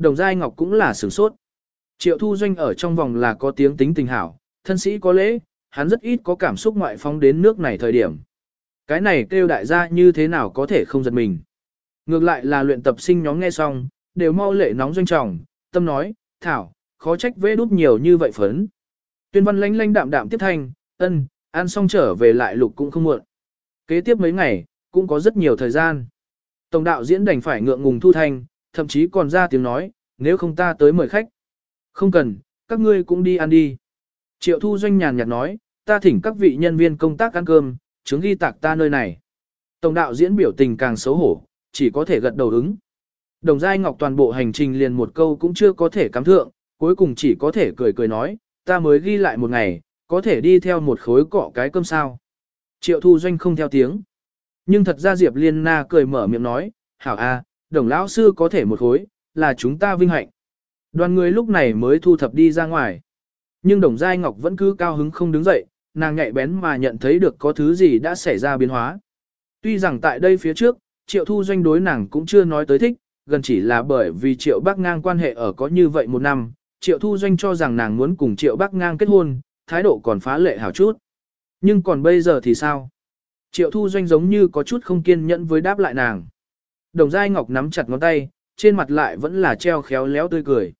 Đồng Giai Ngọc cũng là sửng sốt. Triệu Thu Doanh ở trong vòng là có tiếng tính tình hảo, thân sĩ có lễ, hắn rất ít có cảm xúc ngoại phóng đến nước này thời điểm. Cái này kêu đại gia như thế nào có thể không giật mình. Ngược lại là luyện tập sinh nhóm nghe xong, đều mau lệ nóng doanh trọng, tâm nói, thảo, khó trách vẽ đút nhiều như vậy phấn. Tuyên Văn lanh lanh đạm đạm tiếp thanh, ân, ăn xong trở về lại lục cũng không muộn. Kế tiếp mấy ngày, cũng có rất nhiều thời gian. Tổng đạo diễn đành phải ngượng ngùng thu thanh, thậm chí còn ra tiếng nói, nếu không ta tới mời khách. Không cần, các ngươi cũng đi ăn đi. Triệu Thu Doanh nhàn nhạt nói, ta thỉnh các vị nhân viên công tác ăn cơm, chứng ghi tạc ta nơi này. Tổng đạo diễn biểu tình càng xấu hổ, chỉ có thể gật đầu ứng. Đồng Giai Ngọc toàn bộ hành trình liền một câu cũng chưa có thể cắm thượng, cuối cùng chỉ có thể cười cười nói, ta mới ghi lại một ngày, có thể đi theo một khối cọ cái cơm sao. Triệu Thu Doanh không theo tiếng. Nhưng thật ra Diệp Liên Na cười mở miệng nói, hảo a, Đồng lão sư có thể một khối, là chúng ta vinh hạnh. Đoàn người lúc này mới thu thập đi ra ngoài. Nhưng Đồng Giai Ngọc vẫn cứ cao hứng không đứng dậy, nàng nhạy bén mà nhận thấy được có thứ gì đã xảy ra biến hóa. Tuy rằng tại đây phía trước, Triệu Thu Doanh đối nàng cũng chưa nói tới thích, gần chỉ là bởi vì Triệu Bắc Ngang quan hệ ở có như vậy một năm, Triệu Thu Doanh cho rằng nàng muốn cùng Triệu Bắc Ngang kết hôn, thái độ còn phá lệ hảo chút. Nhưng còn bây giờ thì sao? Triệu Thu Doanh giống như có chút không kiên nhẫn với đáp lại nàng. Đồng Giai Ngọc nắm chặt ngón tay, trên mặt lại vẫn là treo khéo léo tươi cười.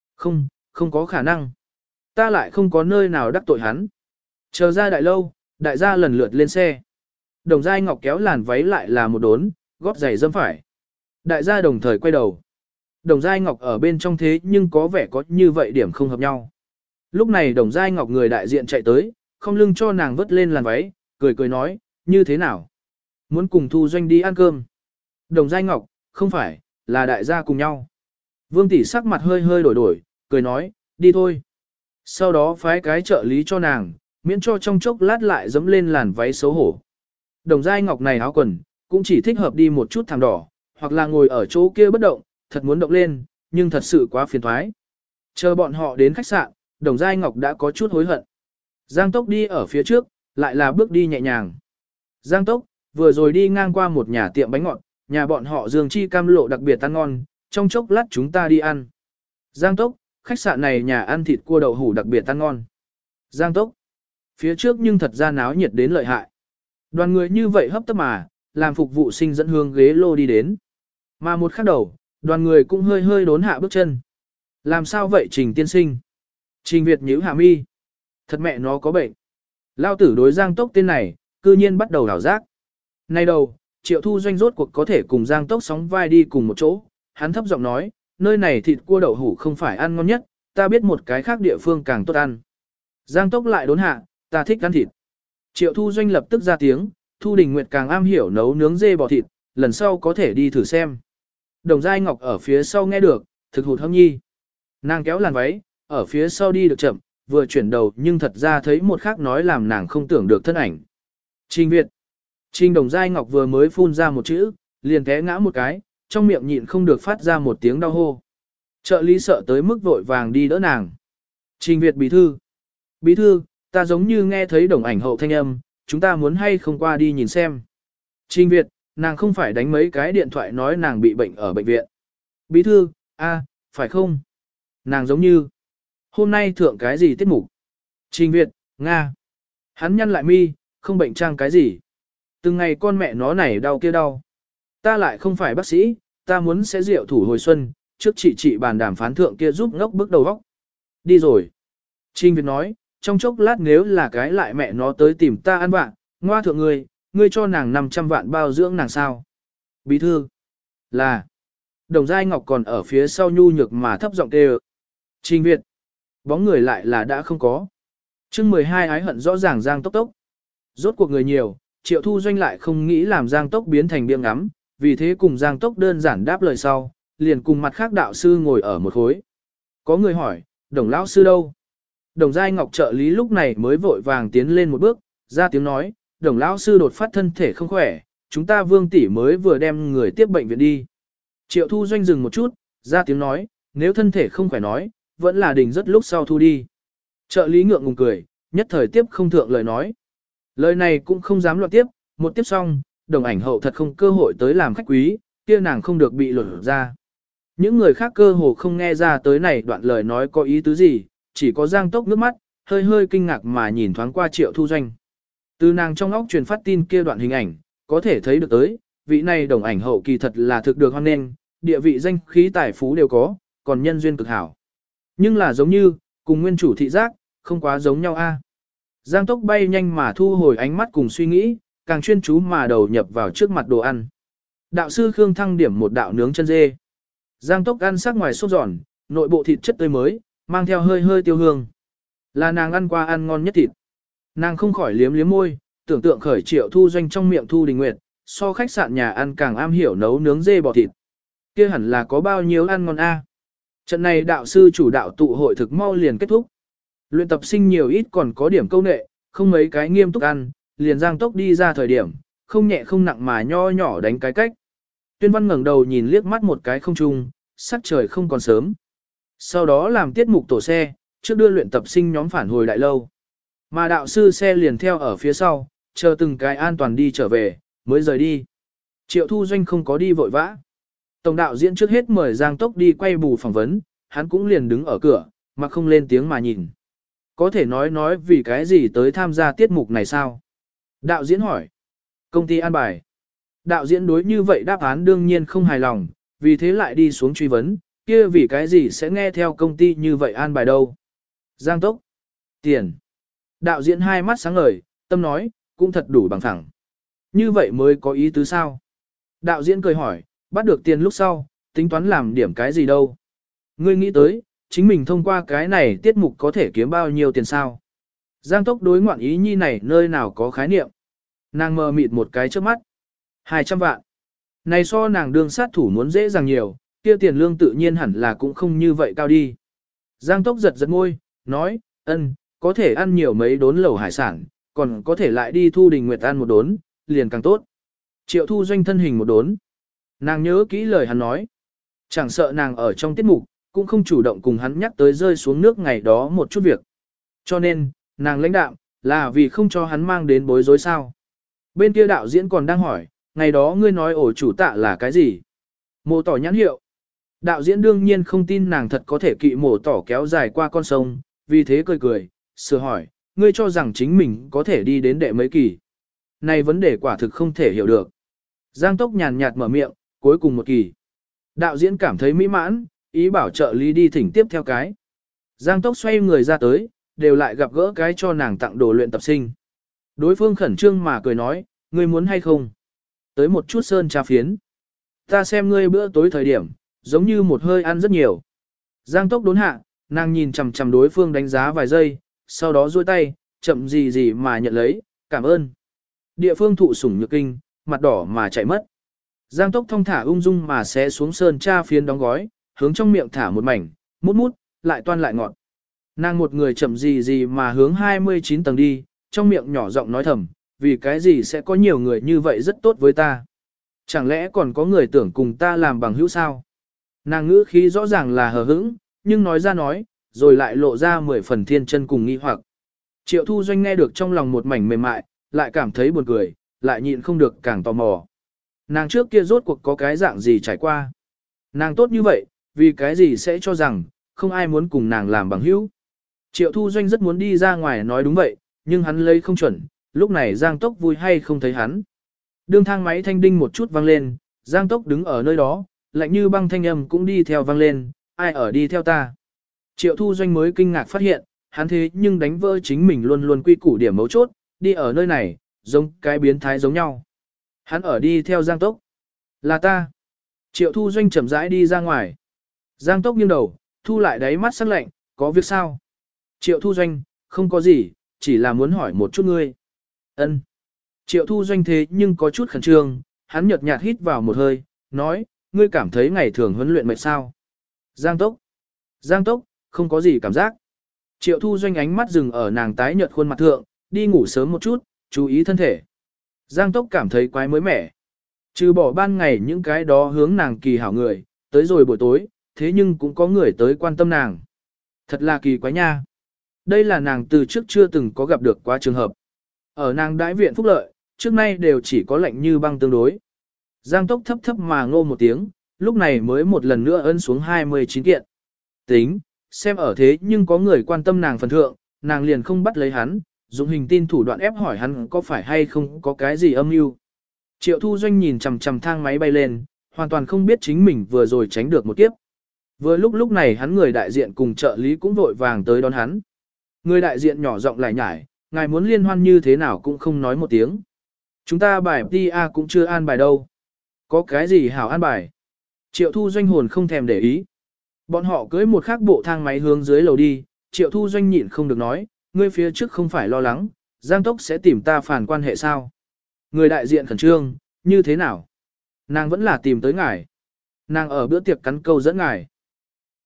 Không có khả năng. Ta lại không có nơi nào đắc tội hắn. Chờ ra đại lâu, đại gia lần lượt lên xe. Đồng Giai Ngọc kéo làn váy lại là một đốn, gót giày dâm phải. Đại gia đồng thời quay đầu. Đồng Giai Ngọc ở bên trong thế nhưng có vẻ có như vậy điểm không hợp nhau. Lúc này Đồng Giai Ngọc người đại diện chạy tới, không lưng cho nàng vớt lên làn váy, cười cười nói, như thế nào? Muốn cùng Thu Doanh đi ăn cơm. Đồng Giai Ngọc, không phải, là đại gia cùng nhau. Vương tỷ sắc mặt hơi hơi đổi, cười nói, đi thôi. Sau đó phái cái trợ lý cho nàng, miễn cho trong chốc lát lại dẫm lên làn váy xấu hổ. Đồng Giai Ngọc này áo quần, cũng chỉ thích hợp đi một chút thảm đỏ, hoặc là ngồi ở chỗ kia bất động, thật muốn động lên, nhưng thật sự quá phiền thoái. Chờ bọn họ đến khách sạn, Đồng Giai Ngọc đã có chút hối hận. Giang Tốc đi ở phía trước, lại là bước đi nhẹ nhàng. Giang Tốc, vừa rồi đi ngang qua một nhà tiệm bánh ngọt, nhà bọn họ Dương Chi cam lộ đặc biệt ăn ngon, trong chốc lát chúng ta đi ăn. Giang Tốc, khách sạn này nhà ăn thịt cua đậu hủ đặc biệt ăn ngon. Giang Tốc, phía trước nhưng thật ra náo nhiệt đến lợi hại. Đoàn người như vậy hấp tấp mà, làm phục vụ sinh dẫn hương ghế lô đi đến. Mà một khắc đầu, đoàn người cũng hơi hơi đốn hạ bước chân. Làm sao vậy Trình tiên sinh? Trình Việt nhíu hạ mi. Thật mẹ nó có bệnh. Lao tử đối Giang Tốc tên này, cư nhiên bắt đầu đảo giác. Nay đầu, Triệu Thu Doanh rốt cuộc có thể cùng Giang Tốc sóng vai đi cùng một chỗ. Hắn thấp giọng nói, nơi này thịt cua đậu hủ không phải ăn ngon nhất, ta biết một cái khác địa phương càng tốt ăn. Giang Tốc lại đốn hạ, ta thích ăn thịt. Triệu Thu Doanh lập tức ra tiếng, Thu Đình Nguyệt càng am hiểu nấu nướng dê bò thịt, lần sau có thể đi thử xem. Đồng Giai Ngọc ở phía sau nghe được, thực hụt hâm nhi. Nàng kéo làn váy, ở phía sau đi được chậm, vừa chuyển đầu nhưng thật ra thấy một khác nói làm nàng không tưởng được thân ảnh. Trình Việt. Trình Đồng Giai Ngọc vừa mới phun ra một chữ, liền té ngã một cái, trong miệng nhịn không được phát ra một tiếng đau hô. Trợ lý sợ tới mức vội vàng đi đỡ nàng. Trình Việt bí thư. Bí thư, ta giống như nghe thấy Đồng ảnh hậu thanh âm, chúng ta muốn hay không qua đi nhìn xem. Trình Việt, nàng không phải đánh mấy cái điện thoại nói nàng bị bệnh ở bệnh viện. Bí thư, phải không? Nàng giống như, hôm nay thượng cái gì tiết mục? Trình Việt, Nga. Hắn nhăn lại mi, không bệnh trang cái gì. Từng ngày con mẹ nó này đau kia đau. Ta lại không phải bác sĩ, ta muốn sẽ rượu thủ hồi xuân, trước chị bàn đàm phán thượng kia giúp ngốc bước đầu vóc. Đi rồi. Trình Việt nói, trong chốc lát nếu là cái lại mẹ nó tới tìm ta ăn vạ, ngoa thượng ngươi cho nàng 500 vạn bao dưỡng nàng sao? Bí thư. Là. Đồng Giai Ngọc còn ở phía sau nhu nhược mà thấp giọng kêu. Trình Việt. Bóng người lại là đã không có. Chương 12 ái hận rõ ràng Giang Tốc Tốc. Rốt cuộc người nhiều, Triệu Thu Doanh lại không nghĩ làm Giang Tốc biến thành biếng ngắm, vì thế cùng Giang Tốc đơn giản đáp lời sau, liền cùng mặt khác đạo sư ngồi ở một khối. Có người hỏi, Đồng lão sư đâu? Đồng Giai Ngọc trợ lý lúc này mới vội vàng tiến lên một bước, ra tiếng nói, Đồng lão sư đột phát thân thể không khỏe, chúng ta Vương tỷ mới vừa đem người tiếp bệnh viện đi. Triệu Thu Doanh dừng một chút, ra tiếng nói, nếu thân thể không khỏe nói, vẫn là đình rất lúc sau thu đi. Trợ lý ngượng ngùng cười, nhất thời tiếp không thượng lời nói. Lời này cũng không dám loạn tiếp, một tiếp xong, Đồng ảnh hậu thật không cơ hội tới làm khách quý, kia nàng không được bị lột ra. Những người khác cơ hồ không nghe ra tới này đoạn lời nói có ý tứ gì, chỉ có Giang Tốc nước mắt, hơi hơi kinh ngạc mà nhìn thoáng qua Triệu Thu Doanh. Từ nàng trong óc truyền phát tin kia đoạn hình ảnh, có thể thấy được tới, vị này đồng ảnh hậu kỳ thật là thực được hoan nghênh, địa vị danh khí tài phú đều có, còn nhân duyên cực hảo. Nhưng là giống như, cùng nguyên chủ thị giác, không quá giống nhau a. Giang Tốc bay nhanh mà thu hồi ánh mắt cùng suy nghĩ, càng chuyên chú mà đầu nhập vào trước mặt đồ ăn. Đạo sư Khương Thăng điểm một đạo nướng chân dê. Giang Tốc ăn sắc ngoài sốt giòn, nội bộ thịt chất tươi mới, mang theo hơi hơi tiêu hương. Là nàng ăn qua ăn ngon nhất thịt. Nàng không khỏi liếm liếm môi, tưởng tượng khởi Triệu Thu Doanh trong miệng Thu Đình Nguyệt, so khách sạn nhà ăn càng am hiểu nấu nướng dê bò thịt. Kia hẳn là có bao nhiêu ăn ngon a. Trận này đạo sư chủ đạo tụ hội thực mau liền kết thúc. Luyện tập sinh nhiều ít còn có điểm câu nệ, không mấy cái nghiêm túc ăn, liền Giang Tốc đi ra thời điểm, không nhẹ không nặng mà nho nhỏ đánh cái cách. Tuyên Văn ngẩng đầu nhìn liếc mắt một cái không trung, sắc trời không còn sớm. Sau đó làm tiết mục tổ xe, trước đưa luyện tập sinh nhóm phản hồi đại lâu. Mà đạo sư xe liền theo ở phía sau, chờ từng cái an toàn đi trở về, mới rời đi. Triệu Thu Doanh không có đi vội vã. Tổng đạo diễn trước hết mời Giang Tốc đi quay bù phỏng vấn, hắn cũng liền đứng ở cửa, mà không lên tiếng mà nhìn. Có thể nói vì cái gì tới tham gia tiết mục này sao? Đạo diễn hỏi. Công ty an bài. Đạo diễn đối như vậy đáp án đương nhiên không hài lòng, vì thế lại đi xuống truy vấn, kia vì cái gì sẽ nghe theo công ty như vậy an bài đâu? Giang Tốc. Tiền. Đạo diễn hai mắt sáng ngời, tâm nói, cũng thật đủ bằng phẳng. Như vậy mới có ý tứ sao? Đạo diễn cười hỏi, bắt được tiền lúc sau, tính toán làm điểm cái gì đâu? Ngươi nghĩ tới, chính mình thông qua cái này tiết mục có thể kiếm bao nhiêu tiền sao? Giang Tốc đối ngoạn ý nhi này nơi nào có khái niệm. Nàng mờ mịt một cái trước mắt. 200 vạn. Này so nàng đương sát thủ muốn dễ dàng nhiều, kia tiền lương tự nhiên hẳn là cũng không như vậy cao đi. Giang Tốc giật giật môi, nói, có thể ăn nhiều mấy đốn lẩu hải sản, còn có thể lại đi Thu Đình Nguyệt ăn một đốn, liền càng tốt. Triệu Thu Doanh thân hình một đốn. Nàng nhớ kỹ lời hắn nói. Chẳng sợ nàng ở trong tiết mục, cũng không chủ động cùng hắn nhắc tới rơi xuống nước ngày đó một chút việc. Cho nên, nàng lãnh đạm, là vì không cho hắn mang đến bối rối sao. Bên kia đạo diễn còn đang hỏi, ngày đó ngươi nói ổ chủ tạ là cái gì? Mổ tỏ nhãn hiệu. Đạo diễn đương nhiên không tin nàng thật có thể kỵ mổ tỏ kéo dài qua con sông, vì thế cười cười, sửa hỏi, ngươi cho rằng chính mình có thể đi đến đệ mấy kỳ. Này vấn đề quả thực không thể hiểu được. Giang Tốc nhàn nhạt mở miệng, cuối cùng một kỳ. Đạo diễn cảm thấy mỹ mãn, ý bảo trợ lý đi thỉnh tiếp theo cái. Giang Tốc xoay người ra tới, đều lại gặp gỡ cái cho nàng tặng đồ luyện tập sinh. Đối phương khẩn trương mà cười nói, ngươi muốn hay không? Tới một chút sơn trà phiến. Ta xem ngươi bữa tối thời điểm, giống như một hơi ăn rất nhiều. Giang Tốc đốn hạ, nàng nhìn chằm chằm đối phương đánh giá vài giây, sau đó duỗi tay, chậm gì gì mà nhận lấy, cảm ơn. Địa phương thụ sủng nhược kinh, mặt đỏ mà chạy mất. Giang Tốc thong thả ung dung mà xé xuống sơn tra phiến đóng gói, hướng trong miệng thả một mảnh, mút mút, lại toan lại ngọt. Nàng một người chậm gì gì mà hướng 29 tầng đi, trong miệng nhỏ giọng nói thầm, vì cái gì sẽ có nhiều người như vậy rất tốt với ta. Chẳng lẽ còn có người tưởng cùng ta làm bằng hữu sao? Nàng ngữ khí rõ ràng là hờ hững, nhưng nói ra nói, rồi lại lộ ra 10 phần thiên chân cùng nghi hoặc. Triệu Thu Doanh nghe được trong lòng một mảnh mềm mại, lại cảm thấy buồn cười, lại nhịn không được càng tò mò. Nàng trước kia rốt cuộc có cái dạng gì trải qua. Nàng tốt như vậy, vì cái gì sẽ cho rằng, không ai muốn cùng nàng làm bằng hữu. Triệu Thu Doanh rất muốn đi ra ngoài nói đúng vậy, nhưng hắn lấy không chuẩn, lúc này Giang Tốc vui hay không thấy hắn. Đương thang máy thanh đinh một chút vang lên, Giang Tốc đứng ở nơi đó, lạnh như băng thanh âm cũng đi theo vang lên, ai ở đi theo ta. Triệu Thu Doanh mới kinh ngạc phát hiện, hắn thế nhưng đánh vỡ chính mình luôn luôn quy củ điểm mấu chốt, đi ở nơi này, giống cái biến thái giống nhau. Hắn ở đi theo Giang Tốc. Là ta. Triệu Thu Doanh chậm rãi đi ra ngoài. Giang Tốc nghiêng đầu, thu lại đáy mắt sắc lạnh, có việc sao? Triệu Thu Doanh, không có gì, chỉ là muốn hỏi một chút ngươi. Ân. Triệu Thu Doanh thế nhưng có chút khẩn trương, hắn nhợt nhạt hít vào một hơi, nói, ngươi cảm thấy ngày thường huấn luyện mệt sao? Giang Tốc. Giang Tốc, không có gì cảm giác. Triệu Thu Doanh ánh mắt dừng ở nàng tái nhợt khuôn mặt thượng, đi ngủ sớm một chút, chú ý thân thể. Giang Tốc cảm thấy quái mới mẻ. Trừ bỏ ban ngày những cái đó hướng nàng kỳ hảo người, tới rồi buổi tối, thế nhưng cũng có người tới quan tâm nàng. Thật là kỳ quái nha. Đây là nàng từ trước chưa từng có gặp được quá trường hợp. Ở nàng đãi viện phúc lợi, trước nay đều chỉ có lạnh như băng tương đối. Giang Tốc thấp thấp mà ngô một tiếng, lúc này mới một lần nữa ấn xuống 29 kiện. Tính, xem ở thế nhưng có người quan tâm nàng phần thượng, nàng liền không bắt lấy hắn, dùng hình tin thủ đoạn ép hỏi hắn có phải hay không có cái gì âm mưu. Triệu Thu Doanh nhìn chằm chằm thang máy bay lên, hoàn toàn không biết chính mình vừa rồi tránh được một kiếp. Vừa lúc này hắn người đại diện cùng trợ lý cũng vội vàng tới đón hắn. Người đại diện nhỏ giọng lại nhải, ngài muốn liên hoan như thế nào cũng không nói một tiếng. Chúng ta bài PA cũng chưa an bài đâu. Có cái gì hảo an bài? Triệu Thu Doanh hồn không thèm để ý. Bọn họ cưới một khác bộ thang máy hướng dưới lầu đi, Triệu Thu Doanh nhịn không được nói, ngươi phía trước không phải lo lắng, Giang Tốc sẽ tìm ta phản quan hệ sao? Người đại diện khẩn trương, như thế nào? Nàng vẫn là tìm tới ngài. Nàng ở bữa tiệc cắn câu dẫn ngài.